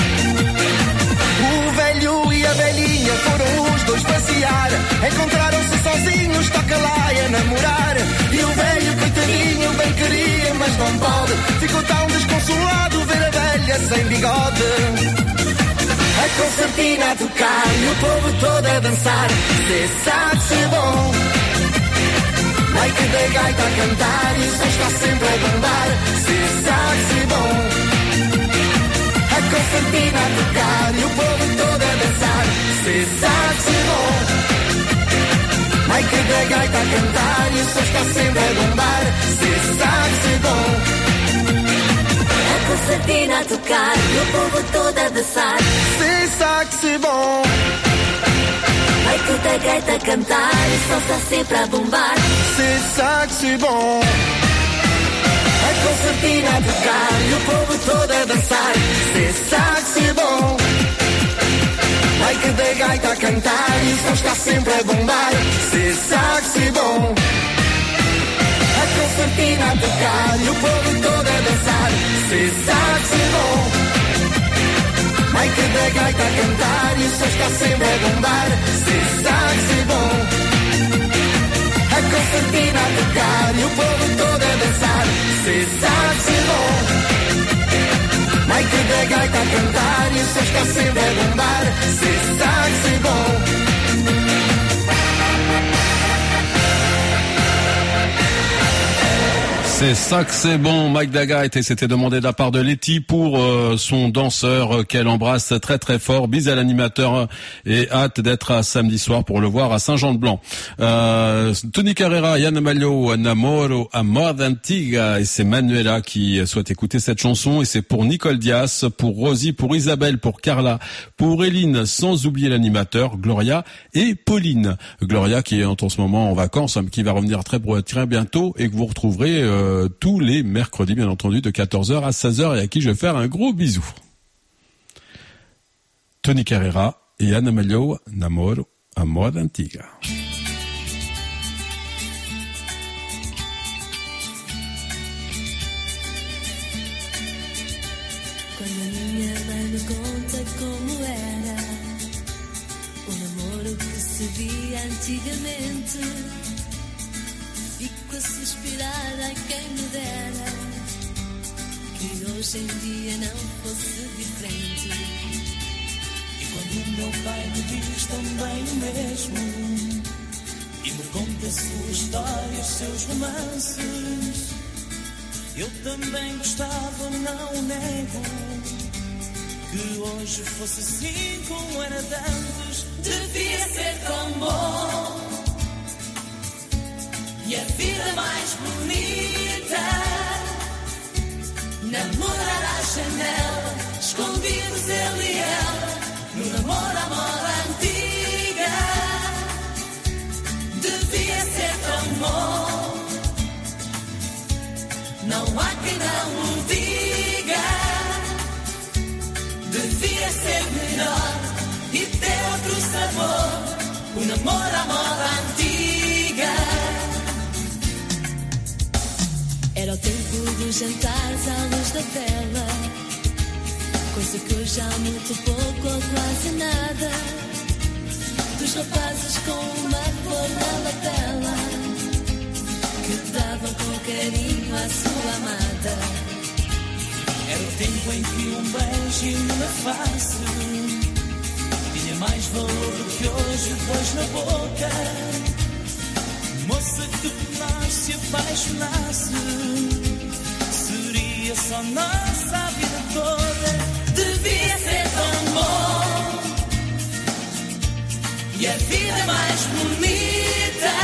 O velho e a velhinha foram os dois passear, encontraram-se sozinhos, toca lá a namorar. E o velho coitadinho bem queria, mas não pode, ficou tão desconsolado ver a velha sem bigode. A concertina a tocar e o povo todo a dançar. Cê sabe ser bom. Mike da gaita a cantar e o som está sempre a bombar. Cê sabe ser bom. A concertina a tocar e o povo todo a dançar. Cê sabe ser bom. Mike da gaita a cantar e o som está sempre a bombar. Cê sabe ser bom. A concertina a tocar e o povo todo a dançar. Cê sabe ser bom. Mike da gaita a cantar e o som está sempre a bombar. Cê sabe ser bom. A concertina a tocar e o povo todo a dançar. Cê sabe ser bom. Mike da gaita a cantar e o som está sempre a bombar. Cê sabe ser bom. A concertina a tocar e o povo todo a dançar. Cê sabe ser bom. Mike da gaita a cantar e o som está sempre a bombar. Cê sabe ser bom. A concertina a tocar e o povo todo a dançar. Cê sabe ser bom. Mike da gaita a cantar e o som está sempre a bombar. Cê sabe ser bom. C'est ça que c'est bon, Mike da gaita, et c'était demandé de la part de Letty pour son danseur qu'elle embrasse très très fort. Bis à l'animateur et hâte d'être à samedi soir pour le voir à Saint-Jean-de-Blanc. Tony Carrera, Yann Amalio, Namoro, Amor d'Antiga, et c'est Manuela qui souhaite écouter cette chanson, et c'est pour Nicole Dias, pour Rosie, pour Isabelle, pour Carla, pour Eline, sans oublier l'animateur Gloria et Pauline. Gloria qui est en ce moment en vacances, qui va revenir très bientôt et que vous retrouverez tous les mercredis, bien entendu, de 14h à 16h, et à qui je vais faire un gros bisou. Tony Carrera et Anna Malio, Namoro, Amor d'Antiga. Quando a minha mãe me conta como era o namoro que se via antigamente, fico a suspirar, ai quem me dera que hoje em dia não fosse diferente. E quando o meu pai me diz também o mesmo e me conta a sua história, os seus romances, eu também gostava, não o nego, que hoje fosse assim como era de antes. Devia ser tão bom e a vida mais bonita, namorar à janela, escondidos ele e ela, no namoro à moda antiga. Devia ser tão bom, não há quem não o diga. Devia ser melhor e ter outro sabor, o namoro à moda antiga. Era o tempo dos jantares à luz da vela, coisa que eu já muito pouco ou quase nada. Dos rapazes com uma flor na lapela, que davam com carinho à sua amada. Era o tempo em que um beijinho na face tinha mais valor do que hoje, pois na boca, moça que por nós se apaixonasse, seria só nossa a vida toda. Devia ser tão bom e a vida mais bonita,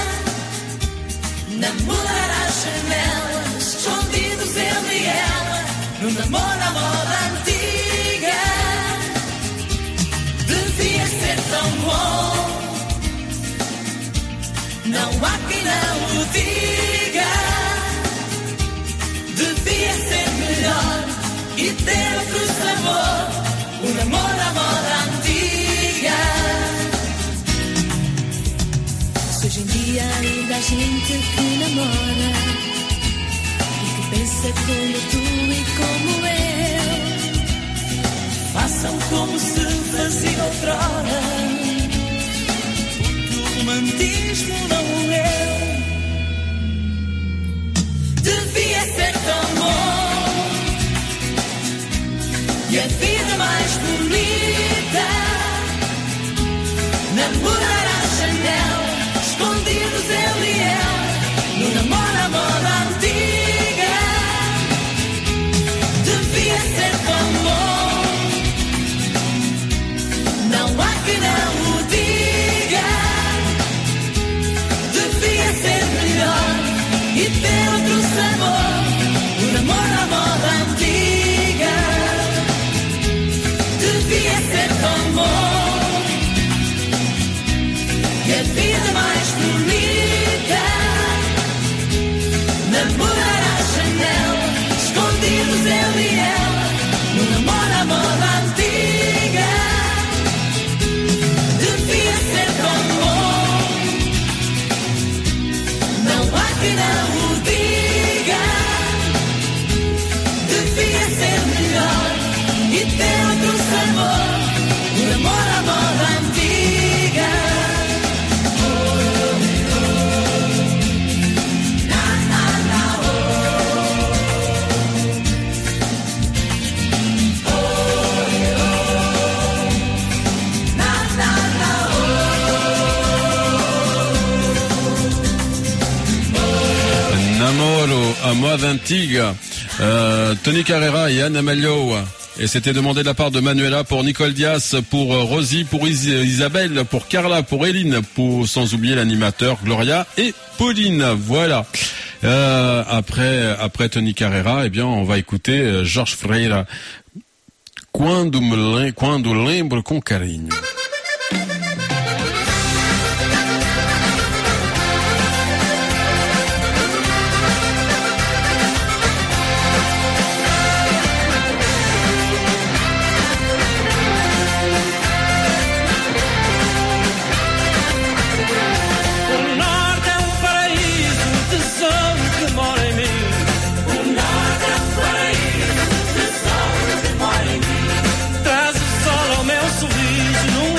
namorar às janelas, escondidos ele e ela, no namoro à moda antiga. Devia ser tão bom, não há quem não o diga. Devia ser melhor e ter outro sabor, o namoro à moda antiga. Se hoje em dia ainda há gente que namora e que pensa como tu e como eu, façam como se fazia outrora, porque o romantismo não morreu. Devia ser tão bom e a vida mais bonita, namorar à janela, escondidos ele e ela, no namoro à moda antiga. Devia ser tão bom, não há quem não o diga. Devia ser melhor e ter outro sabor, o namoro à moda antiga. Devia ser tão bom e a vida mais bonita, namorar à janela, escondidos ele e ela, no namoro à moda antiga. Devia ser tão bom, não há quem não o diga. Devia ser melhor e ter outro sabor, o namoro à moda antiga. Namoro à mode antiga. Tony Carrera et Anna Malio. Et c'était demandé de la part de Manuela pour Nicole Diaz, pour Rosie, pour Isabelle, pour Carla, pour Eline, pour sans oublier l'animateur Gloria et Pauline. Voilà. Après Tony Carrera, eh bien, on va écouter Jorge Freire. Quando lembro com carinho. Traz o sol ao meu sorriso num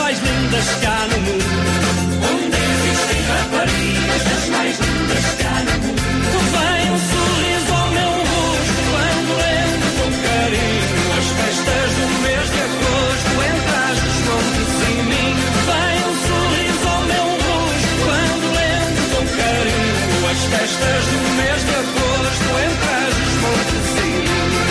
mais lindas cá no mundo. Onde existem raparigas das mais lindas cá no mundo. Vem um sorriso ao meu rosto quando lembro com carinho as festas do mês de agosto. Entras os montes em mim. Vem um sorriso ao meu rosto quando lembro com carinho as festas do mês de agosto. Entras os montes em mim.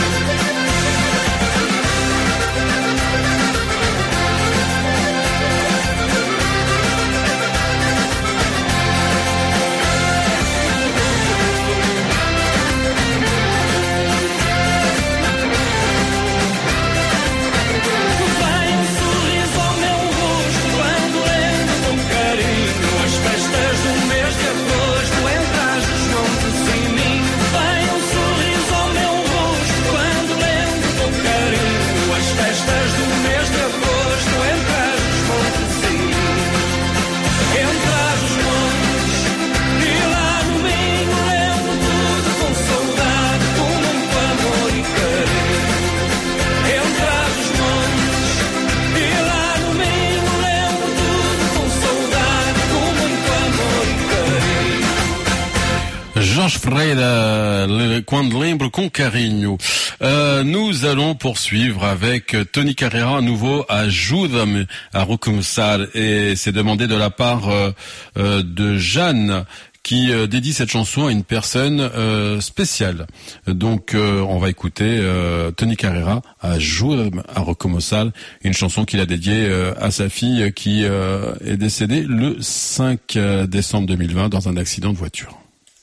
Jorge Ferreira, quando lembro com carinho. Nous allons poursuivre avec Tony Carreira, à nouveau Ajuda-me a recomeçar, et c'est demandé de la part de Jeanne, qui dédie cette chanson à une personne spéciale. Donc on va écouter Tony Carreira, Ajuda-me a recomeçar, une chanson qu'il a dédiée à sa fille qui est décédée le 5 décembre 2020 dans un accident de voiture.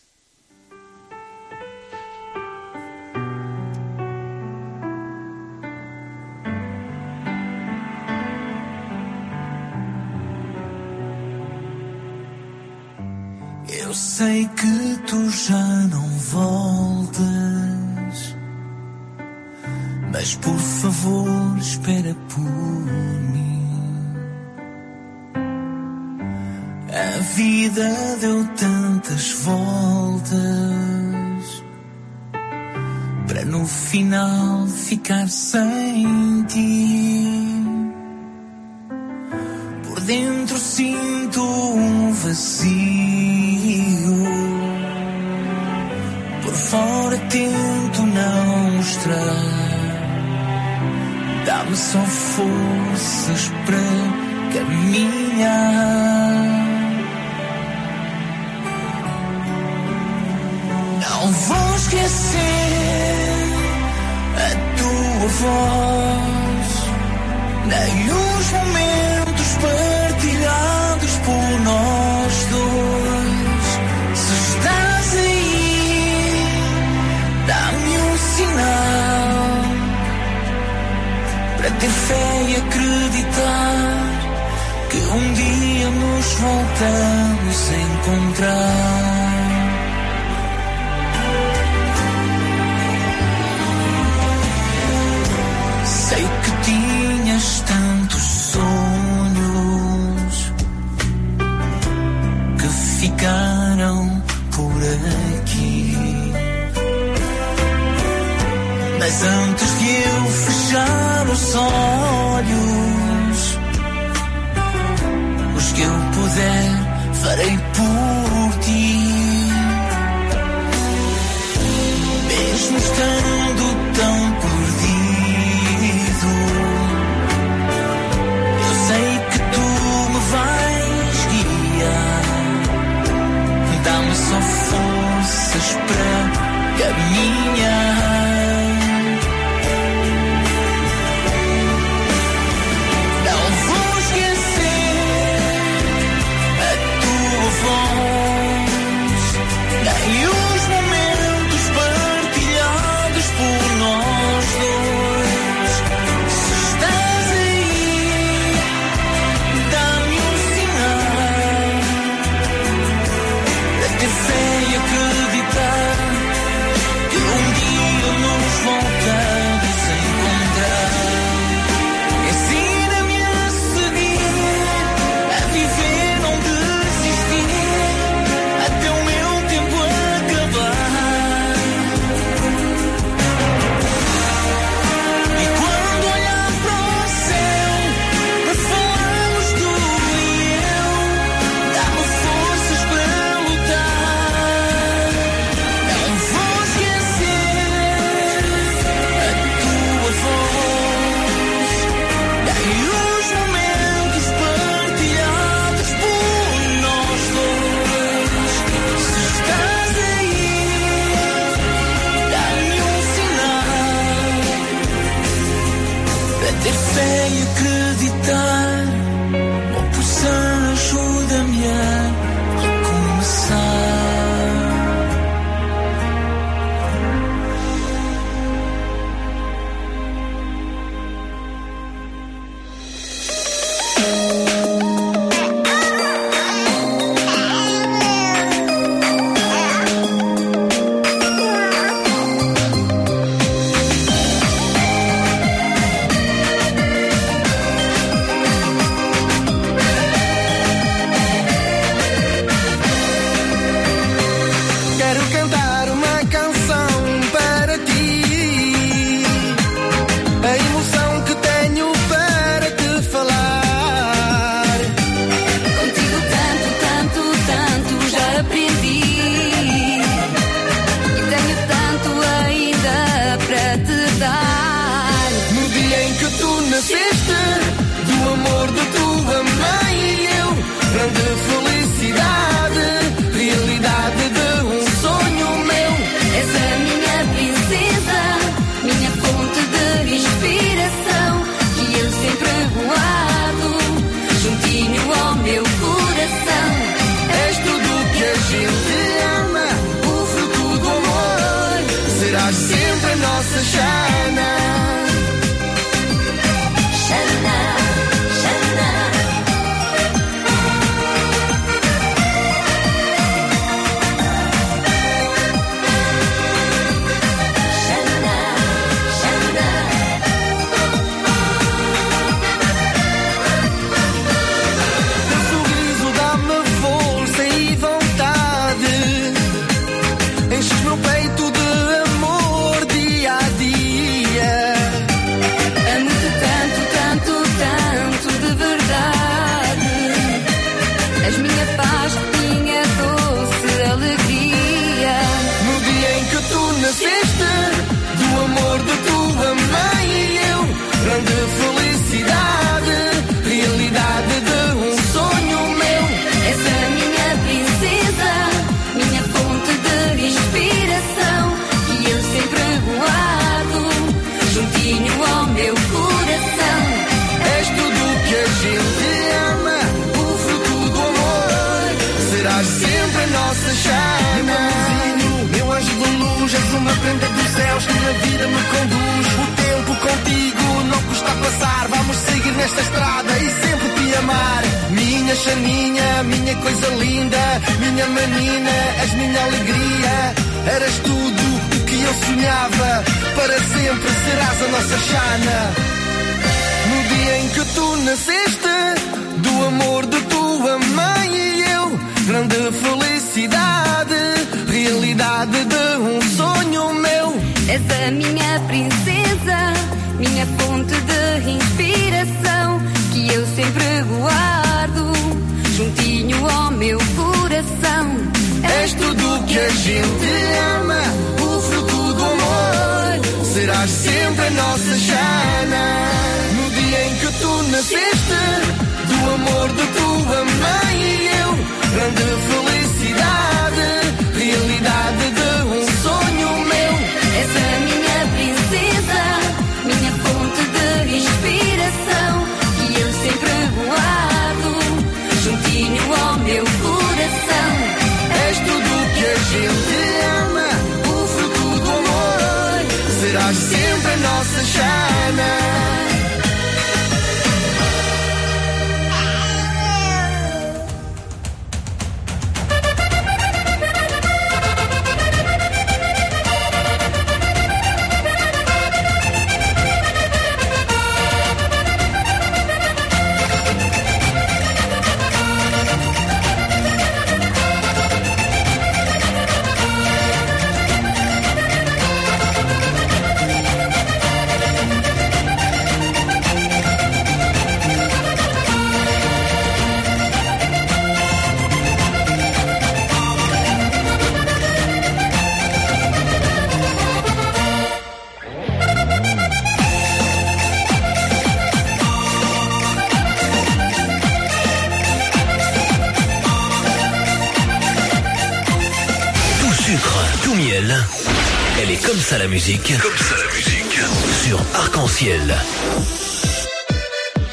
Eu sei que tu já não voltas, mas por favor espera por mim. A vida deu tantas voltas para no final ficar sem ti. Por dentro sinto um vazio, por fora tento não mostrar. Dá-me só forças para caminhar. Não vou esquecer a tua voz, nem os momentos partilhados por nós dois. Se estás aí, dá-me um sinal para ter fé e acreditar que um dia nos voltamos a encontrar. Sei que tinhas tantos sonhos que ficaram por aqui, mas antes de eu fechar os olhos, os que eu puder farei por ti. acreditar. Oh, poção, ajuda-me a recomeçar. Xaninha, minha coisa linda, minha menina, és minha alegria. Eras tudo o que eu sonhava, para sempre serás a nossa Xana. No dia em que tu nasceste, do amor de tua mãe e eu, grande felicidade, realidade de um sonho meu. És a minha princesa, minha fonte de inspiração, que eu sempre guardo juntinho ao meu coração. És tudo que a gente ama, o fruto do amor, serás sempre a nossa Xana. No dia em que tu nasceste, do amor de tua mãe e eu, grande felicidade, realidade de um sonho meu. És a minha princesa, minha fonte de inspiração, que eu sempre guardo juntinho ao meu coração. És tudo que a gente ama, o fruto do amor, serás sempre a nossa Xana. Elle est comme ça la musique. Comme ça la musique. Sur Arc-en-Ciel.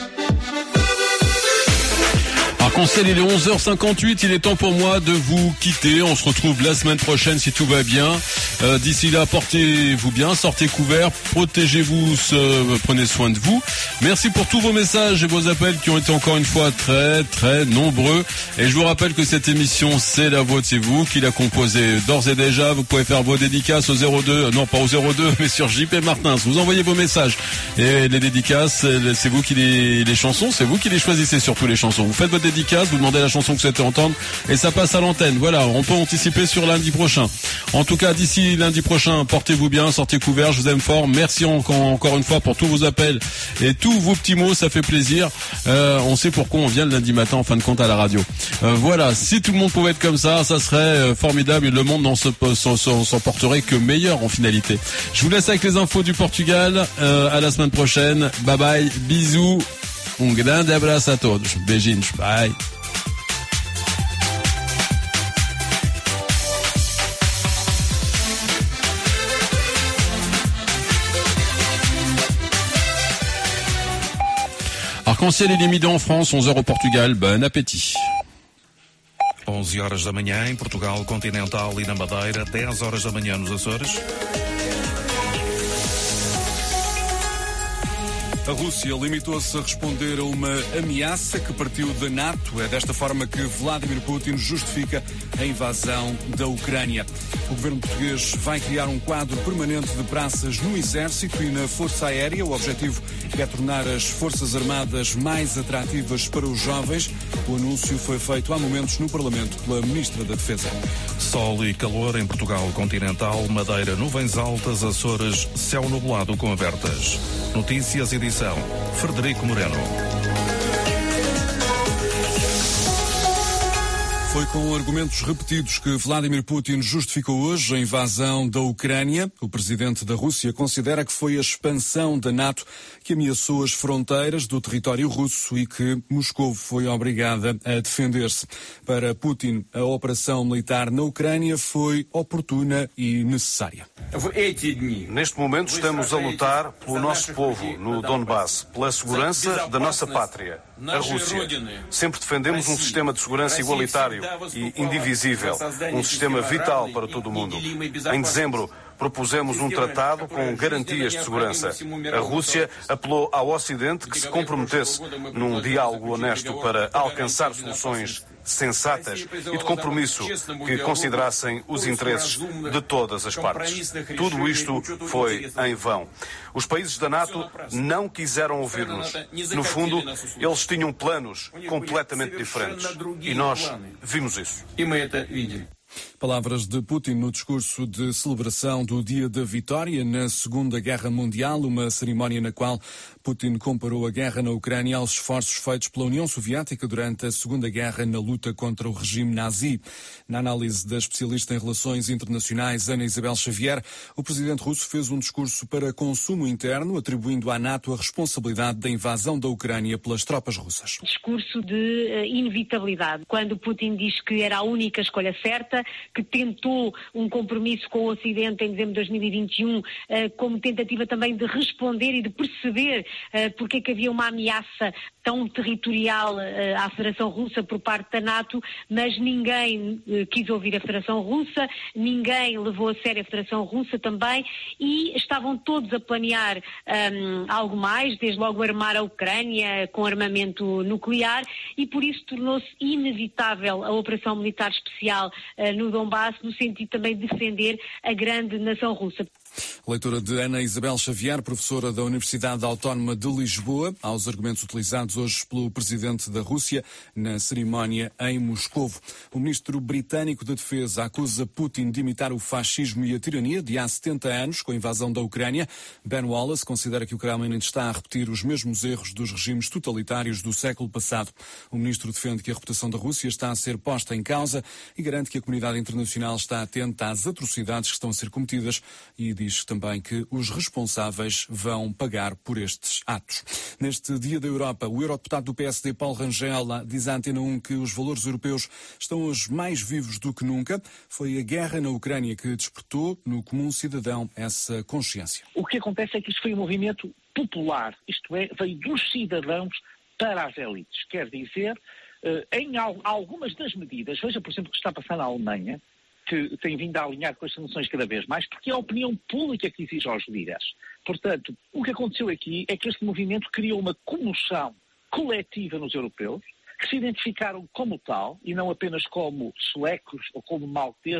Arc-en-Ciel, il est 11h58, il est temps pour moi de vous quitter. On se retrouve la semaine prochaine si tout va bien. D'ici là, portez-vous bien, sortez couverts, protégez-vous, prenez soin de vous. Merci pour tous vos messages et vos appels qui ont été encore une fois très très nombreux. Et je vous rappelle que cette émission, c'est la vôtre, c'est vous qui la composez d'ores et déjà. Vous pouvez faire vos dédicaces au 02, non pas au 02, mais sur JP Martins. Vous envoyez vos messages et les dédicaces, c'est vous qui les chansons, c'est vous qui les choisissez, surtout les chansons. Vous faites votre dédicace, vous demandez la chanson que vous souhaitez entendre et ça passe à l'antenne. Voilà, on peut anticiper sur lundi prochain. En tout cas, d'ici lundi prochain, portez-vous bien, sortez couverts, je vous aime fort. Merci encore une fois pour tous vos appels et tous vos petits mots, ça fait plaisir. On sait pourquoi on vient le lundi matin en fin de compte à la radio. Voilà, si tout le monde pouvait être comme ça serait formidable et le monde n'en s'en porterait que meilleur en finalité. Je vous laisse avec les infos du Portugal. À la semaine prochaine. Bye bye, bisous. Grande abraço a todos. Beijinhos. Bye. Arc-en-Ciel est limité en France, 11h au Portugal. Bon appétit. 11 horas da manhã em Portugal continental e na Madeira, 10 horas da manhã nos Açores. A Rússia limitou-se a responder a uma ameaça que partiu da NATO. É desta forma que Vladimir Putin justifica a invasão da Ucrânia. O governo português vai criar um quadro permanente de praças no Exército e na Força Aérea. O objetivo é tornar as Forças Armadas mais atrativas para os jovens. O anúncio foi feito há momentos no Parlamento pela Ministra da Defesa. Sol e calor em Portugal continental, Madeira, nuvens altas, Açores, céu nublado com abertas. Notícias, edição Frederico Moreno. Foi com argumentos repetidos que Vladimir Putin justificou hoje a invasão da Ucrânia. O presidente da Rússia considera que foi a expansão da NATO que ameaçou as fronteiras do território russo e que Moscou foi obrigada a defender-se. Para Putin, a operação militar na Ucrânia foi oportuna e necessária. Neste momento estamos a lutar pelo nosso povo no Donbass, pela segurança da nossa pátria, a Rússia. Sempre defendemos um sistema de segurança igualitário e indivisível, um sistema vital para todo o mundo. Em dezembro, propusemos um tratado com garantias de segurança. A Rússia apelou ao Ocidente que se comprometesse num diálogo honesto para alcançar soluções sensatas e de compromisso que considerassem os interesses de todas as partes. Tudo isto foi em vão. Os países da NATO não quiseram ouvir-nos. No fundo, eles tinham planos completamente diferentes. E nós vimos isso. Palavras de Putin no discurso de celebração do Dia da Vitória na Segunda Guerra Mundial, uma cerimónia na qual Putin comparou a guerra na Ucrânia aos esforços feitos pela União Soviética durante a Segunda Guerra na luta contra o regime nazi. Na análise da especialista em relações internacionais Ana Isabel Xavier, o presidente russo fez um discurso para consumo interno, atribuindo à NATO a responsabilidade da invasão da Ucrânia pelas tropas russas. Discurso de inevitabilidade, quando Putin diz que era a única escolha certa, que tentou um compromisso com o Ocidente em dezembro de 2021 como tentativa também de responder e de perceber porque é que havia uma ameaça tão territorial à Federação Russa por parte da NATO, mas ninguém quis ouvir a Federação Russa, ninguém levou a sério a Federação Russa também e estavam todos a planear algo mais, desde logo armar a Ucrânia com armamento nuclear e por isso tornou-se inevitável a operação militar especial no Donbass, no sentido também de defender a grande nação russa. Leitura de Ana Isabel Xavier, professora da Universidade Autónoma de Lisboa, aos argumentos utilizados hoje pelo presidente da Rússia na cerimónia em Moscovo. O ministro britânico da Defesa acusa Putin de imitar o fascismo e a tirania de há 70 anos com a invasão da Ucrânia. Ben Wallace considera que o Kremlin está a repetir os mesmos erros dos regimes totalitários do século passado. O ministro defende que a reputação da Rússia está a ser posta em causa e garante que a comunidade internacional está atenta às atrocidades que estão a ser cometidas e diz também que os responsáveis vão pagar por estes atos. Neste Dia da Europa, o eurodeputado do PSD, Paulo Rangel, diz à Antena 1 que os valores europeus estão hoje mais vivos do que nunca. Foi a guerra na Ucrânia que despertou no comum cidadão essa consciência. O que acontece é que isto foi um movimento popular, isto é, veio dos cidadãos para as elites. Quer dizer, em algumas das medidas, veja, por exemplo, o que está a passar na Alemanha, que tem vindo a alinhar com as sanções cada vez mais, porque é a opinião pública que exige aos líderes. Portanto, o que aconteceu aqui é que este movimento criou uma comoção coletiva nos europeus, que se identificaram como tal, e não apenas como suecos ou como malteses,